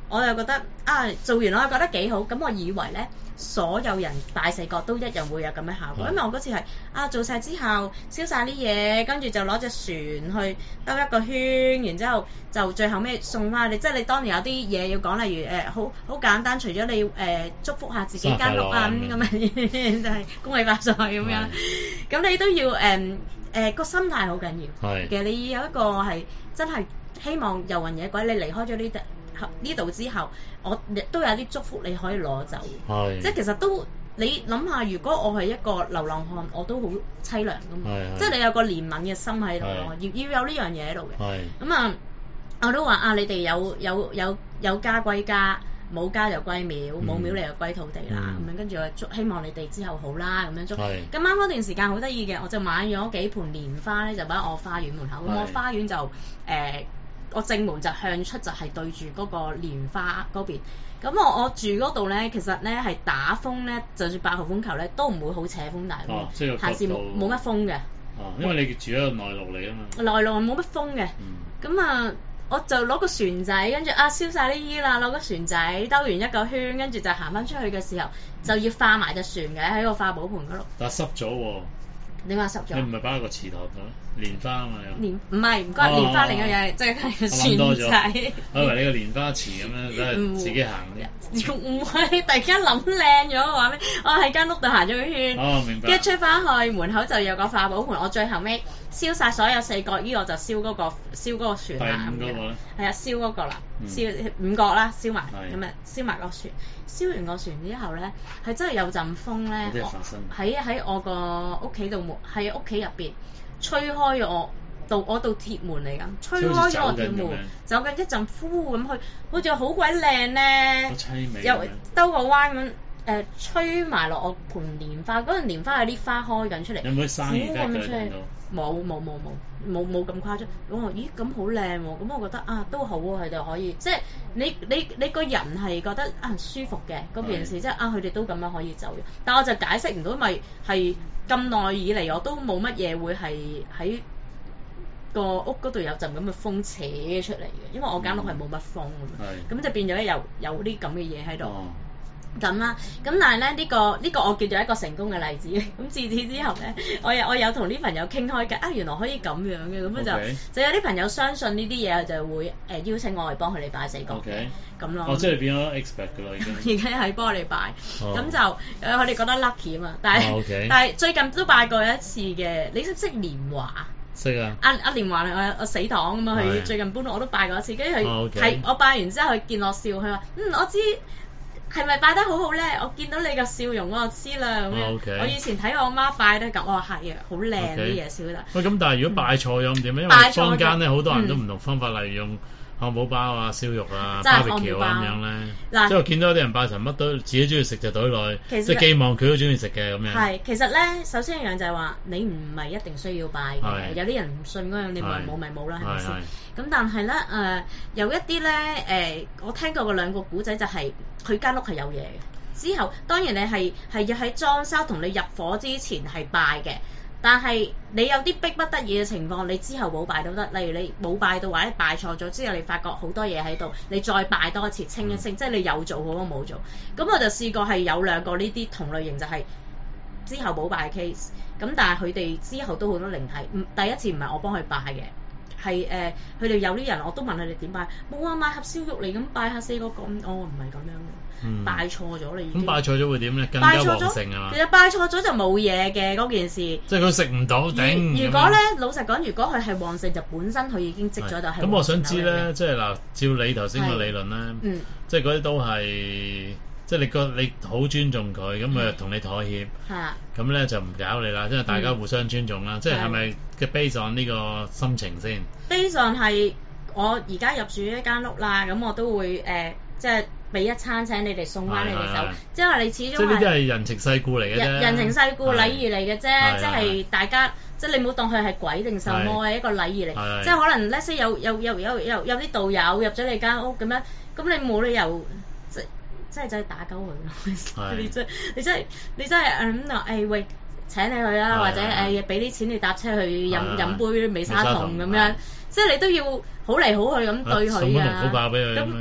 我又覺得做完我又覺得幾好，咁我以為咧所有人大細個都一樣會有咁嘅效果，因為我嗰次係做晒之後燒晒啲嘢，跟住就攞隻船去兜一個圈，然之後就最後尾送翻你，即係你當年有啲嘢要講，例如好簡單，除咗你祝福下自己間屋啊咁嘅嘢，就係恭喜發財咁樣，咁你都要個心態好緊要，其實你有一個係真係希望遊魂野鬼，你離開咗呢度之後，我亦都有啲祝福你可以攞走，即係其實都你諗下，如果我係一個流浪漢，我都好凄涼噶嘛，即係你有個憐憫嘅心喺度咯，要有呢樣嘢喺度嘅。咁我都話你哋有家歸家，冇家就歸廟，冇廟你就歸土地啦。咁樣跟住我希望你哋之後好啦，咁樣祝。咁啱嗰段時間好得意嘅，我就買咗幾盆蓮花咧，就擺喺我花園門口。咁我花園就我正門就向出，就係對住嗰個蓮花嗰邊。咁我住嗰度咧，其實咧係打風咧，就算8號風球咧，都唔會好扯風大風，下次冇乜風嘅。 因為你住喺個內陸嚟啊嘛。內陸冇乜風嘅。咁我就攞個船仔，跟住燒晒啲衣啦，攞個船仔兜完一個圈，跟住就行翻出去嘅時候，就要化埋隻船嘅喺個化寶盆嗰度。 但係濕咗喎。點解濕咗？你唔係擺喺個池塘度蓮花啊嘛？ 唔係唔該，蓮花另一樣嘢，即係個船仔。 我以為你個蓮花池咁樣都係自己行嘅。 唔會，突然間諗靚咗話咩？我喺間屋度行咗個圈， 明白。 跟住出翻去門口就有個化寶盆，我最後尾燒晒所有4角衣，我就燒嗰個船啦。 第5個咧？ 係啊，燒嗰個啦，燒5角啦，燒埋咁啊，燒埋個船。燒完個船之後咧，係真係有陣風咧，喺我個屋企度喺屋企入邊吹開咗我道鐵門嚟㗎，吹開咗我鐵門，走緊一陣呼咁去，好似好鬼靚咧，又兜個彎咁吹埋落我盆蓮花，嗰陣蓮花有啲花開緊出嚟， 有冇生意得㗎？ 冇咁誇張。我話咦咁好靚喎，咁我覺得都好喎，佢哋可以即係你個人係覺得舒服嘅嗰件事，即係佢哋都咁樣可以走。但我就解釋唔到，因為係咁耐以嚟我都冇乜嘢會係喺個屋嗰度有陣咁嘅風扯出嚟嘅，因為我間屋係冇乜風咁就變咗有啲咁嘅嘢喺度。咁啦，咁但係咧呢個我叫做一個成功嘅例子。咁自此之後咧，我有同啲朋友傾開嘅，原來可以咁樣嘅，咁就有啲朋友相信呢啲嘢，就會邀請我嚟幫佢哋拜4角嘅咁咯。 即係變咗 expert 㗎啦已經。 而家係幫我哋拜，咁就佢哋覺得 lucky 啊嘛。但係最近都拜過一次嘅，你識唔識蓮華？ 識啊！ 阿蓮華係我死黨咁啊，佢最近搬屋我都拜過一次，跟住佢係我拜完之後佢見我笑，佢話我知。係咪拜得好好咧？我見到你個笑容我就知啦咁樣。我以前睇我媽拜得咁，我話係啊，好靚啲嘢燒得。 喂，咁但係如果拜錯咗咁點咧？因為坊間咧好多人都唔同方法，例如用漢堡包啊、燒肉啊、BBQ咁樣咧。即係我見到有啲人拜神乜都自己中意食就袋內，即係寄望佢都中意食嘅咁樣。 係，其實咧，首先一樣就係話你唔係一定需要拜嘅，有啲人唔信嗰樣，你咪冇咪冇啦，係咪先？咁但係咧有一啲咧我聽過個2個古仔就係佢間屋係有嘢嘅。之後當然你係要喺裝修同你入伙之前係拜嘅。但係你有啲逼不得已嘅情況，你之後冇拜都得。例如你冇拜到或者拜錯咗之後，你發覺好多嘢喺度，你再拜多一次清一清，即係你有做好過冇做。咁我就試過係有2個呢啲同類型，就係之後冇拜 case。咁但係佢哋之後都好多靈體。第一次唔係我幫佢拜嘅，係佢哋有啲人我都問佢哋點拜，冇啊，買盒燒肉嚟咁拜下4個咁，唔係咁樣嘅，拜錯咗你已經。 咁拜錯咗會點咧？更加旺盛啊嘛。 其實拜錯咗就冇嘢嘅嗰件事。即係佢食唔到頂。 如果咧，老實講，如果佢係旺盛，就本身佢已經積咗就係。 咁我想知咧，即係嗱，照你頭先個理論咧，即係嗰啲都係。即係你好尊重佢，咁佢又同你妥協，咁咧就唔搞你啦，即係大家互相尊重啦。即係係咪嘅 base on 呢個心情先 ？base on 係我而家入住一間屋啦，咁我都會即係俾一餐請你哋送翻你哋走，即係你始終即係呢啲係人情世故嚟嘅啫， 人情世故禮儀嚟嘅啫，即係大家即係你冇當佢係鬼定什麼嘅一個禮儀嚟，即係可能咧先有啲道友入咗你間屋咁樣，咁你冇理由即係真係打鳩佢咯！你真係喂，請你去啦，或者俾啲錢你搭車去飲杯美沙酮咁樣，即係你都要好嚟好去咁對佢啊！ 送杯龍虎豹俾佢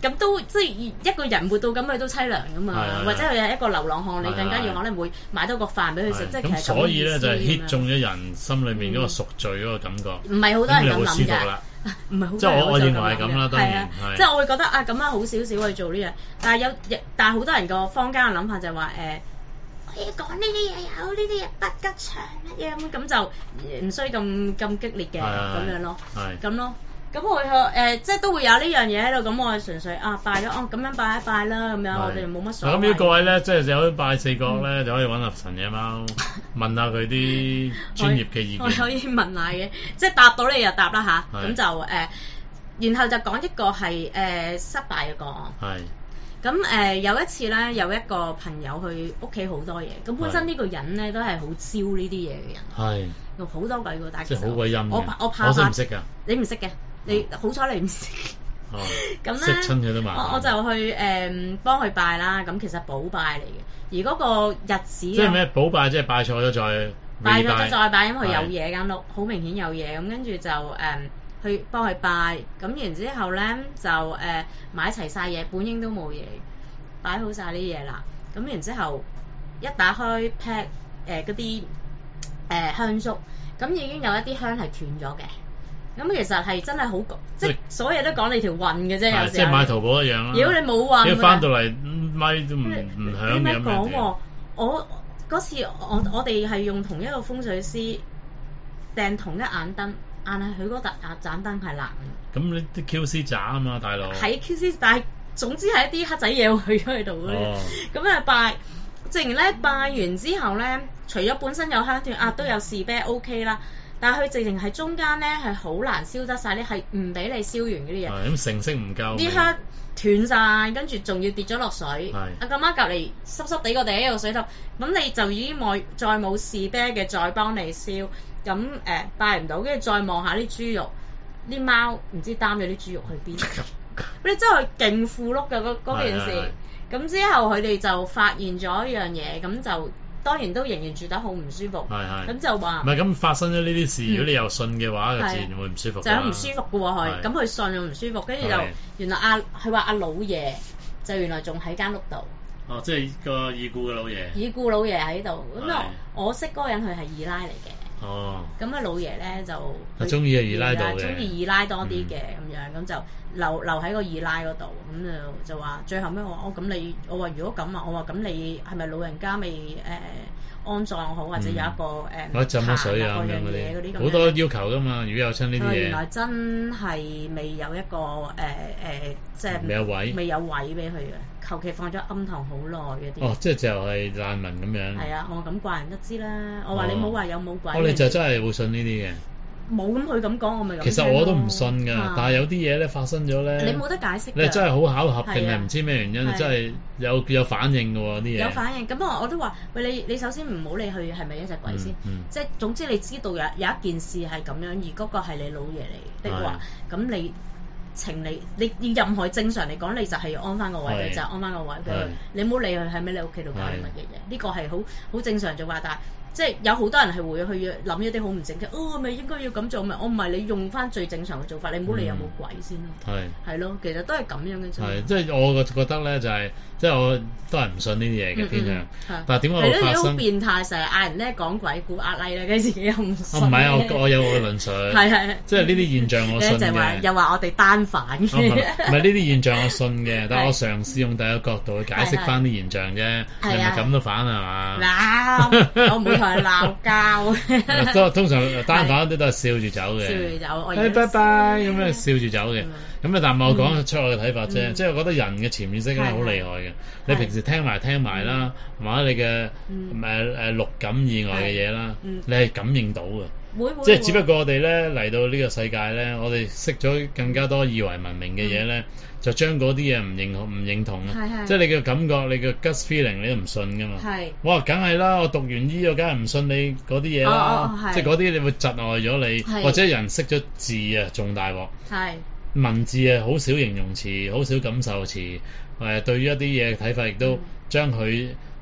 咁都即係一個人活到咁佢都凄涼噶嘛，或者佢係一個流浪漢，你更加要可能會買多個飯俾佢食，即係其實咁所以咧就係 hit 中咗人心裏面嗰個贖罪嗰個感覺。 唔係好多人咁諗㗎，唔係好多人即係我認為係咁啦，當然係。即係我會覺得啊咁樣好少少去做呢樣，但係好多人個坊間嘅諗法就係話我要講呢啲嘢有呢啲嘢不吉祥乜嘢咁就唔需咁激烈嘅咁樣咯，咁咯。咁我即係都會有呢樣嘢喺度，咁我純粹拜咗咁樣拜一拜啦，咁樣我哋冇乜所謂。 咁呢各位咧，即係有拜四角咧，就可以揾阿神野貓問下佢啲專業嘅意見。 我可以問下嘅，即係答到你就答啦吓，咁就然後就講一個係失敗嘅個案。係。咁有一次咧，有一個朋友去屋企好多嘢，咁本身呢個人咧都係好招呢啲嘢嘅人。係。用好多鬼嘅，但係即係好鬼陰嘅。 我怕我識唔識㗎？ 你唔識嘅。你好彩你唔識，咁咧識親佢都麻煩。 我就去幫佢拜啦，咁其實補拜嚟嘅，而嗰個日子即係咩補拜？即係拜錯咗再拜咗再拜，因為佢有嘢間屋，好明顯有嘢，咁跟住就去幫佢拜，咁然之後咧就買齊晒嘢，本應都冇嘢，擺好晒啲嘢啦，咁然之後一打開 pack 嗰啲香燭，咁已經有一啲香係斷咗嘅。咁其實係真係好即係所有都講你條運嘅啫，有時即係買淘寶一樣啦。 如果你冇運， 如果翻到嚟咪都唔響嘅咁樣。 我嗰次我哋係用同一個風水師掟同一眼燈，但係佢嗰盞燈係藍嘅。咁你啲 QC 渣啊嘛，大佬。 喺 QC， 但係總之係一啲黑仔嘢去咗喺度嘅。咁拜，正然咧拜完之後咧，除咗本身有香斷都有士啤 OK 啦。但係佢直情係中間咧係好難燒得晒，咧係唔俾你燒完嗰啲嘢。 咁成色唔夠。啲香斷晒，跟住仲要跌咗落水。咁啱隔離濕濕地個地喺個水頭，咁你就已經再冇士啤嘅，再幫你燒。咁拜唔到，跟住再望下啲豬肉，啲貓唔知擔咗啲豬肉去邊。你真係勁富碌㗎嗰件事。咁之後佢哋就發現咗一樣嘢，咁就。當然都仍然住得好唔舒服，咁就話唔係咁發生咗呢啲事，如果你又信嘅話，就自然會唔舒服。 就好唔舒服嘅喎佢，咁佢信又唔舒服，跟住就原來佢話阿老爺就原來仲喺間屋度。 哦，即係個已故嘅老爺。 已故老爺喺度，咁我識嗰個人佢係二奶嚟嘅。哦。咁老爺咧就中意二奶度嘅， 中意二奶多啲嘅咁樣，咁就留喺個二奶嗰度，咁就話最後尾我話我話如果咁我話咁你係咪老人家未安葬好，或者有一個我浸乜水啊咁樣嗰啲好多要求噶嘛，如果有親呢啲嘢。 原來真係未有一個即係未有位俾佢嘅，求其放咗庵堂好耐嘅啲。 哦，即係就係難民咁樣。 係啊，我話咁怪人得知啦，我話你冇話有冇鬼。 你就真係會信呢啲嘅。 冇咁佢咁講，我咪咁。 其實我都唔信㗎，但係有啲嘢咧發生咗咧， 你冇得解釋。 你真係好巧合定係唔知咩原因，真係有反應㗎喎啲嘢。 有反應，咁我都話喂你首先唔好理佢係咪一隻鬼先，即係總之你知道有一件事係咁樣，而嗰個係你老爺嚟的話，咁你請你任何正常嚟講，你就係要安翻個位，你就安翻個位俾佢，你唔好理佢喺咪你屋企度搞啲乜嘢嘢，呢個係好正常做法，但係。即係有好多人係會去諗一啲好唔正嘅，咪應該要咁做咪？我唔係你用翻最正常嘅做法，你唔好理有冇鬼先咯。係咯，其實都係咁樣嘅啫。係即係我覺得咧就係即係我都係唔信呢啲嘢嘅偏向。但係點解會發生？係咯，好變態，成日嗌人咧講鬼故呃例咧，跟住自己又唔信。唔係我有我嘅論述。係即係呢啲現象我信嘅。又話我哋單反嘅。唔係呢啲現象我信嘅，但係我嘗試用第二個角度去解釋翻啲現象啫。係咪咁都反係嘛？嗱，我唔會。係鬧交，通常單反都係笑住走嘅，笑住走，拜拜咁樣笑住走嘅。咁但係我講出我嘅睇法啫，即係我覺得人嘅潛意識咧好厲害嘅。你平時聽埋啦，或者你嘅六感以外嘅嘢啦，你係感應到嘅。即係只不過我哋咧嚟到呢個世界咧，我哋識咗更加多以為文明嘅嘢咧，就將嗰啲嘢唔認同啊！即係你嘅感覺，你嘅 gut feeling 你都唔信噶嘛？我話梗係啦，我讀完醫我梗係唔信你嗰啲嘢啦，即係嗰啲你會窒礙咗你，或者人識咗字啊，仲大鑊。文字啊，好少形容詞，好少感受詞，對於一啲嘢嘅睇法亦都將佢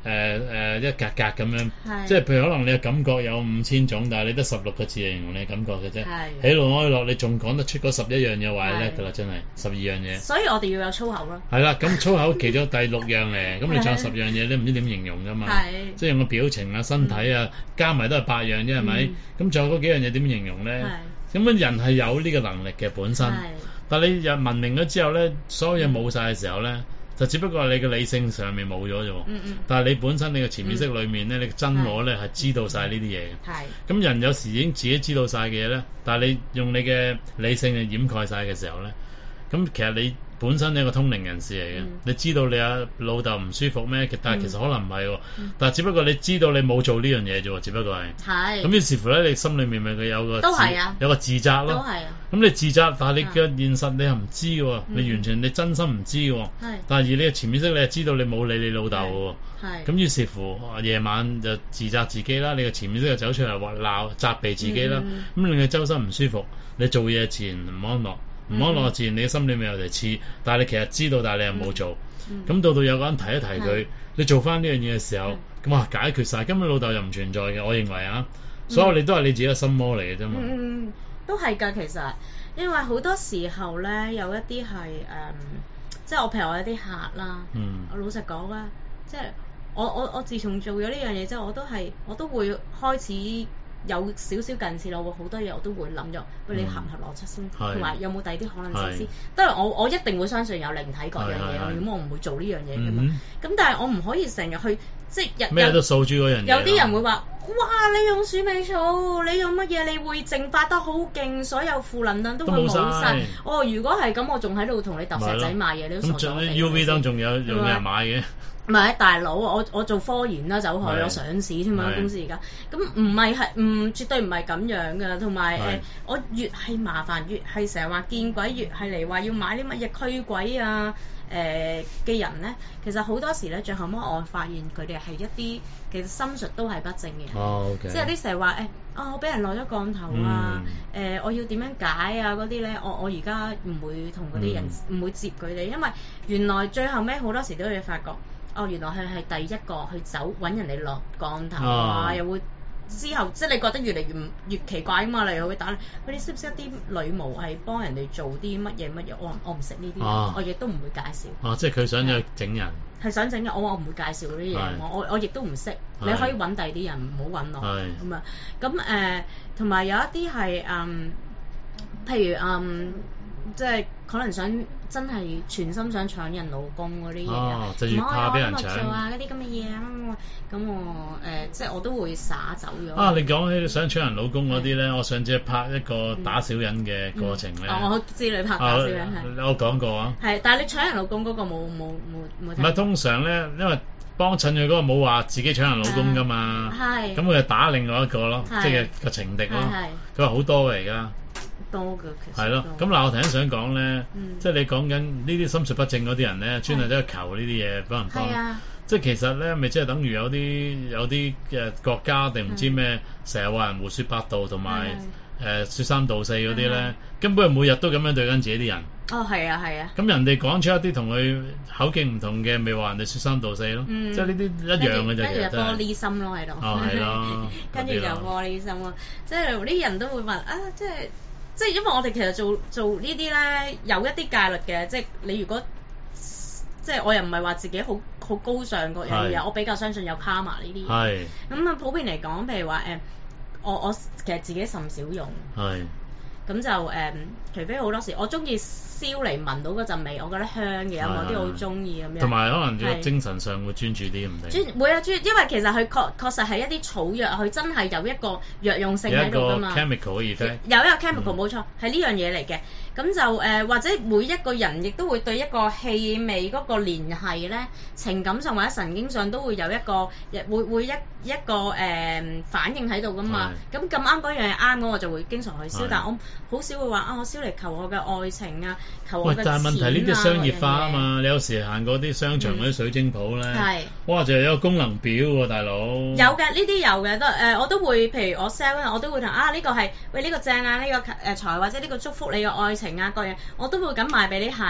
一格格咁樣，即係譬如可能你嘅感覺有5000種，但係你得16個字嚟形容你嘅感覺嘅啫。喜怒哀樂你仲講得出嗰11樣嘢，話叻㗎啦，真係12樣嘢。 所以我哋要有粗口咯。係啦，咁粗口其中第6樣嚟，咁你仲有10樣嘢，你唔知點形容㗎嘛？即係用個表情啊、身體啊，加埋都係8樣啫，係咪？咁仲有嗰幾樣嘢點形容咧？咁樣人係有呢個能力嘅本身，但係你日文明咗之後咧，所有嘢冇晒嘅時候咧。就只不過係你嘅理性上面冇咗啫喎，但係你本身你嘅潛意識裏面咧，你嘅真我咧係知道晒呢啲嘢嘅。咁人有時已經自己知道晒嘅嘢咧，但係你用你嘅理性去掩蓋晒嘅時候咧，咁其實你本身係一個通靈人士嚟嘅，你知道你阿老豆唔舒服咩？但係其實可能唔係喎，但係只不過你知道你冇做呢樣嘢啫喎，只不過係。咁於是乎咧，你心裏面咪有個有個自責咯。咁你自責，但係你嘅現實你又唔知喎，你完全你真心唔知喎。但係而你嘅潛意識你係知道你冇理你老豆喎。咁於是乎夜晚就自責自己啦，你嘅潛意識就走出嚟話鬧責備自己啦。咁令你周身唔舒服，你做嘢自然唔安樂。唔安樂自然你嘅心裏面有條刺，但係你其實知道，但係你又冇做。咁到有個人提一提佢，你做翻呢樣嘢嘅時候，咁啊解決晒，根本老豆又唔存在嘅。我認為啊，所有你都係你自己嘅心魔嚟嘅啫嘛。 都係㗎，其實，因為好多時候咧，有一啲係即係我譬如我有啲客啦，我老實講啦，即係我自從做咗呢樣嘢之後，我都會開始。有少少近視咯，好多嘢我都會諗咗，喂，你合唔合邏輯先，同埋有冇第二啲可能性先？當然我一定會相信有靈體各樣嘢，咁我唔會做呢樣嘢㗎嘛。咁但係我唔可以成日去即係咩都掃住嗰樣嘢。 有啲人會話：哇！你用鼠尾草，你用乜嘢？你會淨化得好勁，所有負能量都會冇晒。哦，如果係咁，我仲喺度同你揼石仔賣嘢，你都傻咗。 咁 UV 燈仲有人買嘅？ 唔係大佬，我做科研啦，走去我上市添嘛公司而家，咁絕對唔係咁樣噶，同埋我越係麻煩，越係成日話見鬼，越係嚟話要買啲乜嘢驅鬼啊嘅人咧，其實好多時咧，最後我發現佢哋係一啲其實心術都係不正嘅，即係啲成日話我俾人落咗降頭啊，我要點樣解啊嗰啲咧，我而家唔會同嗰啲人唔會接佢哋，因為原來最後尾好多時都會發覺。原來佢係第一個去揾人哋落降頭啊，又會之後即係你覺得越嚟越奇怪啊嘛，例如佢會打你識唔識一啲女巫係幫人哋做啲乜嘢？我唔識呢啲，我亦都唔會介紹。即係佢想去整人，係想整人，我唔會介紹嗰啲嘢，我亦都唔識。你可以揾第二啲人，唔好揾我咁啊。咁同埋有一啲係譬如即係可能想真係全心想搶人老公嗰啲嘢， 就越怕俾人搶啊嗰啲咁嘅嘢咁我即係我都會灑走咗。 你講起想搶人老公嗰啲咧，我上次拍一個打小人嘅過程咧。 我知你拍打小人係。 我講過啊。係， 但係你搶人老公嗰個冇。唔係通常咧，因為幫襯佢嗰個冇話自己搶人老公噶嘛。係。咁佢就打另外一個咯，即係個情敵咯。佢話好多嘅而家。 多嘅其實係咯，咁嗱，我頭先想講咧，即係你講緊呢啲心術不正嗰啲人咧，專係走去求呢啲嘢幫人幫，即係其實咧，咪即係等於有啲嘅國家定唔知咩，成日話人胡說八道同埋説三道四嗰啲咧，根本係每日都咁樣對緊自己啲人。 係啊。 咁人哋講出一啲同佢口徑唔同嘅，咪話人哋説三道四咯，即係呢啲一樣嘅啫。 跟住就玻璃心咯喺度。 係咯。 跟住就玻璃心咯，即係啲人都會問即係因為我哋其實做呢啲咧有一啲戒律嘅，即係你如果即係我又唔係話自己好高尚嗰樣嘢，我比較相信有 karma 呢啲嘢。咁普遍嚟講，譬如話我其實自己甚少用。咁就除非好多時我中意燒嚟聞到嗰陣味，我覺得香嘅，有啲好中意咁樣。 同埋可能要精神上會專注啲唔定。 會啊，因為其實佢確實係一啲草藥，佢真係有一個藥用性喺度㗎嘛。 有一個 chemical 嘅 effect。 有一個 chemical 冇錯，係呢樣嘢嚟嘅。咁就或者每一個人亦都會對一個氣味嗰個聯繫咧，情感上或者神經上都會有一個會一個反應喺度㗎嘛。咁啱嗰樣係啱，我就會經常去燒，但我好少會話我燒嚟求我嘅愛情啊，求我嘅錢啊。 但係問題呢啲商業化啊嘛，你有時行過啲商場嗰啲水晶鋪咧，哇就係有個功能表喎，大佬。有嘅，呢啲有嘅，我都會，譬如我 sell 我都會同呢個係喂呢個正啊，呢個財或者呢個祝福你嘅愛情啊各樣，我都會咁賣俾啲客嘅。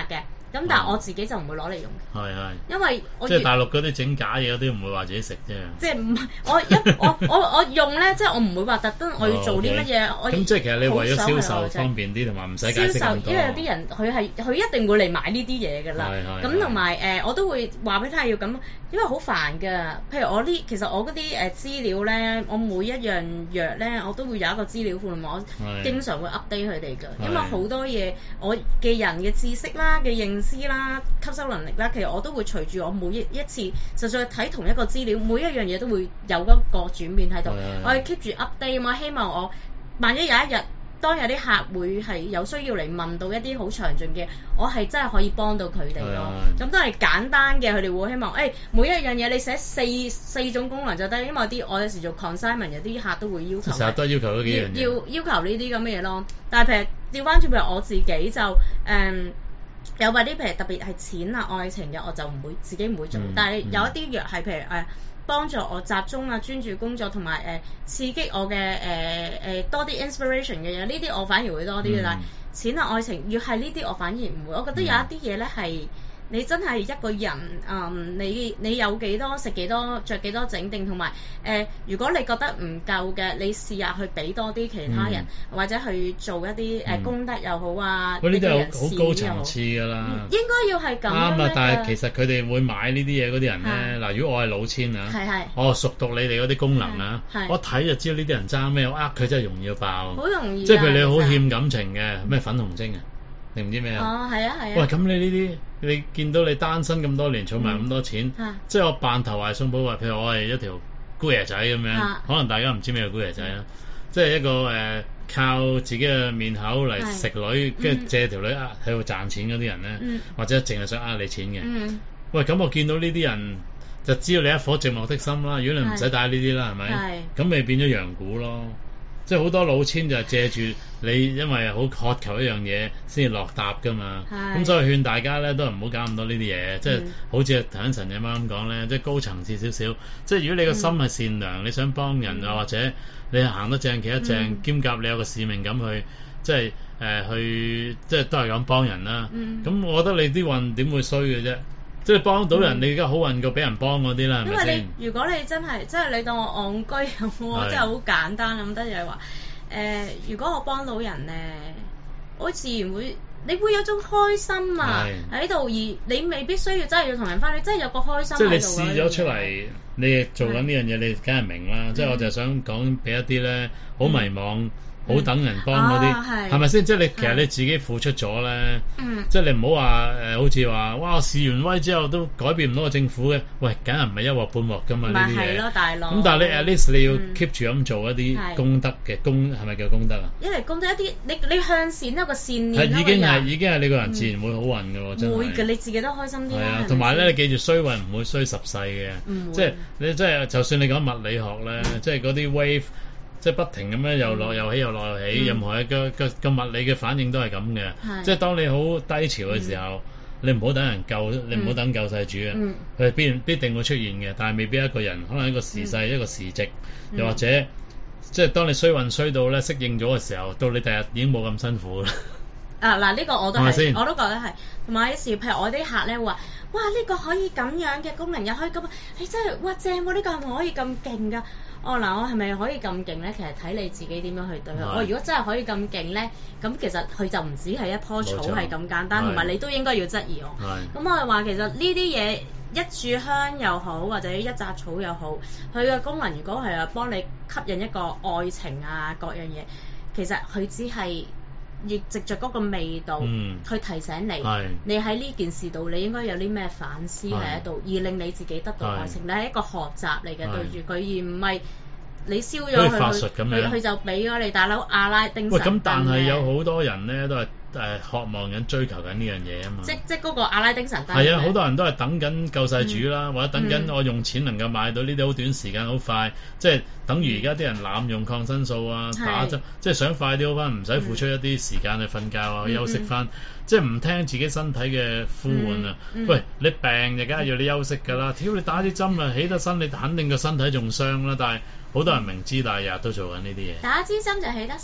咁但係我自己就唔會攞嚟用嘅。 係係。 因為我即係大陸嗰啲整假嘢嗰啲唔會話自己食啫。 即係唔係我用咧，即係我唔會話特登我要做啲乜嘢。 咁即係其實你為咗銷售方便啲，同埋唔使解釋咁多。 因為有啲人佢一定會嚟買呢啲嘢㗎啦。咁同埋我都會話俾佢要咁，因為好煩㗎。譬如其實我嗰啲資料咧，我每一樣藥咧，我都會有一個資料庫，我經常會 update 佢哋㗎。因為好多嘢我嘅人嘅知識啦、嘅認知啦、吸收能力啦，其實我都會隨住我每一次，實在睇同一個資料，每一樣嘢都會有一個轉變喺度。我係 keep 住 update，我希望我萬一有一日，當有啲客會係有需要嚟問到一啲好詳盡嘅，我係真係可以幫到佢哋咯。咁都係簡單嘅，佢哋會希望每一樣嘢你寫四種功能就得，因為我有時做 consignment 有啲客都會要求。 成日都要求嗰幾樣嘢。 要求呢啲咁嘅嘢咯。但係譬如調翻轉，譬如我自己就有啲譬如特別係錢啊、愛情嘅，我就自己唔會做。但係有一啲藥係譬如幫助我集中啊、專注工作，同埋刺激我嘅多啲 inspiration 嘅嘢，呢啲我反而會多啲嘅。但係錢啊、愛情，越係呢啲我反而唔會。我覺得有一啲嘢咧係你真係一個人你有幾多食幾多着幾多整定，同埋如果你覺得唔夠嘅，你試下去俾多啲其他人，或者去做一啲功德又好啊。 呢啲係好高層次㗎啦。 應該要係咁樣。 啱啊！但係其實佢哋會買呢啲嘢嗰啲人咧，嗱，如果我係老千啊，我熟讀你哋嗰啲功能啊，我睇就知道呢啲人爭咩，我佢真係容易到爆。好容易。 即係譬如你好欠感情嘅，咩粉紅精啊？你唔知咩啊？ 係啊。 喂，咁你呢啲，你見到你單身咁多年，儲埋咁多錢，即係我扮投懷送抱，譬如我係一條姑爺仔咁樣，可能大家唔知咩叫姑爺仔啦，即係一個靠自己嘅面口嚟食女，跟住借條女喺度賺錢嗰啲人咧，或者淨係想呃你錢嘅。喂，咁我見到呢啲人就知道你一顆寂寞的心啦。如果你唔使帶呢啲啦，係咪？咁咪變咗羊牯咯。即係好多老千就係借住你，因為好渴求一樣嘢先至落搭㗎嘛。咁所以勸大家咧都唔好搞咁多呢啲嘢。即係好似頭先陳姐媽咁講咧，即係高層次少少。即係如果你個心係善良，你想幫人啊，或者你行得正企得正，兼夾你有個使命感去，即係去即係都係咁幫人啦。咁我覺得你啲運點會衰嘅啫？即係幫到人，你而家好運過俾人幫嗰啲啦，係咪先？因為如果你真係，即係你當我戇居咁，我真係好簡單咁得嘢話，如果我幫到人咧，我自然會，你會有種開心啊喺度，而你未必需要真係要同人分，你真係有個開心喺度。 即係你試咗出嚟，你做緊呢樣嘢，你梗係明啦。即係我就想講俾一啲咧好迷茫。好等人幫嗰啲，係咪先？即係你其實你自己付出咗咧，即係你唔好話好似話哇示完威之後都改變唔到個政府嘅，喂，梗係唔係一鑊半鑊㗎嘛呢啲嘢。咪係咯，大佬。咁但係你 at least 你要 keep 住咁做一啲功德嘅係咪叫功德啊？ 因為功德一啲，你向善一個善念。 已經係你個人自然會好運㗎喎，真係。會嘅， 你自己都開心啲。係啊，同埋咧，你記住衰運唔會衰十世嘅，即係你即係就算你講物理學咧，即係嗰啲 wave。即係不停咁樣又落又起又落又起，任何一個物理嘅反應都係咁嘅。即係當你好低潮嘅時候，你唔好等人救，你唔好等救世主啊！佢必定會出現嘅，但係未必一個人，可能一個時勢、一個時值，又或者即係當你衰運衰到咧適應咗嘅時候，到你第日已經冇咁辛苦啦。 嗱呢個我都係，我都覺得係。同埋有時譬如我啲客咧話，哇呢個可以咁樣嘅功能，又可以咁，你真係哇正喎！呢個係咪可以咁勁㗎？我係咪可以咁勁咧？其實睇你自己點樣去對佢。我如果真係可以咁勁咧，咁其實佢就唔止係一棵草係咁簡單，同埋你都應該要質疑我。咁我係話其實呢啲嘢一炷香又好，或者一紮草又好，佢嘅功能如果係幫你吸引一個愛情啊各樣嘢，其實佢只係亦藉著嗰個味道去提醒你，你喺呢件事度你應該有啲咩反思喺度，而令你自己得到愛情。你係一個學習嚟嘅對住佢，而唔係你燒咗佢就俾咗你。大佬阿拉丁神燈。喂，咁但係有好多人咧都係渴望緊追求緊呢樣嘢啊嘛。 即嗰個阿拉丁神燈。 係啊，好多人都係等緊救世主啦，或者等緊我用錢能夠買到呢啲好短時間好快，即係等於而家啲人濫用抗生素啊，打針，即係想快啲好翻，唔使付出一啲時間去瞓覺啊，去休息翻，即係唔聽自己身體嘅呼喚啊。喂，你病就梗係要你休息㗎啦，屌你打啲針啊起得身，你肯定個身體仲傷啦。但係好多人明知，但係日日都做緊呢啲嘢。 打支針就起得身？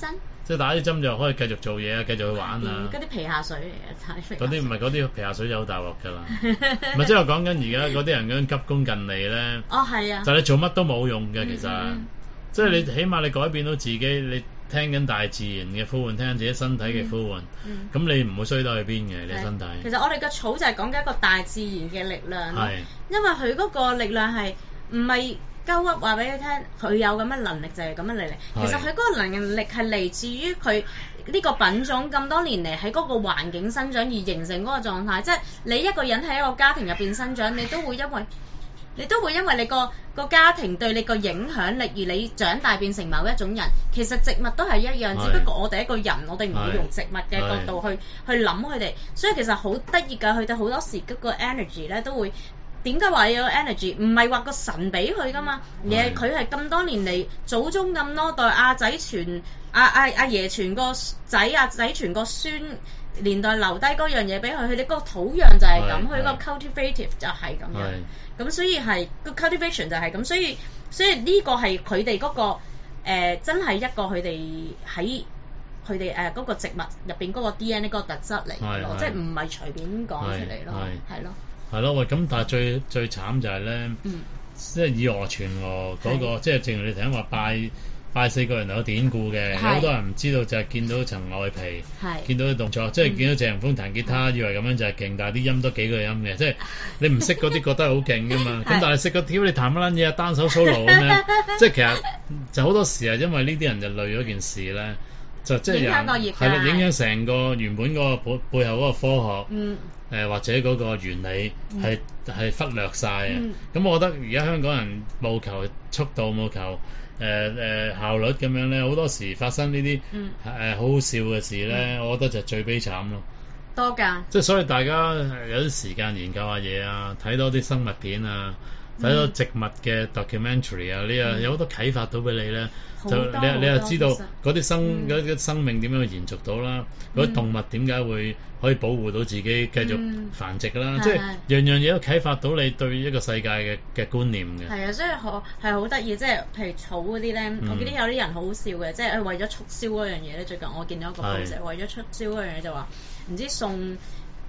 即係打啲針就可以繼續做嘢啊，繼續去玩啊。 嗰啲皮下水嚟嘅， 嗰啲唔係嗰啲皮下水就好大鑊㗎啦。唔係即係我講緊而家嗰啲人嗰種急功近利咧。 哦，係啊。 就你做乜都冇用嘅，其實。即係你起碼你改變到自己，你聽緊大自然嘅呼喚，聽緊自己身體嘅呼喚，咁你唔會衰到去邊嘅你身體。 其實我哋嘅草就係講緊一個大自然嘅力量，因為佢嗰個力量係唔係鳩噏話俾你聽，佢有咁嘅能力就係咁嘅能力。其實佢嗰個能力係嚟自於佢呢個品種咁多年嚟喺嗰個環境生長而形成嗰個狀態。即係你一個人喺一個家庭入邊生長，你都會因為你個家庭對你個影響力而你長大變成某一種人。其實植物都係一樣，只不過我哋一個人，我哋唔會用植物嘅角度去諗佢哋。所以其實好得意㗎，佢哋好多時嗰個 energy 咧都會點解話有 energy？ 唔係話個神俾佢㗎嘛，而係佢係咁多年嚟祖宗咁多代阿仔傳阿爺傳個仔，阿仔傳個孫。年代留低嗰樣嘢俾佢，佢哋個土壤就係咁，佢個 cultivative 就係咁樣，咁所以係個 cultivation 就係咁，所以呢個係佢哋嗰個真係一個佢哋喺佢哋嗰個植物入邊嗰個 DNA 嗰個特質嚟咯，即係唔係隨便講出嚟咯，係咯。係咯，喂，咁但係最慘就係咧，即係以訛傳訛嗰個，即係正如你頭先話拜四個人有典故嘅，有好多人唔知道就係見到層外皮，見到啲動作，即係見到謝霆鋒彈吉他，以為咁樣就係勁，但係啲音都幾個音嘅，即係你唔識嗰啲覺得好勁噶嘛，咁但係識個條你彈乜撚嘢單手 solo 咁樣，即係其實就好多時係因為呢啲人就累咗件事咧，就即係影響成個原本嗰個背後嗰個科學，或者嗰個原理係忽略晒啊，咁我覺得而家香港人務求速度，務求效率咁樣咧，好多時發生呢啲好好笑嘅事咧，我覺得就最悲慘咯。多㗎。即係所以大家有啲時間研究下嘢啊，睇多啲生物片啊，睇多植物嘅 documentary 啊，你有好多啟發到俾你咧。就你又知道嗰啲生命點樣去延續到啦，嗰啲動物點解會可以保護到自己繼續繁殖啦，即係樣樣嘢都啟發到你對一個世界嘅觀念嘅。係啊，所以係好得意，即係譬如草嗰啲咧，我見到有啲人好好笑嘅，即係為咗促銷嗰樣嘢咧。最近我見到一個報紙，為咗促銷嗰樣嘢就話唔知送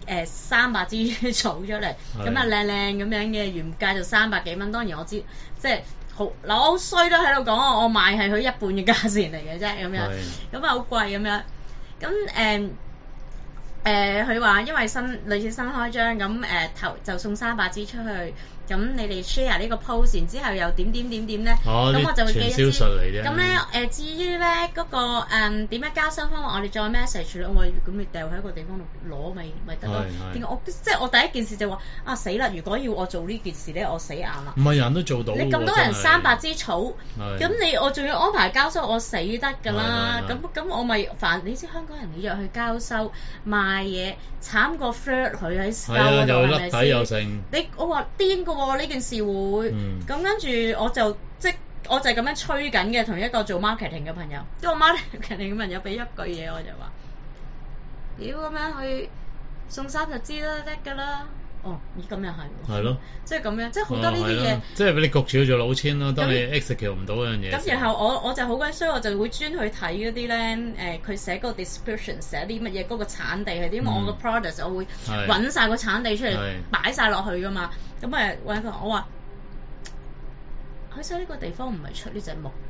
300支草出嚟，咁啊靚靚咁樣嘅，原價就300幾蚊。當然我知即係。嗱，我好衰都喺度講，我賣係佢一半嘅價錢嚟嘅啫，咁樣，咁啊好貴咁樣，咁佢話因為類似新開張，咁頭就送300支出去，咁你哋 share 呢個 post， 然之後又點咧，咁我就會寄一支。咁咧至於咧嗰個點樣交收方法，我哋再 message 咯，我咁你掉喺一個地方度攞咪得咯。點解即係我第一件事就話死啦！如果要我做呢件事咧，我死硬啦。唔係人都做到。你咁多人300支草，咁我仲要安排交收，我死得㗎啦。咁我咪煩。你知香港人你約去交收賣嘢，慘過 flirt 佢喺收嗰度係咪先？又剩。我話癲㗎喎，呢件事會。咁跟住我就係咁樣吹緊嘅，同一個做 marketing 嘅朋友，即係我 marketing 嘅朋友俾一句嘢我就話：屌咁樣去送30支都得㗎啦。哦，咁又係喎。係咯。即係咁樣，即係好多呢啲嘢。即係俾你焗住要做老千咯，當你 execute 唔到嗰樣嘢。咁然後我就好鬼衰，我就會專去睇嗰啲咧，佢寫個 description 寫啲乜嘢，嗰個產地係點，因為我個 product 我會揾晒個產地出嚟擺晒落去㗎嘛。咁揾佢，我話。佢喺呢個地方唔係出呢隻木，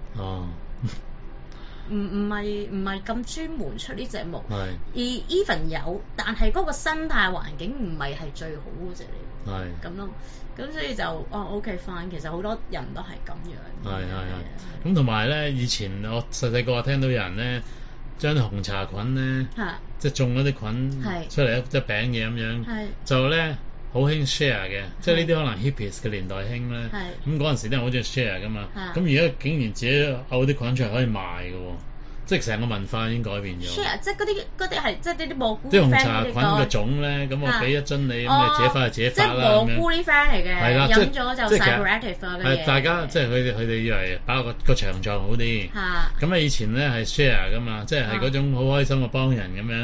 唔係咁專門出呢隻木，而 even 有，但係嗰個生態環境唔係最好嗰隻嚟，咁咯，咁所以就OK fine，其實好多人都係咁樣，咁同埋咧，以前我細個聽到有人咧將紅茶菌咧，即係種嗰啲菌出嚟一餅嘢咁樣，就咧。好興 share 嘅，即係呢啲可能 hippies 嘅年代興咧，咁嗰陣時啲人好中意 share 噶嘛，咁而家竟然自己嘔啲菌出嚟可以賣嘅喎，即係成個文化已經改變咗。share 即係嗰啲係即係啲蘑菇。即係紅茶菌嘅種咧，咁我俾一樽你，咁你自己翻去自己發啦咁樣。即係蘑菇啲 friend 嚟嘅，飲咗就 psychoactive 嘅嘢。係大家即係佢哋以為擺個腸狀好啲，咁以前咧係 share 噶嘛，即係嗰種好開心嘅幫人咁樣。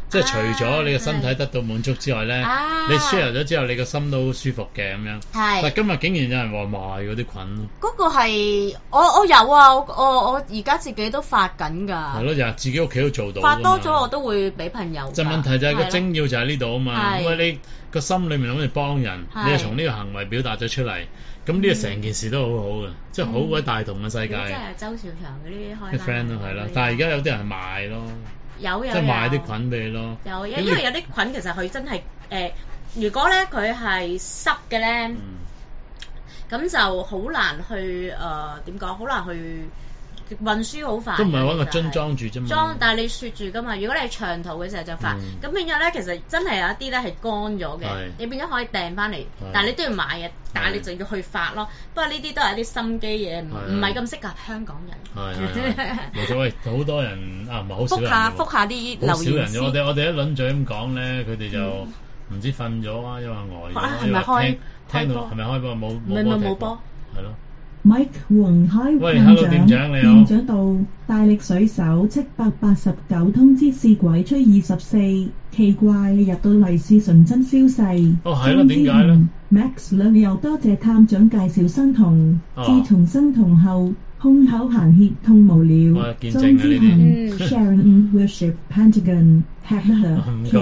即係除咗你個身體得到滿足之外咧，你 share 咗之後，你個心都好舒服嘅咁樣。但係今日竟然有人話賣嗰啲菌咯。 嗰個係我有啊，我而家自己都發緊㗎。 係咯，又自己屋企都做到。 發多咗我都會俾朋友。 就問題就係個精要就喺呢度啊嘛，因為你個心裏面諗住幫人，你係從呢個行為表達咗出嚟，咁呢個成件事都好好嘅，即係好鬼大同嘅世界。 即係周兆祥嗰啲開。 啲 friend 都係啦，但係而家有啲人賣咯。即係買啲菌俾你咯。 有，因為有啲菌其實佢真係如果咧佢係濕嘅咧，咁就好難去點講？好難去運輸好快。 都唔係揾個樽裝住啫嘛。 但係你雪住㗎嘛。如果你係長途嘅時候就發，咁變咗咧其實真係有一啲咧係乾咗嘅，你變咗可以掟翻嚟，但係你都要買嘅，但係你就要去發咯。不過呢啲都係一啲心機嘢，唔係咁適合香港人。 冇錯，喂，好多人唔係好少人。 覆下啲留言先。 我哋一輪嘴咁講咧，佢哋就唔知瞓咗啊，因為呆咗。 係咪開？ 聽到係咪開波？冇波。係咯。 Mike 黃開店長店長到大力水手789通知試鬼吹24，奇怪入到嚟是純真消逝。 係咯，點解咧 ？Max 兩又多謝探長介紹生酮，自從生酮後空口閒歇痛無聊。莊之恒 Sharon Worship Pentagon Hacker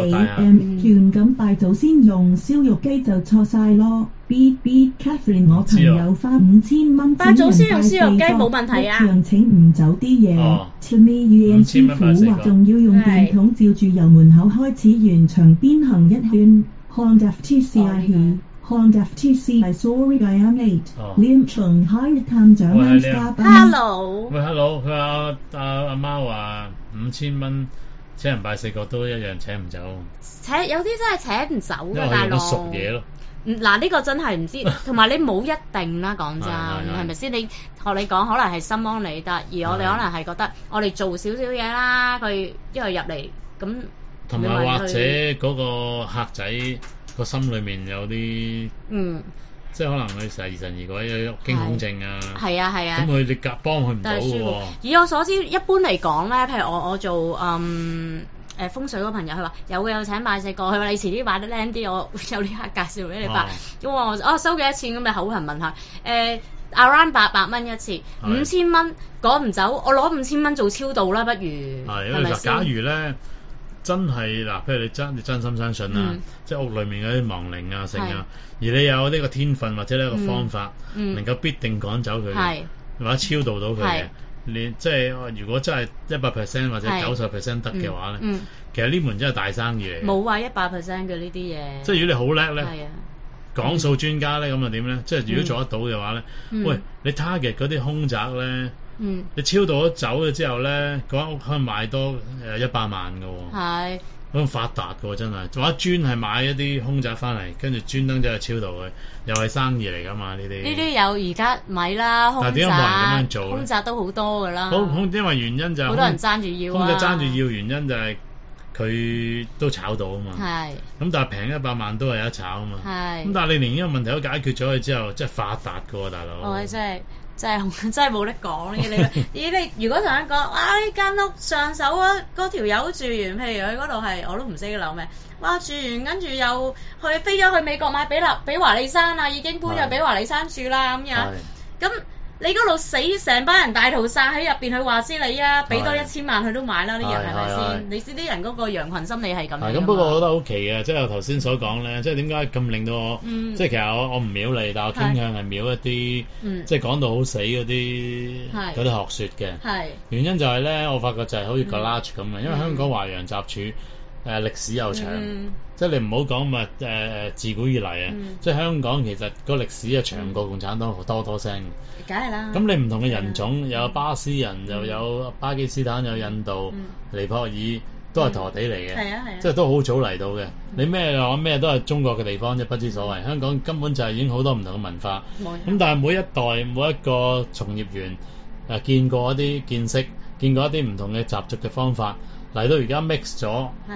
KM 權咁拜祖先用燒肉雞就錯晒咯。B Catherine 我朋友花5000蚊拜祖先用燒肉雞冇問題啊， 讓請唔走啲嘢。Chimmy Yuan 師傅話仲要用電筒照住由門口開始沿牆邊行一圈。Honda FTC I hear Honda FTC I sorry I am late。廉長 Hi 探長嘉賓。 Hello。 喂 Hello， 佢話阿媽話5000蚊請人拜4個都一樣請唔走。 有啲真係請唔走㗎，大佬。 熟嘢咯。 嗱呢個真係唔知，同埋你冇一定啦，講真係咪先？你學你講，可能係心安理得，而我哋可能係覺得我哋做少少嘢啦，佢因為入嚟咁。同埋或者嗰個客仔個心裏面有啲即係可能佢成日疑神疑鬼，有驚恐症啊。係啊。咁佢你夾幫佢唔到喎。 以我所知，一般嚟講咧，譬如我做風水嗰個朋友，佢話有嘅，有請拜4個，佢話你遲啲拜得靚啲，我有啲客介紹俾你拜。咁我收幾多錢咁？咪口痕問下，around 800蚊一次，5000蚊趕唔走，我攞5000蚊做超度啦，不如係咪先？ 假如咧真係嗱，譬如你真心相信啦，即係屋裏面嗰啲亡靈啊、剩啊，而你有呢個天分或者呢個方法，能夠必定趕走佢，或者超度到佢嘅。你即係如果真係100% 或者90% 得嘅話咧，其實呢門真係大生意嚟。 冇話100% 嘅呢啲嘢。 即係如果你好叻咧，講數專家咧，咁又點咧？即係如果做得到嘅話咧，喂，你 target 嗰啲凶宅咧，你超度咗走咗之後咧，嗰間屋可以賣多100萬㗎喎。係。咁發達㗎喎，真係，或者專係買一啲凶宅翻嚟，跟住專登走去超度佢，又係生意嚟㗎嘛呢啲。 呢啲有而家咪啦，凶宅。但係點解冇人咁樣做咧？凶宅都好多㗎啦。 因為原因就係好多人爭住要啊。 凶宅爭住要原因就係佢都炒到啊嘛。係。咁但係平100萬都係有得炒啊嘛。係。咁但係你連呢個問題都解決咗佢之後，真係發達㗎喎，大佬。 真係冇得講呢啲。你如果同人講，呢間屋上手嗰條友住完，譬如佢嗰度係我都唔識嘅樓咩，哇住完跟住又飛咗去美國買比華利山啊，已經搬咗比華利山住啦咁樣。咁你嗰度死成班人大屠殺喺入邊，佢話知你啊，俾多1000萬佢都買啦，呢樣係咪先？你知啲人嗰個羊群心理係咁樣。 咁不過我覺得好奇嘅，即係我頭先所講咧，即係點解咁令到我，即係其實我唔秒你，但我傾向係秒一啲，即係講到好死嗰啲學説嘅。係原因就係咧，我發覺就係好似 Collage 咁嘅，因為香港華洋雜處歷史又長。即係你唔好講咪自古以嚟啊！即係香港其實個歷史係長過共產黨多聲。 梗係啦。咁你唔同嘅人種，有巴斯人，又有巴基斯坦，有印度、尼泊爾，都係陀地嚟嘅。係啊。即係都好早嚟到嘅。你咩話咩都係中國嘅地方啫，不知所謂。香港根本就係已經好多唔同嘅文化。咁但係每一代每一個從業員見過一啲見識，見過一啲唔同嘅習俗嘅方法，嚟到而家 mix 咗。係。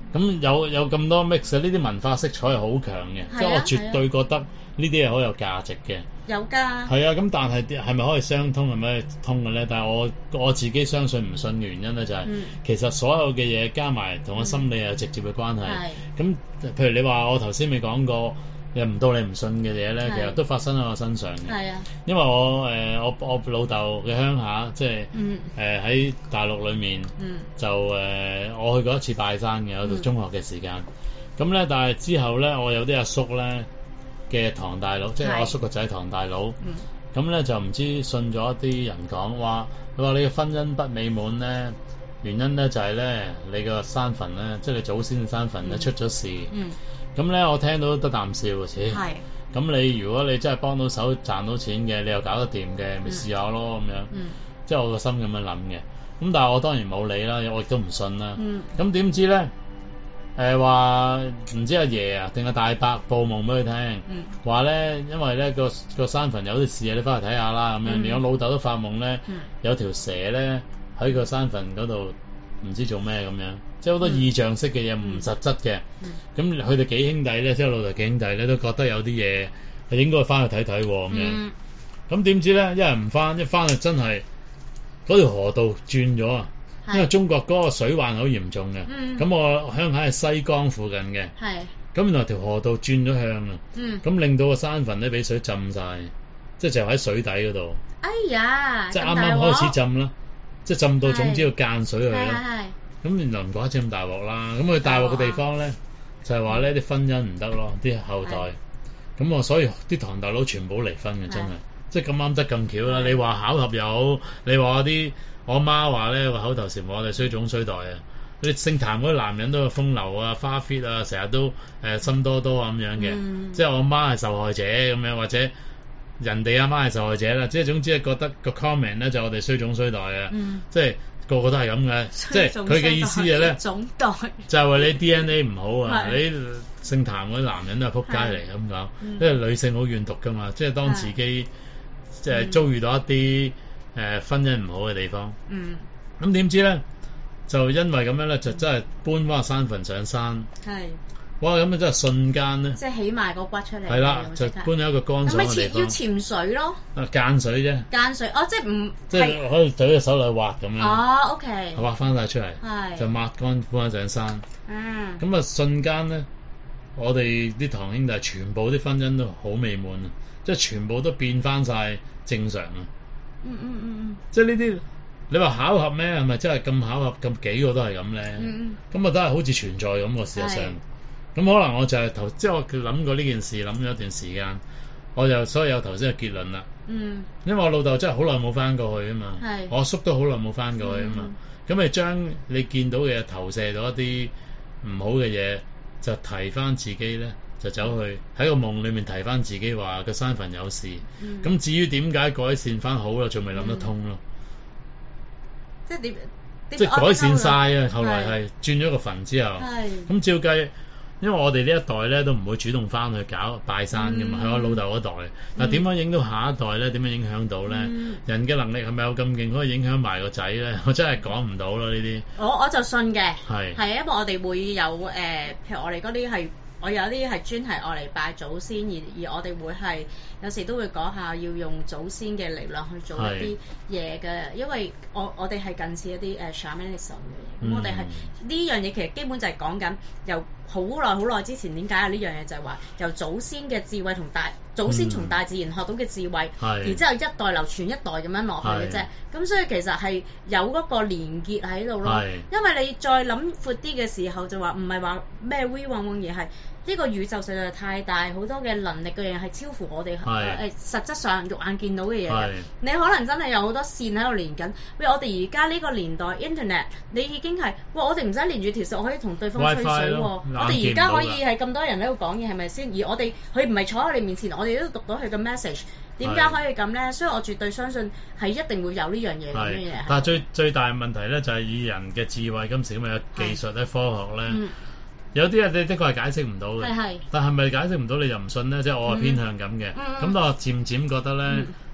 咁有咁多 mix 呢啲文化色彩係好強嘅，即係我絕對覺得呢啲係好有價值嘅。 有㗎。係啊，咁但係咪可以相通係咪通嘅咧？但係我自己相信唔信嘅原因咧就係、其實所有嘅嘢加埋同我心理有直接嘅關係。咁譬如你話我頭先未講過。又唔到你唔信嘅嘢咧，其實都發生喺我身上嘅。係啊，因為我老豆嘅鄉下，即係喺大陸裏面，就我去過一次拜山嘅，我讀中學嘅時間。咁咧，但係之後咧，我有啲阿叔咧嘅堂大佬，即係我阿叔個仔堂大佬。咁咧就唔知信咗一啲人講話，佢話你嘅婚姻不美滿咧，原因咧就係咧你個山墳咧，即係你祖先嘅山墳咧出咗事。咁咧，我聽到得啖笑嘅，咁你如果你真係幫到手賺到錢嘅，你又搞得掂嘅，咪試下咯咁樣。即係我個心咁樣諗嘅。咁但係我當然冇理啦，我亦都唔信啦。咁點知咧？話唔知阿爺啊定係大伯報夢俾佢聽，話咧因為咧個山墳有啲事啊，你翻嚟睇下啦咁樣。連我老豆都發夢咧，有條蛇咧喺個山墳嗰度唔知做咩咁樣。即係好多意象式嘅嘢，唔實質嘅。咁佢哋幾兄弟咧，即係老豆幾兄弟咧，都覺得有啲嘢係應該翻去睇睇咁樣。咁點知咧，一日唔翻，一翻去真係嗰條河道轉咗啊！因為中國嗰個水患好嚴重嘅。咁我鄉下係西江附近嘅。咁原來條河道轉咗向啊！咁令到個山墳咧俾水浸晒，即係就喺水底嗰度。 哎呀！ 即係啱啱開始浸啦，即係浸到總之要間水去啦。咁原來唔怪之咁大鑊啦，咁佢大鑊嘅地方咧，就係話咧啲婚姻唔得咯，啲後代，咁我所以啲堂大佬全部離婚嘅，真係，即係咁啱得咁巧啦。你話巧合又好，你話我阿媽話咧話口頭禪我哋衰種衰代啊，啲姓譚嗰啲男人都係風流啊、花 fit 啊，成日都心多多啊咁樣嘅，即係我阿媽係受害者咁樣，或者人哋阿媽係受害者啦，即係總之係覺得個 comment 咧就我哋衰種衰代啊，即係。個個都係咁嘅，即係佢嘅意思嘅咧，就係話你 DNA 唔好啊，你姓譚嗰啲男人都係撲街嚟咁講，因為女性好怨毒噶嘛，即係當自己即係遭遇到一啲婚姻唔好嘅地方，咁點知咧就因為咁樣咧就真係搬翻個山墳上山。哇！咁啊真係瞬間咧， 即係起埋個骨出嚟。係啦，就搬咗一個乾爽嘅地方。 要潛水咯。 間水啫。 間水，即係唔即係可以舉隻手嚟挖咁樣。 OK。 挖翻晒出嚟，就抹乾搬上山。咁啊瞬間咧，我哋啲堂兄弟全部啲婚姻都好美滿啊！即係全部都變翻晒正常啊！即係呢啲你話巧合咩？係咪真係咁巧合？咁幾個都係咁咧？咁啊都係好似存在咁喎，事實上。咁可能我就係即係我諗過呢件事，諗咗一段時間，我就所以有頭先嘅結論啦。因為我老豆真係好耐冇翻過去啊嘛，我叔都好耐冇翻過去啊嘛。咁你將你見到嘅嘢投射到一啲唔好嘅嘢，就提翻自己咧，就走去喺個夢裏面提翻自己話個山墳有事。咁至於點解改善翻好啦，仲未諗得通咯。即係點？即係改善晒啊！後來係轉咗個墳之後，咁照計。因為我哋呢一代咧都唔會主動翻去搞拜山㗎嘛，係我老豆嗰代。但點樣影到下一代咧？點樣影響到咧？人嘅能力係咪有咁勁可以影響埋個仔咧？我真係講唔到咯呢啲。我就信嘅，係因為我哋會有譬如我哋嗰啲係。我有啲係專係愛嚟拜祖先，而我哋會係有時都會講下要用祖先嘅力量去做一啲嘢嘅，因為我哋係近似一啲shamanism 嘅嘢，咁我哋係呢樣嘢其實基本就係講緊由好耐之前點解有呢樣嘢，就係話由祖先嘅智慧同祖先從大自然學到嘅智慧，然之後一代流傳一代咁樣落去嘅啫。咁所以其實係有嗰個連結喺度咯。因為你再諗闊啲嘅時候，就話唔係話咩 we 而係呢個宇宙實在太大，好多嘅能力嘅嘢係超乎我哋實質上肉眼見到嘅嘢嘅。你可能真係有好多線喺度連緊。喂，我哋而家呢個年代 Internet， 你已經係我哋唔使連住條線，我可以同對方吹水喎。我哋而家可以係咁多人喺度講嘢，係咪先？而我哋佢唔係坐喺我哋面前，我哋都讀到佢嘅 message。點解可以咁咧？所以我絕對相信係一定會有呢樣嘢咁嘅嘢。 但係最大嘅問題咧，就係以人嘅智慧，今時咁嘅技術咧、科學咧。有啲嘢你的確係解釋唔到嘅，但係咪解釋唔到你就唔信咧？即係我係偏向咁嘅。咁但我漸漸覺得咧，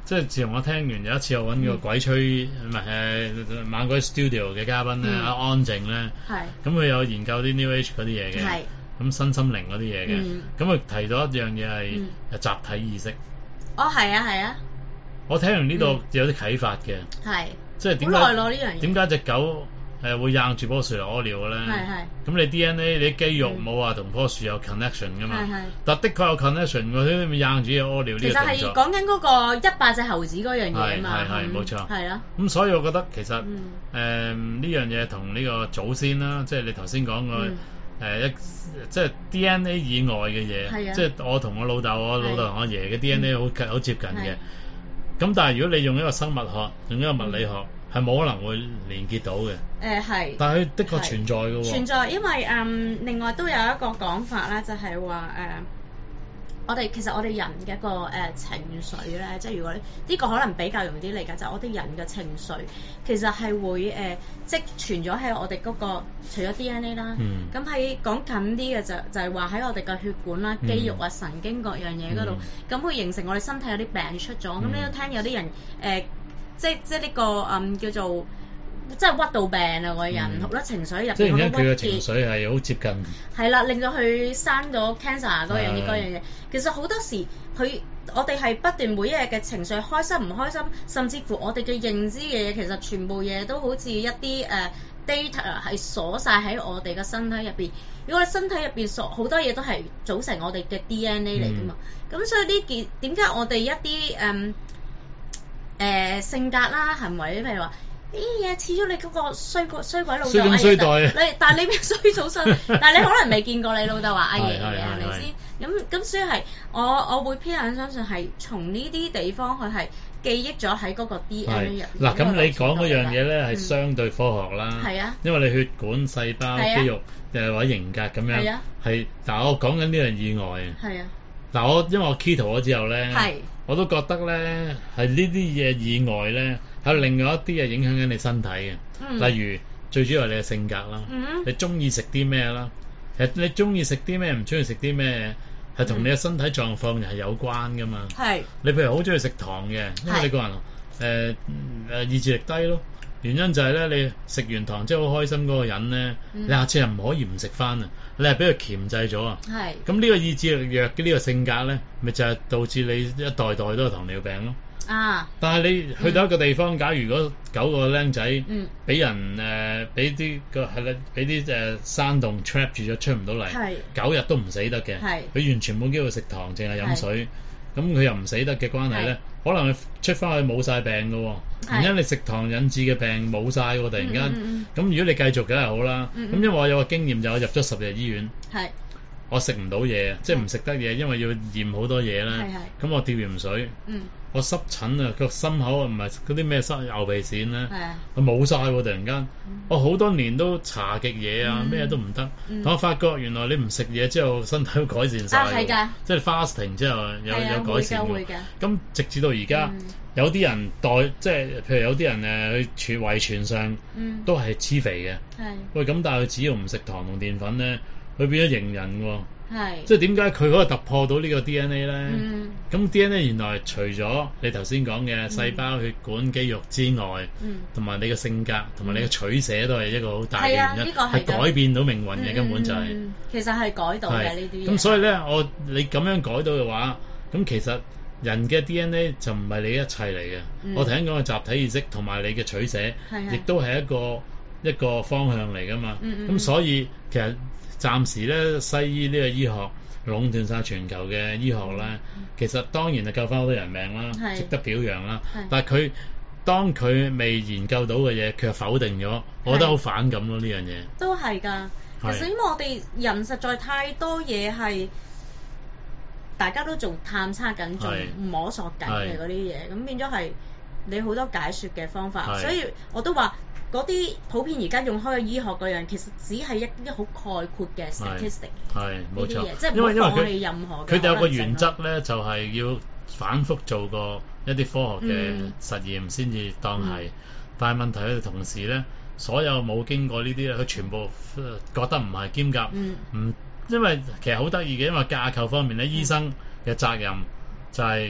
即係自從我聽完有一次我揾個鬼吹唔係猛鬼 studio 嘅嘉賓咧，安靜咧，咁佢有研究啲 New Age 嗰啲嘢嘅，咁身心靈嗰啲嘢嘅，咁佢提到一樣嘢係集體意識。 哦，係啊！ 我聽完呢度有啲啟發嘅，即係點解隻狗會硬住棵樹嚟屙尿嘅咧？咁你 DNA 你啲肌肉冇話同棵樹有 connection 噶嘛？但的確有 connection 喎，你硬住嘢屙尿呢個動作。其實係講緊嗰個100隻猴子嗰樣嘢嘛。 係冇錯。 係咯。 咁所以我覺得其實呢樣嘢同呢個祖先啦，即係你頭先講個即係 DNA 以外嘅嘢，即係我同我老豆同我爺嘅 DNA 好接近嘅。咁但係如果你用一個生物學，用一個物理學，係冇可能會連結到嘅。係。但係佢的確存在嘅喎。 存在，因為另外都有一個講法咧，就係話其實我哋人嘅個情緒咧，即係如果呢個可能比較容易啲理解，就係我哋人嘅情緒其實係會積存咗喺我哋嗰個除咗 DNA 啦，咁係講緊啲嘅就係話喺我哋嘅血管啦、肌肉啊、神經各樣嘢嗰度，咁會形成我哋身體有啲病出咗。咁你都聽有啲人即係呢個叫做。真係屈到病啊！個人好多情緒入邊， 即係而家佢嘅情緒係好接近。 係啦，令到佢生咗 cancer 嗰樣嘢。其實好多時我哋係不斷每一日嘅情緒，開心唔開心，甚至乎我哋嘅認知嘅嘢，其實全部嘢都好似一啲data 係鎖晒喺我哋嘅身體入邊。如果我哋身體入邊好多嘢都係組成我哋嘅 DNA 嚟㗎嘛。咁所以呢件點解我哋一啲性格啦、行為，譬如話。啲嘢似咗你嗰個衰鬼老豆， 衰代但係你衰早信，但係你可能未見過你老豆話阿爺嘅，係咪先？咁所以係我會偏向相信係從呢啲地方佢係記憶咗喺嗰個 DNA 入邊。嗱， 咁你講嗰樣嘢咧係相對科學啦，因為你血管、細胞、肌肉或者型格咁樣係。但係我講緊呢樣意外啊。嗱，因為我 keto 咗之後咧，我都覺得咧係呢啲嘢以外咧。係另外一啲係影響緊你身體嘅，例如最主要係你嘅性格啦，你中意食啲咩啦？其實你中意食啲咩，唔中意食啲咩，係同你嘅身體狀況係有關噶嘛。你譬如好中意食糖嘅，因為你個人意志力低咯。原因就係咧，你食完糖即係好開心嗰個人咧，你下次係唔可以唔食翻啊！你係俾佢鉗制咗啊！咁呢個意志力弱嘅呢個性格咧，咪就係導致你一代代都有糖尿病咯。但係你去到一個地方，假如嗰9個僆仔俾人俾啲山洞 trap 住咗，出唔到嚟，9日都唔死得嘅，佢完全冇機會食糖，淨係飲水，咁佢又唔死得嘅關係咧，可能佢出翻去冇晒病嘅喎，原因你食糖引致嘅病冇晒喎，突然間，咁如果你繼續梗係好啦，咁因為我有個經驗就我入咗10日醫院。我食唔到嘢，即係唔食得嘢，因為要驗好多嘢啦。咁我吊鹽水，我濕疹啊，個心口啊唔係嗰啲咩牛皮癬咧，我冇晒喎，突然間，我好多年都搽極嘢啊，咩都唔得。但我發覺原來你唔食嘢之後，身體會改善晒，即係 fasting 之後有改善嘅。咁直至到而家，有啲人即係譬如有啲人去遺傳上都係黐肥嘅。喂，咁但係佢只要唔食糖同澱粉咧。佢變咗型人喎，即係點解佢可以突破到呢個 DNA 咧？咁 DNA 原來除咗你頭先講嘅細胞、血管、肌肉之外，同埋你嘅性格同埋你嘅取捨都係一個好大嘅原因，係改變到命運嘅根本就係。其實係改到嘅呢啲。咁所以咧，你咁樣改到嘅話，咁其實人嘅 DNA 就唔係你一切嚟嘅。我頭先講嘅集體意識同埋你嘅取捨，亦都係一個方向嚟噶嘛。咁所以其實。暫時咧，西醫呢個醫學壟斷晒全球嘅醫學咧，其實當然係救翻好多人命啦，值得表揚啦。但係當佢未研究到嘅嘢，佢否定咗，我覺得好反感咯呢樣嘢。都係㗎，其實因為我哋人實在太多嘢係大家都仲探測緊，仲摸索緊嘅嗰啲嘢，咁變咗係你好多解説嘅方法，所以我都話。嗰啲普遍而家用開嘅醫學嗰樣，其實只係一啲好概括嘅 statistic，冇錯，即係唔會放棄任何嘅。佢哋有個原則咧，就係要反覆做過一啲科學嘅實驗先至當係。但係問題佢哋同時咧，所有冇經過呢啲咧，佢全部覺得唔係兼夾，因為其實好得意嘅，因為架構方面咧，醫生嘅責任就係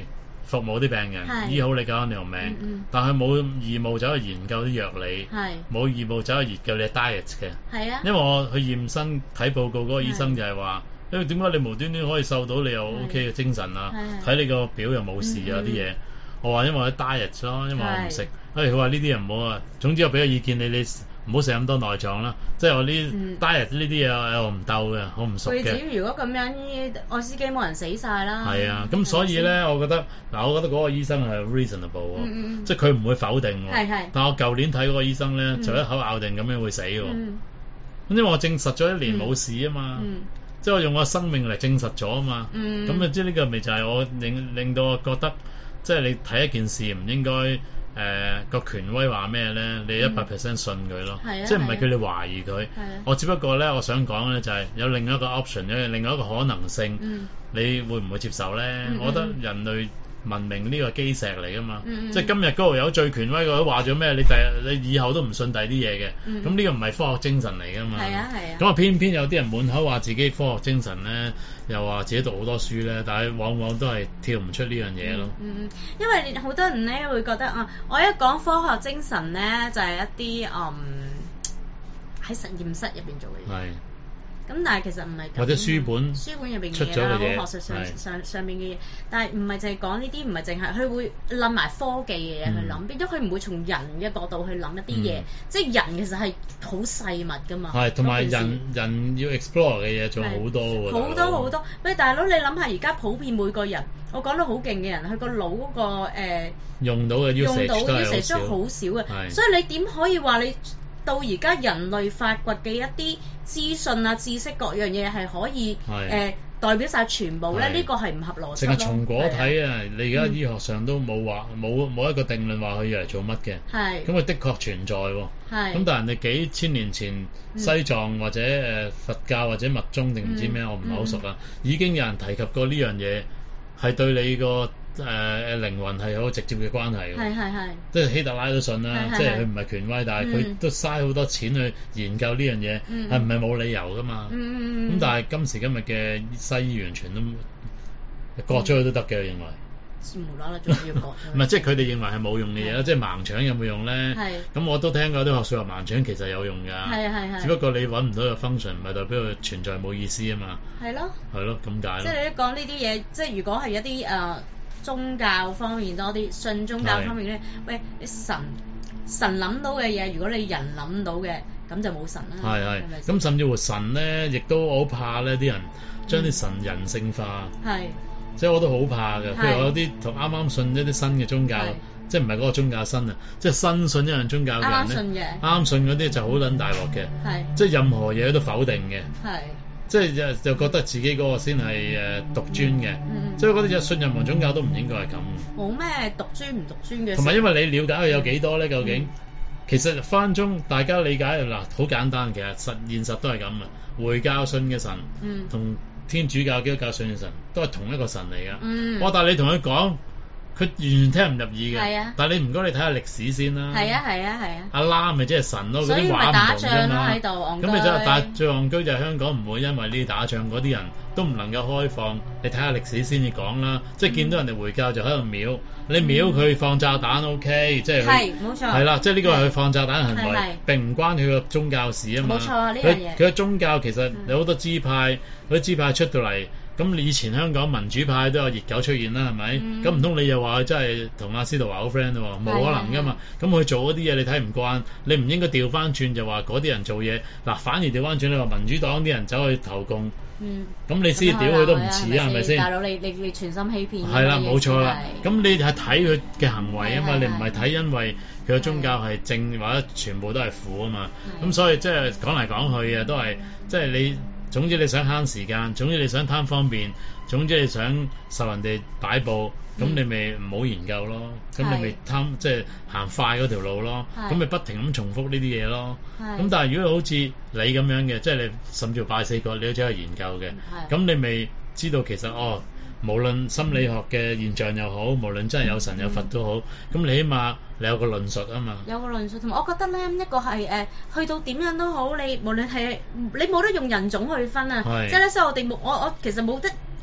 服務啲病人，醫好你救翻你條命，但係冇義務走去研究啲藥理，冇義務走去研究你嘅 diet 嘅。係啊，因為我去驗身睇報告嗰個醫生就係話，因為點解你無端端可以瘦到你又 OK 嘅精神啊？睇你個表又冇事啊啲嘢。我話因為我 diet 咯，因為我唔食。佢話呢啲人唔好啊。總之我俾個意見你唔好食咁多內臟啦。即係我啲 diet 呢啲嘢我唔鬥嘅，我唔熟嘅。 至於如果咁樣，愛斯基摩人死晒啦。 係啊，咁所以咧，我覺得嗰個醫生係 reasonable 喎，即係佢唔會否定喎。但我舊年睇嗰個醫生咧，就一口咬定咁樣會死喎。因為我證實咗1年冇事啊嘛。即係我用我生命嚟證實咗啊嘛。咁啊，即係呢個咪就係我令到我覺得。即係你睇一件事唔應該個權威話咩咧？你100% 信佢咯，即係唔係叫你懷疑佢。我只不過咧，我想講咧就係有另一個 option， 有另外一個可能性，你會唔會接受咧？我覺得人類文明呢個基石嚟噶嘛，即係今日嗰度有最權威嘅話咗咩？你以後都唔信第啲嘢嘅，咁呢個唔係科學精神嚟噶嘛。咁啊偏偏有啲人滿口話自己科學精神咧，又話自己讀好多書咧，但係往往都係跳唔出呢樣嘢咯。 因為好多人咧會覺得我一講科學精神咧，就係一啲喺實驗室入邊做嘅嘢。咁但係其實唔係咁，或者書本入邊嘅嘢啦，好學術上面嘅嘢，但係唔係淨係講呢啲，唔係淨係佢會諗埋科技嘅嘢去諗，變咗佢唔會從人嘅角度去諗一啲嘢，即係人其實係好細密噶嘛。係，同埋人要 explore 嘅嘢仲好多喎。 好多，喂大佬你諗下，而家普遍每個人，我講得好勁嘅人，佢個腦嗰個用到嘅 usage 都好少嘅，所以你點可以話你？到而家人類發掘嘅一啲資訊啊、知識各樣嘢係可以代表晒全部咧？呢個係唔合邏輯咯。淨係從果睇啊！你而家醫學上都冇一個定論話佢要嚟做乜嘅。咁佢的確存在喎。咁但係人哋幾千年前西藏或者佛教或者密宗定唔知咩，我唔係好熟啊，已經有人提及過呢樣嘢，係對你個靈魂係有直接嘅關係嘅，即係希特拉都信啦，即係佢唔係權威，但係佢都嘥好多錢去研究呢樣嘢，係唔係冇理由噶嘛？咁但係今時今日嘅西醫完全都割咗佢都得嘅，認為。 無啦啦仲要割？ 唔係，即係佢哋認為係冇用嘅嘢啦，即係盲腸有冇用咧？咁我都聽過啲學術話盲腸其實有用㗎，只不過你揾唔到個 function，唔係代表佢存在冇意思啊嘛。係咯，咁解咯。即係你講呢啲嘢，即係如果係一啲宗教方面多啲，信宗教方面咧，喂，神諗到嘅嘢，如果你人諗到嘅，咁就冇神啦。係咁甚至乎神咧，亦都好怕咧，啲人將啲神人性化。即係我都好怕嘅，譬如我有啲同啱啱信一啲新嘅宗教，即係唔係嗰個宗教新啊，即係新信一樣宗教嘅人咧，啱信嗰啲就好撚大鑊嘅，即係任何嘢都否定嘅，即係就覺得自己嗰個先係獨尊嘅，即係嗰啲信任何宗教都唔應該係咁。 冇咩獨尊唔獨尊嘅。 同埋因為你了解佢有幾多咧？究竟其實翻中大家理解嗱，好簡單，其實現實都係咁啊。回教信嘅神同天主教、基督教信嘅神都係同一個神嚟㗎。但係你同佢講，佢完全聽唔入耳嘅。但係你唔該，你睇下歷史先啦。阿拉咪即係神咯，嗰啲話唔同啫嘛。咁你但係最戇居就係香港唔會因為呢啲打仗，嗰啲人都唔能夠開放。你睇下歷史先至講啦。即係見到人哋回教就喺度秒，你秒佢放炸彈 OK， 即係冇錯。係啦，即係呢個係佢放炸彈嘅行為，並唔關佢個宗教事啊嘛。冇錯，呢樣嘢。佢嘅宗教其實有好多支派，嗰啲支派出到嚟。咁你以前香港民主派都有熱狗出現啦，係咪？咁唔通你又話佢真係同阿司徒華好 friend 喎？冇可能噶嘛！咁佢做嗰啲嘢你睇唔慣，你唔應該調翻轉就話嗰啲人做嘢嗱，反而調翻轉你話民主黨啲人走去投共，咁你先屌佢都唔似啊，係咪先？大佬你全心欺騙。 係啦，冇錯啦。咁你係睇佢嘅行為啊嘛，你唔係睇因為佢嘅宗教係正或者全部都係負啊嘛。咁所以即係講嚟講去啊，都係即係你。總之你想慳時間，總之你想貪方便，總之你想受人哋擺佈，咁你咪唔好研究咯。咁你咪即係行快嗰條路咯。咁咪不停咁重複呢啲嘢咯。咁但係如果好似你咁樣嘅，即係你甚至乎拜四角你都走去研究嘅，咁你咪知道其實無論心理學嘅現象又好，無論真係有神有佛都好，咁你起碼你有個論述啊嘛。 有個論述，同埋我覺得咧，一個係去到點樣都好，你無論係你冇得用人種去分啊，即係咧，所以我哋我其實冇得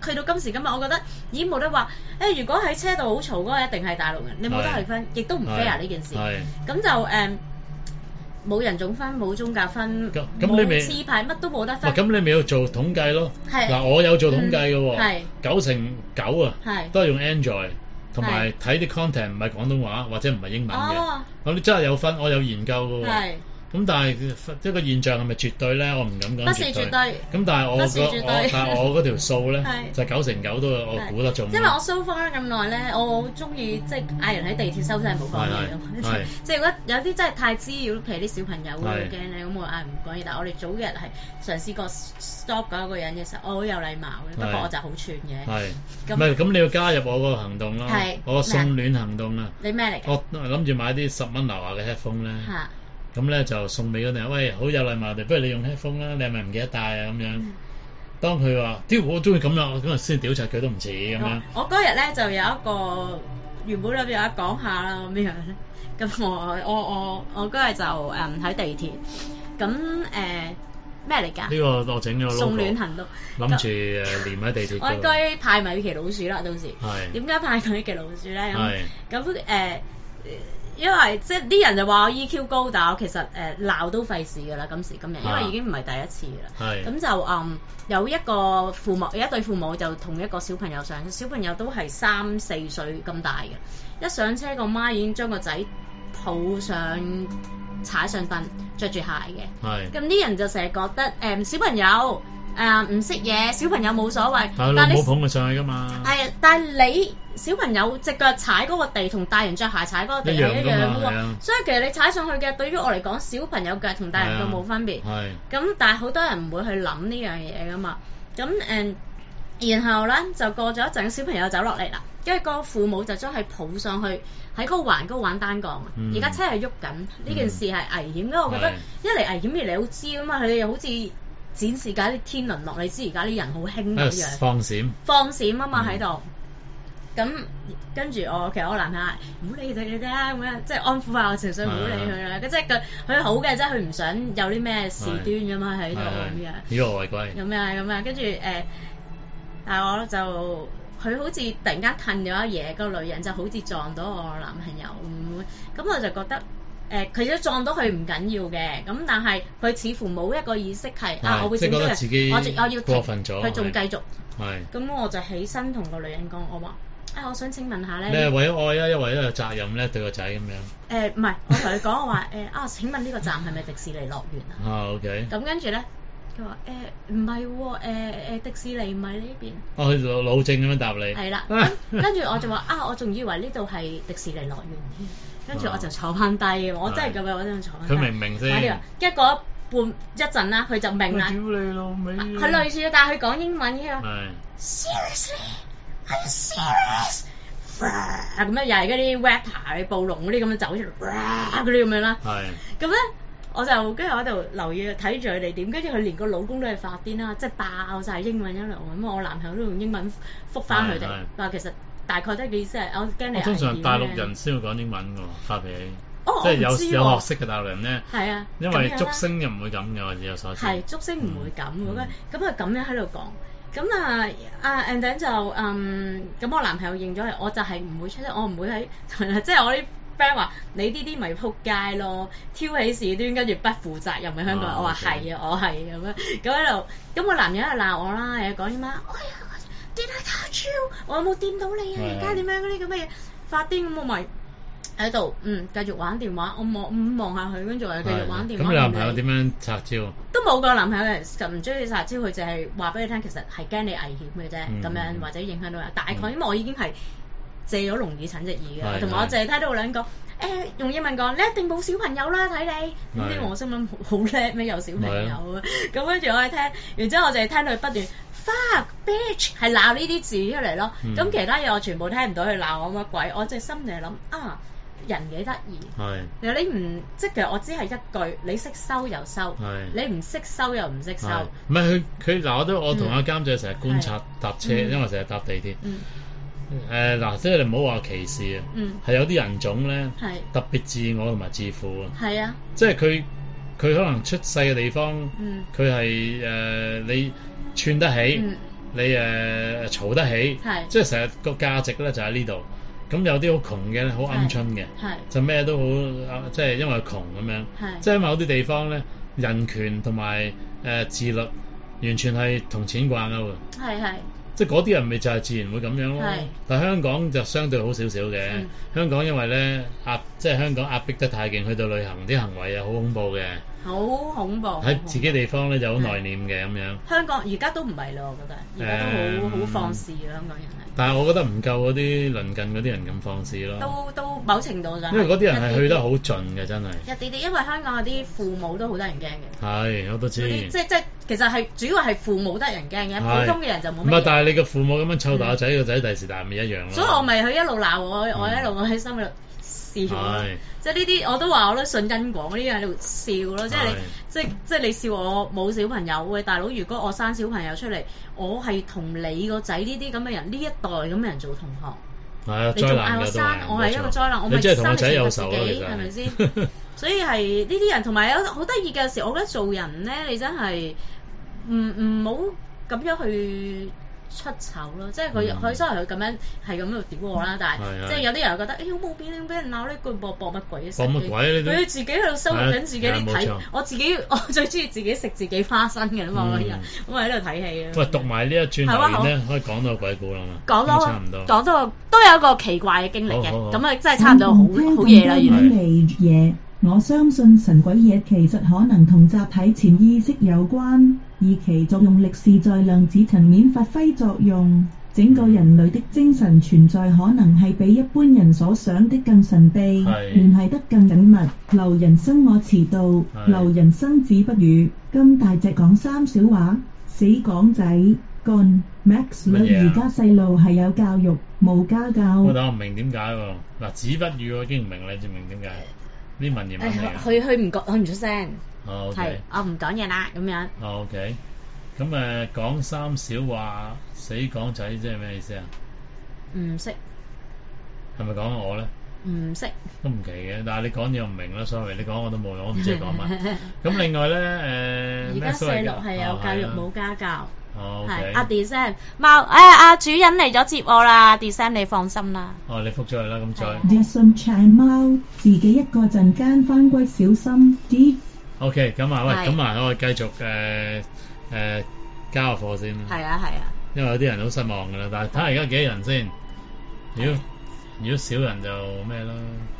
去到今時今日，我覺得已經冇得話如果喺車度好嘈嗰個一定係大陸人，你冇得去分，亦都唔 fair 呢件事。咁就冇人種分，冇宗教分，冇次牌，乜都冇得分。 咁你咪要做統計咯。嗱，我有做統計嘅喎，9成9啊，都係用 Android， 同埋睇啲 content 唔係廣東話或者唔係英文嘅。我哋真係有分，我有研究嘅喎。咁但係一個現象係咪絕對咧？我唔敢講。 不是絕對。 咁但係我嗰條數咧就9成9都我估得中。 因為我 so far 咁耐咧，我好中意即係嗌人喺地鐵收聲冇講嘢咯。即係如果有啲真係太滋擾，譬如啲小朋友會驚咧，咁我嗌唔講嘢。但係我哋早日係嘗試過 stop 嗰一個人嘅時候，我好有禮貌嘅，不過我就好串嘅。 唔係咁你要加入我個行動咯，我送暖行動啊！ 你咩嚟？ 我諗住買啲10蚊樓下嘅 headphone 咧。咁咧就送俾嗰啲人，喂，好有禮貌地，不如你用 headphone 啦，你係咪唔記得帶啊？咁樣，當佢話，我中意咁啦，我嗰日先屌柒佢都唔似咁樣。我嗰日咧就有一個原本諗住講下啦咁樣，咁我嗰日就喺地鐵，咁咩嚟㗎？ 呢個我整咗送暖行動， 諗住連喺地鐵。 我應該派米奇老鼠啦，到時。點解派米奇老鼠咧？咁因為即係啲人就話我 EQ 高，但係我其實鬧都費事㗎啦，今時今日，因為已經唔係第一次啦。咁就有一對父母就同一個小朋友上，小朋友都係3、4歲咁大嘅，一上車個媽已經將個仔抱上踩上凳，着住鞋嘅。咁啲人就成日覺得小朋友唔識嘢，小朋友冇所謂。但你冇捧佢上去㗎嘛。 但係你小朋友隻腳踩嗰個地同大人着鞋踩嗰個地係一樣㗎喎。所以其實你踩上去嘅，對於我嚟講，小朋友腳同大人腳冇分別。咁但係好多人唔會去諗呢樣嘢㗎嘛。咁然後咧就過咗一陣，小朋友走落嚟啦，跟住個父母就將佢抱上去喺嗰個玩單槓。而家車係喐緊，呢件事係危險嘅。我覺得一嚟危險，二嚟好知㗎嘛，佢哋又好似展示緊啲天倫樂，你知而家啲人好興咁樣放閃啊嘛喺度。咁跟住其實我男朋友唔好理佢哋啫，咁樣即係安撫下我情緒，唔好理佢啦。即係佢好嘅，即係佢唔想有啲咩事端㗎嘛喺度咁樣。 呢個違規。 咁樣，跟住但係我就佢好似突然間褪咗一嘢，個女人就好似撞到我男朋友咁我就覺得。佢都撞到佢唔緊要嘅，咁但係佢似乎冇一個意識係我會點樣？我要過分咗， 佢仲繼續。咁我就起身同個女人講，我話我想請問下咧。 你係為咗愛啊，因為有責任咧對個仔咁樣。 唔係，我同佢講我話請問呢個站係咪迪士尼樂園啊 ？OK。咁跟住咧，佢話唔係喎，迪士尼唔係呢邊。 佢老正咁樣答你。 係啦，跟住我就話我仲以為呢度係迪士尼樂園添。跟住我就坐翻低，我真係咁樣，我真係坐翻低。 佢明唔明先？ 跟住過一陣啦，佢就明啦。 屌你老味！ 佢類似，但係佢講英文嘅。Seriously, are you serious？咁樣又係嗰啲 rapper 暴龍嗰啲咁樣走出嚟，嗰啲咁樣啦。咁咧，我就跟住我喺度留意睇住佢哋點，跟住佢連個老公都係發癲啦，即係爆晒英文一路咁。我男朋友都用英文覆翻佢哋，話其實。大概都係意思係，我驚你。通常大陸人先會講英文㗎喎，發脾氣。即係有學識嘅大陸人咧。係啊。因為竹聲又唔會咁嘅，我有所知。係竹聲唔會咁嘅，咁佢咁樣喺度講。咁and then 就咁我男朋友認咗係，我就係唔會出聲，我唔會喺即係我啲 friend 話你呢啲咪撲街咯，挑起事端跟住不負責任喺香港人。我話係啊，我係咁樣咁喺度，咁我男人喺度鬧我啦，又講啲乜？Did I touch you？ 我有冇掂到你啊？而家點樣嗰啲咁嘅嘢發癲咁，我咪喺度繼續玩電話。我望下佢，跟住我又繼續玩電話。咁你男朋友點樣拆招？都冇個男朋友就唔中意拆招，佢就係話俾你聽，其實係驚你危險嘅啫，咁樣或者影響到人。大概因為我已經係借咗聾耳陳隻耳嘅，同埋我淨係睇到兩個用英文講，你一定冇小朋友啦，睇你咁啲我心諗好叻咩？有小朋友啊！咁跟住我係聽，然之後我淨係聽到佢不斷。Fuck bitch 係鬧呢啲字出嚟咯，咁其他嘢我全部聽唔到，佢鬧我乜鬼，我隻心就係諗人幾得意，其實你唔即係其實我只係一句，你識收又收，你唔識收又唔識收。 唔係佢嗱我同阿監仔成日觀察搭車，因為成日搭地鐵。嗱，即係你唔好話歧視啊，係有啲人種咧特別自我同埋自負啊。係啊，即係佢可能出世嘅地方，佢係你串得起， 你嘈得起，即係成日個價值咧就喺呢度。咁有啲好窮嘅咧，好鵪鶉嘅，就咩都好，即係因為窮咁樣。即係某啲地方咧，人權同埋自律完全係同錢掛鈎嘅。即係嗰啲人咪就係自然會咁樣咯。但係香港就相對好少少嘅。香港因為咧即係香港壓迫得太勁，去到旅行啲行為又好恐怖嘅。好恐怖！喺自己地方咧就好內斂嘅咁樣。香港而家都唔係咯，我覺得而家都好放肆嘅香港人係。但係我覺得唔夠嗰啲鄰近嗰啲人咁放肆咯。都某程度上。因為嗰啲人係去得好盡嘅，真係。一啲啲，因為香港嗰啲父母都好得人驚嘅。係，我都知。即其實係主要係父母得人驚嘅，普通嘅人就冇乜。唔係，但係你個父母咁樣湊大個仔，個仔第時大咪一樣咯。所以我咪佢一路鬧我，我一路我喺心度。即係呢啲我都話我都信因果，呢啲喺度笑咯。即係你即係你笑我冇小朋友，喂大佬，如果我生小朋友出嚟，我係同你個仔呢啲咁嘅人，呢一代咁嘅人做同學，係啊，你仲嗌我生，我係一個災難，我咪生你自己係咪先？所以係呢啲人，同埋有好得意嘅時，我覺得做人咧，你真係唔好咁樣去出醜咯，即係佢雖然佢咁樣係咁喺度屌我啦，但係即係有啲人覺得好冇面，俾人鬧呢句搏乜鬼嘅？搏乜鬼？佢自己喺度收緊自己啲睇，我最中意自己食自己花生嘅啦嘛，我喺度睇戲啊。喂，讀埋呢一轉頭咧，可以講到鬼故啦嘛？講到差唔多，講到都有一個奇怪嘅經歷嘅，咁啊真係差唔多好夜啦，原來。 我相信神鬼嘢其實可能同集體潛意識有關，而其作用力是在量子層面發揮作用。整個人類的精神存在可能係比一般人所想的更神秘，聯繫得更緊密。留人生我遲到，留人生子不語。咁大隻講三小話，死港仔幹 Max 女而家細路係有教育冇家教。 但我唔明點解喎，嗱子不語我已經唔明啦，你明點解？啲文言文嚟嘅， 佢唔出聲， 係我唔講嘢啦咁樣。 OK，咁講三小話死港仔即係咩意思啊？ 唔識， 係咪講我咧？ 唔識， 都唔奇嘅，但係你講嘢我唔明啦 ，sorry， 你講我都冇用，我唔知你講乜。咁另外咧而家細路係有教育冇家教。 係阿 Desam 貓，阿主人嚟咗接我啦 ，Desam 你放心啦。 你覆咗佢啦，咁再。 Desam 貓自己一個陣間返歸小心啲。 OK， 咁啊，喂，咁啊，我哋繼續交個課先啦。係啊。因為有啲人好失望噶啦，但係睇下而家幾多人先。如果少人就咩啦。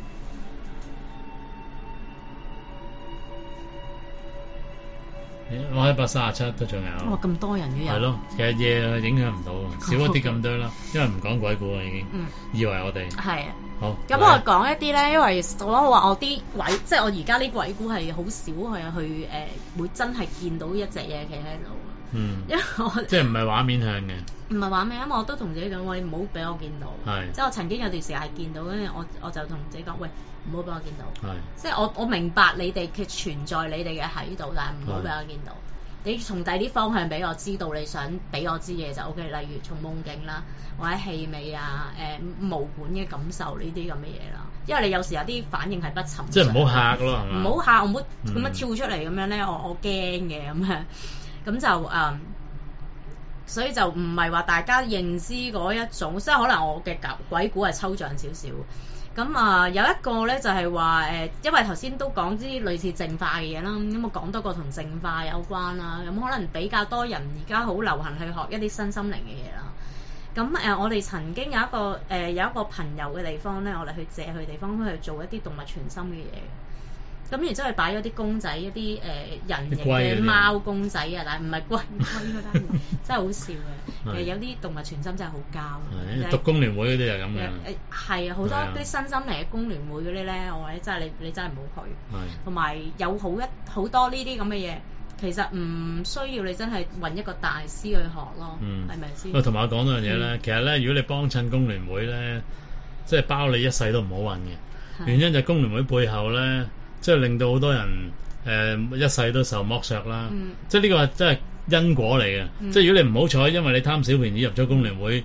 我137都仲有。 哇，咁多人嘅人。 係咯，其實嘢影響唔到，少一啲咁多啦，因為唔講鬼故啊已經。以為我哋。係啊。好。咁我講一啲咧，因為我話我啲鬼，即係我而家啲鬼故係好少去會真係見到一隻嘢企喺度。因為我即係唔係畫面向嘅。唔係畫面，因為我都同自己講，喂，唔好俾我見到。係。即係我曾經有段時間係見到，跟住我就同自己講，喂，唔好俾我見到。係。即係我明白你哋嘅存在，你哋嘅喺度，但係唔好俾我見到。你從第啲方向俾我知道你想俾我知嘅就 OK，例如從夢境啦，或者氣味啊，毛管嘅感受呢啲咁嘅嘢啦。因為你有時有啲反應係不尋常。即係唔好嚇咯，係嘛？唔好嚇，我唔好咁樣跳出嚟咁樣咧，我驚嘅咁樣。咁就所以就唔係話大家認知嗰一種，即係可能我嘅鬼故係抽象少少。咁有一個咧就係話因為頭先都講啲類似淨化嘅嘢啦，咁我講多個同淨化有關啦。咁可能比較多人而家好流行去學一啲身心靈嘅嘢啦。咁我哋曾經有一個朋友嘅地方咧，我哋去借佢地方去做一啲動物傳心嘅嘢。咁然之後佢擺咗啲公仔，一啲人形嘅貓公仔啊，但係唔係龜嗰單嘢，真係好笑嘅。有啲動物傳心真係好膠。讀工聯會嗰啲就咁嘅。係啊，好多啲新心靈嘅工聯會嗰啲咧，我話真係你真係唔好去。同埋有好多呢啲咁嘅嘢，其實唔需要你真係揾一個大師去學咯，係咪先？同埋我講多樣嘢咧，其實咧，如果你幫襯工聯會咧，即係包你一世都唔好揾嘅。原因就係工聯會背後咧。即係令到好多人一世都受剝削啦，即係呢個係真係因果嚟嘅。即係如果你唔好彩，因為你貪小便宜入咗工聯會，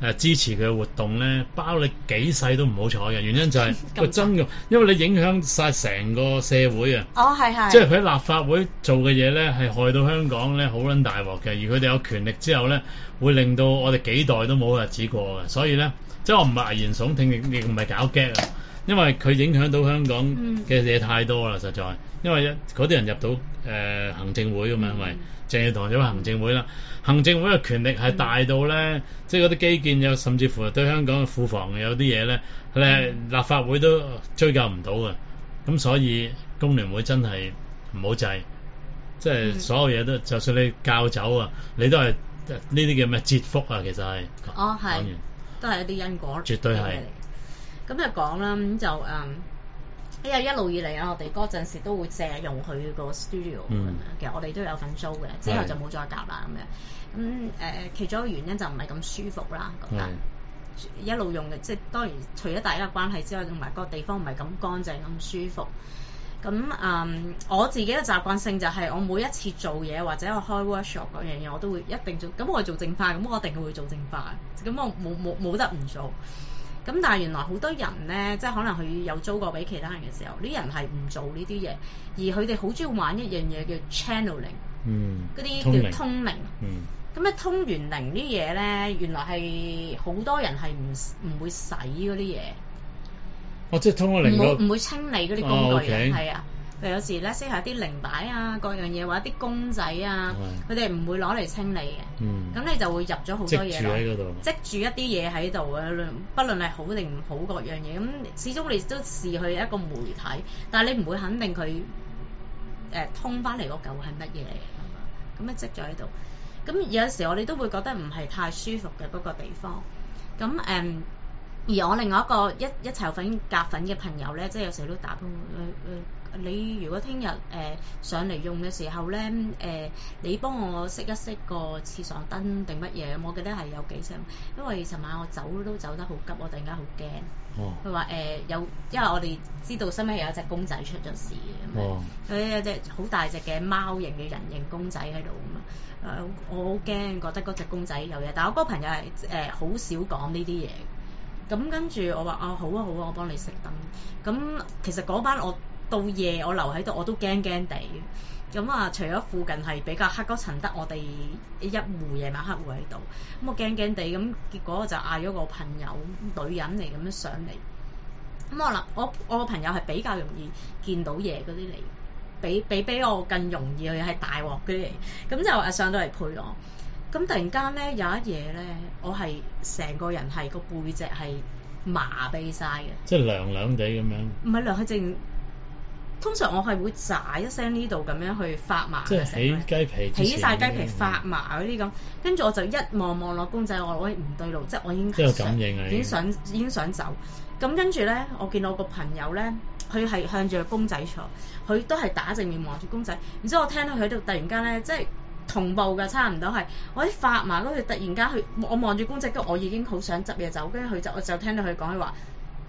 支持佢嘅活動咧，包你幾世都唔好彩嘅。原因就係個真嘅，因為你影響晒成個社會啊。 哦，係。 即係佢喺立法會做嘅嘢咧，係害到香港咧好撚大鑊嘅。而佢哋有權力之後咧，會令到我哋幾代都冇日子過嘅。所以咧，即係我唔係危言聳聽，亦唔係搞 gag 啊。因為佢影響到香港嘅嘢太多啦，實在。因為嗰啲人入到行政會咁樣，因為鄭耀棠咗行政會啦，行政會嘅權力係大到咧，即係嗰啲基建有，甚至乎對香港嘅庫房有啲嘢咧，立法會都追究唔到嘅。咁所以工聯會真係唔好制，即係所有嘢都，就算你教走啊，你都係呢啲叫咩折福啊，其實係。 哦，係，都係一啲因果。 絕對係。 咁就講啦，咁就因為一路以嚟啊，我哋嗰陣時都會借用佢個 studio 咁樣，其實我哋都有份租嘅，之後就冇再夾啦咁樣。咁其中一個原因就唔係咁舒服啦，覺得一路用嘅，即係當然除咗大家嘅關係之外，同埋個地方唔係咁乾淨咁舒服。咁我自己嘅習慣性就係我每一次做嘢或者我開 workshop 嗰樣嘢，我都會一定做。咁我做淨化，咁我一定會做淨化。咁我冇得唔做。咁但係原來好多人咧，即係可能佢有租過俾其他人嘅時候，啲人係唔做呢啲嘢，而佢哋好中意玩一樣嘢叫 channeling，嗰啲叫通靈。咁咧通完靈啲嘢咧，原來係好多人係唔會洗嗰啲嘢。 哦，即係通咗靈唔會清理嗰啲工具嘅，係啊。譬如有時咧，識下啲靈擺啊，各樣嘢或者啲公仔啊，佢哋唔會攞嚟清理嘅。咁你就會入咗好多嘢咯，積住一啲嘢喺度啊，不論係好定唔好各樣嘢。咁始終你都視佢一個媒體，但係你唔會肯定佢通翻嚟嗰嚿係乜嘢嚟嘅，係嘛？咁樣積咗喺度。咁有時我哋都會覺得唔係太舒服嘅嗰個地方。咁而我另外一個一齊有夾粉嘅朋友咧，即係有時都打你如果聽日上嚟用嘅時候咧，你幫我熄一熄個廁所燈定乜嘢？我記得係有幾聲，因為尋晚我都走得好急，我突然間好驚。佢話因為我哋知道身邊有一隻公仔出咗事咁樣，佢有隻好大隻嘅貓型嘅人形公仔喺度咁啊！我好驚，覺得嗰隻公仔有嘢，但係我嗰個朋友係好少講呢啲嘢。咁跟住我話好啊，我幫你熄燈。咁其實嗰班我到夜我留喺度我都驚驚地。咁啊，除咗附近係比較黑嗰層，得我哋一戶夜晚黑戶喺度。咁我驚驚地，咁結果我就嗌咗個朋友女人嚟咁樣上嚟。咁我個朋友係比較容易見到嘢嗰啲嚟，比我更容易去係大鑊嗰啲嚟。咁就上到嚟陪我。咁突然間咧有一嘢咧，我係成個人係個背脊係麻痹晒嘅， 即係涼涼地咁樣。唔係涼，係淨通常我係會喳一聲呢度咁樣去發麻嘅， 即係起雞皮， 起晒雞皮發麻嗰啲咁。跟住我就一望落公仔，我話喂唔對路，即係我已經即係感應啊， 已經想走。咁跟住咧，我見到個朋友咧，佢係向住個公仔坐，佢都係打正面望住公仔。然之後我聽到佢喺度突然間咧，即係同步嘅，差唔多係我啲發麻嗰度，突然間我望住公仔，跟住我已經好想執嘢走，跟住我就聽到佢講佢話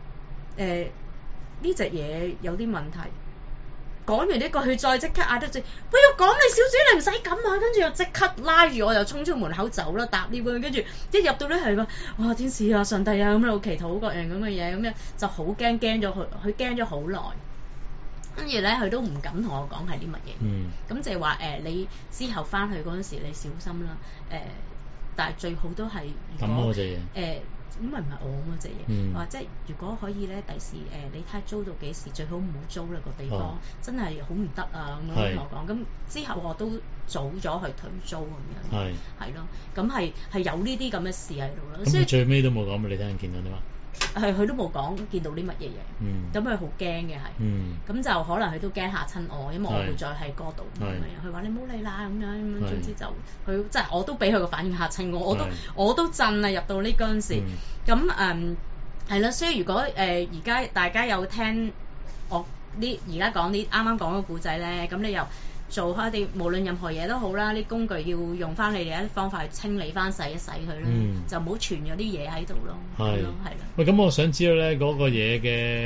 呢隻嘢有啲問題。講完呢個，佢再即刻嗌得住，喂，我講你少少，你唔使咁啊！跟住又即刻拉住我，又衝出門口走啦，搭 lift。跟住一入到咧係個哇天使啊、上帝啊咁樣祈禱各樣咁嘅嘢，咁樣就好驚咗佢驚咗好耐。跟住咧，佢都唔敢同我講係啲乜嘢。咁就係話你之後翻去嗰陣時，你小心啦。但係最好都係咁嗰隻嘢。 咁咪唔係我嗰隻嘢，話即係如果可以咧，第時你睇下租到幾時，最好唔好租啦個地方，真係好唔得啊咁樣同我講。咁之後我都早咗去退租咁樣，係咯，咁係有呢啲咁嘅事喺度咯。所以最尾都冇講俾你聽，見到啲乜？ 係佢都冇講見到啲乜嘢嘢，咁佢好驚嘅係，咁就可能佢都驚嚇親我，因為我會再喺嗰度咁樣。佢話你唔好理啦咁樣，總之就佢即係我都俾佢個反應嚇親我都震啊入到呢嗰陣時。咁係啦，所以如果而家大家有聽我呢而家講啲啱啱講個故仔咧，咁你又做開啲無論任何嘢都好啦，啲工具要用翻你哋一啲方法去清理翻洗一洗佢啦，就唔好存咗啲嘢喺度咯。係咯。 喂，咁我想知道咧嗰個嘢嘅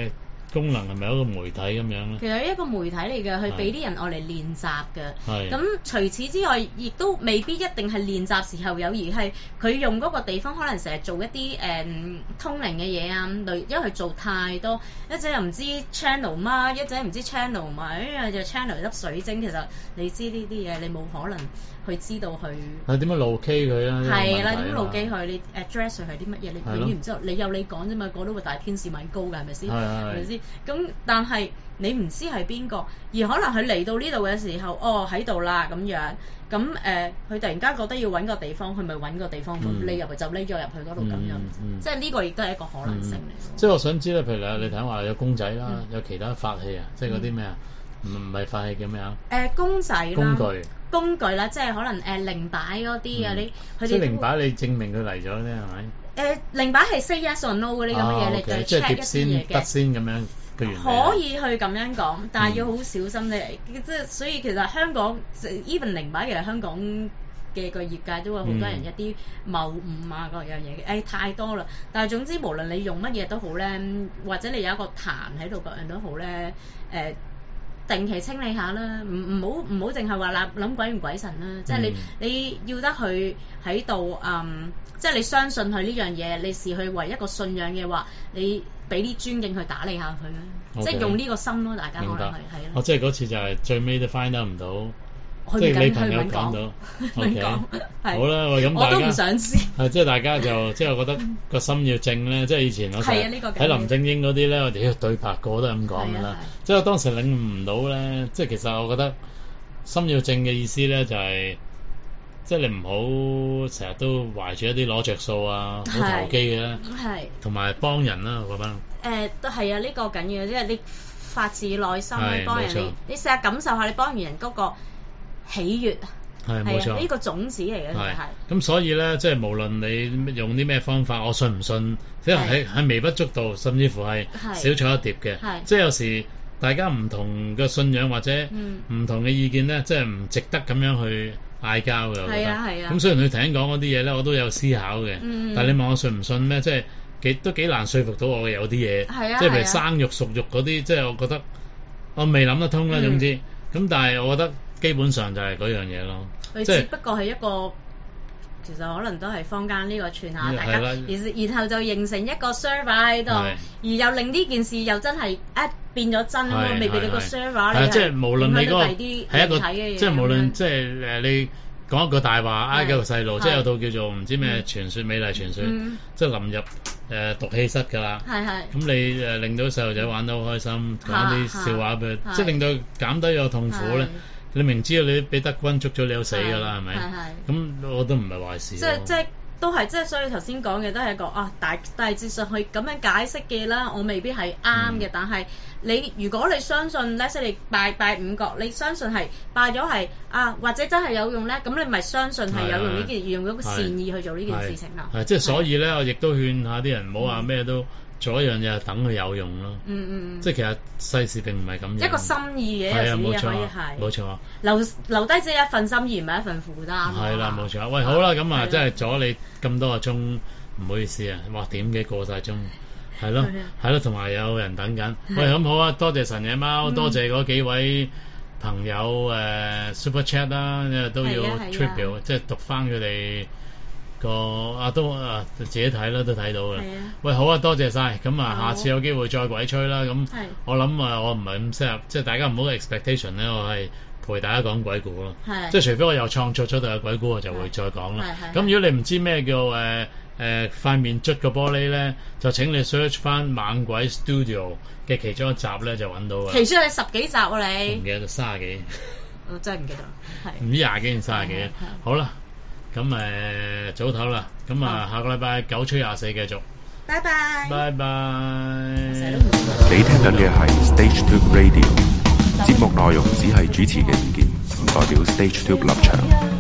功能係咪一個媒體咁樣咧？ 其實一個媒體嚟嘅，佢俾啲人愛嚟練習嘅。咁除此之外，亦都未必一定係練習時候有，而係佢用嗰個地方可能成日做一啲通靈嘅嘢啊，因為佢做太多，一陣又唔知 channel 乜，一陣唔知 channel 乜，就 channel 粒水晶。其實你知呢啲嘢，你冇可能去知道佢係點樣路 K 佢啊？ 係啦，點路 K 佢？你 address 係啲乜嘢？你永遠唔知道。你有你講啫嘛，個都會大天使米高㗎，係咪先？係咪先？咁但係你唔知係邊個，而可能佢嚟到呢度嘅時候，喺度啦咁樣，咁佢突然間覺得要揾個地方，佢咪揾個地方匿入去，就匿咗入去嗰度咁樣，即係呢個亦都係一個可能性嚟。 即係我想知咧，譬如你睇話有公仔啦，有其他法器啊，即係嗰啲咩啊？唔係法器叫咩啊？ 公仔啦，工具啦，即係可能靈擺嗰啲啊，佢哋即係靈擺，你證明佢嚟咗咧，係咪？ 靈擺係 say yes or no 嗰啲咁嘅嘢，你就 check 一啲嘢嘅。 得先咁樣。 可以去咁樣講，但係要好小心咧。即係所以其實香港 even 靈擺，其實香港嘅個業界都會好多人一啲謬誤啊各樣嘢嘅，太多啦。但係總之無論你用乜嘢都好咧，或者你有一個壇喺度各樣都好咧，定期清理下啦，唔好淨係話諗鬼唔鬼神啦。即係你要得佢喺度，即係你相信佢呢樣嘢，你視佢為一個信仰嘅話，你俾啲尊敬去打理下佢啦。即係用呢個心咯，大家可能係咯。 即係嗰次就係最尾都 find out 唔到，即係你朋友講到。OK，好啦，喂，咁大家我都唔想知。即係大家就即係我覺得個心要正咧，即係以前我睇林正英嗰啲咧，我哋對白個都係咁講㗎啦。即係我當時領悟唔到咧，即係其實我覺得心要正嘅意思咧就係。即係你唔好成日都懷住一啲攞着數啊，好投機嘅，同埋幫人啦，我覺得。 都係啊，呢個緊要，即係你發自內心去幫人，你成日感受下你幫完人嗰個喜悅， 係冇錯， 呢個種子嚟嘅，係。 咁所以咧，即係無論你用啲咩方法，我信唔信，即係喺微不足道，甚至乎係少錯一碟嘅。即係有時大家唔同嘅信仰或者唔同嘅意見咧，即係唔值得咁樣去嗌交嘅，我覺得。咁雖然佢頭先講嗰啲嘢咧，我都有思考嘅。但係你問我信唔信咩？即係都幾難說服到我嘅有啲嘢。即係譬如生肉熟肉嗰啲，即係我覺得我未諗得通啦。總之，咁但係我覺得基本上就係嗰樣嘢咯。 佢只不過係一個，其實可能都係坊間呢個傳下大家，然後就形成一個 server 喺度，而又令呢件事又真係變咗真喎，未俾你個 server 你即係無論你嗰個係一個， 即係無論即係你講一個大話呃幾個細路，即係有套叫做唔知咩傳說美麗傳說，即係臨入毒氣室㗎啦。咁你令到細路仔玩得好開心，講啲笑話俾佢，即係令到減低咗痛苦咧。你明知道你俾德軍捉咗，你都死㗎啦，係咪？咁我都唔係壞事。 即係都係，即係所以頭先講嘅都係一個大致上去咁樣解釋嘅啦。我未必係啱嘅，但係如果你相信咧，即係你拜五角，你相信係拜咗係或者真係有用咧，咁你咪相信係有用呢件，用咗個善意去做呢件事情啦。 即係所以咧，我亦都勸下啲人唔好話咩都。做一樣嘢等佢有用咯，即係其實世事並唔係咁樣， 一個心意嘅，有時啲嘢可以係冇錯， 留低自己一份心意，唔係一份負擔。 係啦，冇錯。喂，好啦，咁啊，真係阻你咁多個鐘，唔好意思啊，哇，點幾過晒鐘，係咯，同埋有人等緊。喂，咁好啊，多謝神野貓，多謝嗰幾位朋友Super Chat 啦，因為都要 tribute，即係讀翻佢哋。自己睇啦，都睇到嘅。喂，好啊，多謝晒。咁下次有機會再鬼吹啦。咁我諗我唔係咁適合，即係大家唔好 expectation 咧。我係陪大家講鬼故咯。即係除非我又創作出到有鬼故，我就會再講啦。咁如果你唔知咩叫塊面捽個玻璃咧，就請你 search 翻猛鬼 Studio 嘅其中一集咧，就揾到嘅。 其中係10幾集啊，你？ 唔記得30幾。 我真係唔記得。 唔知20幾定30幾。好啦。咁早唞啦，咁下個禮拜9吹24繼續， 拜拜， 拜拜。 你聽緊嘅係 Stage Tube Radio， 節目內容只係主持嘅意見，唔代表 Stage Tube 立場。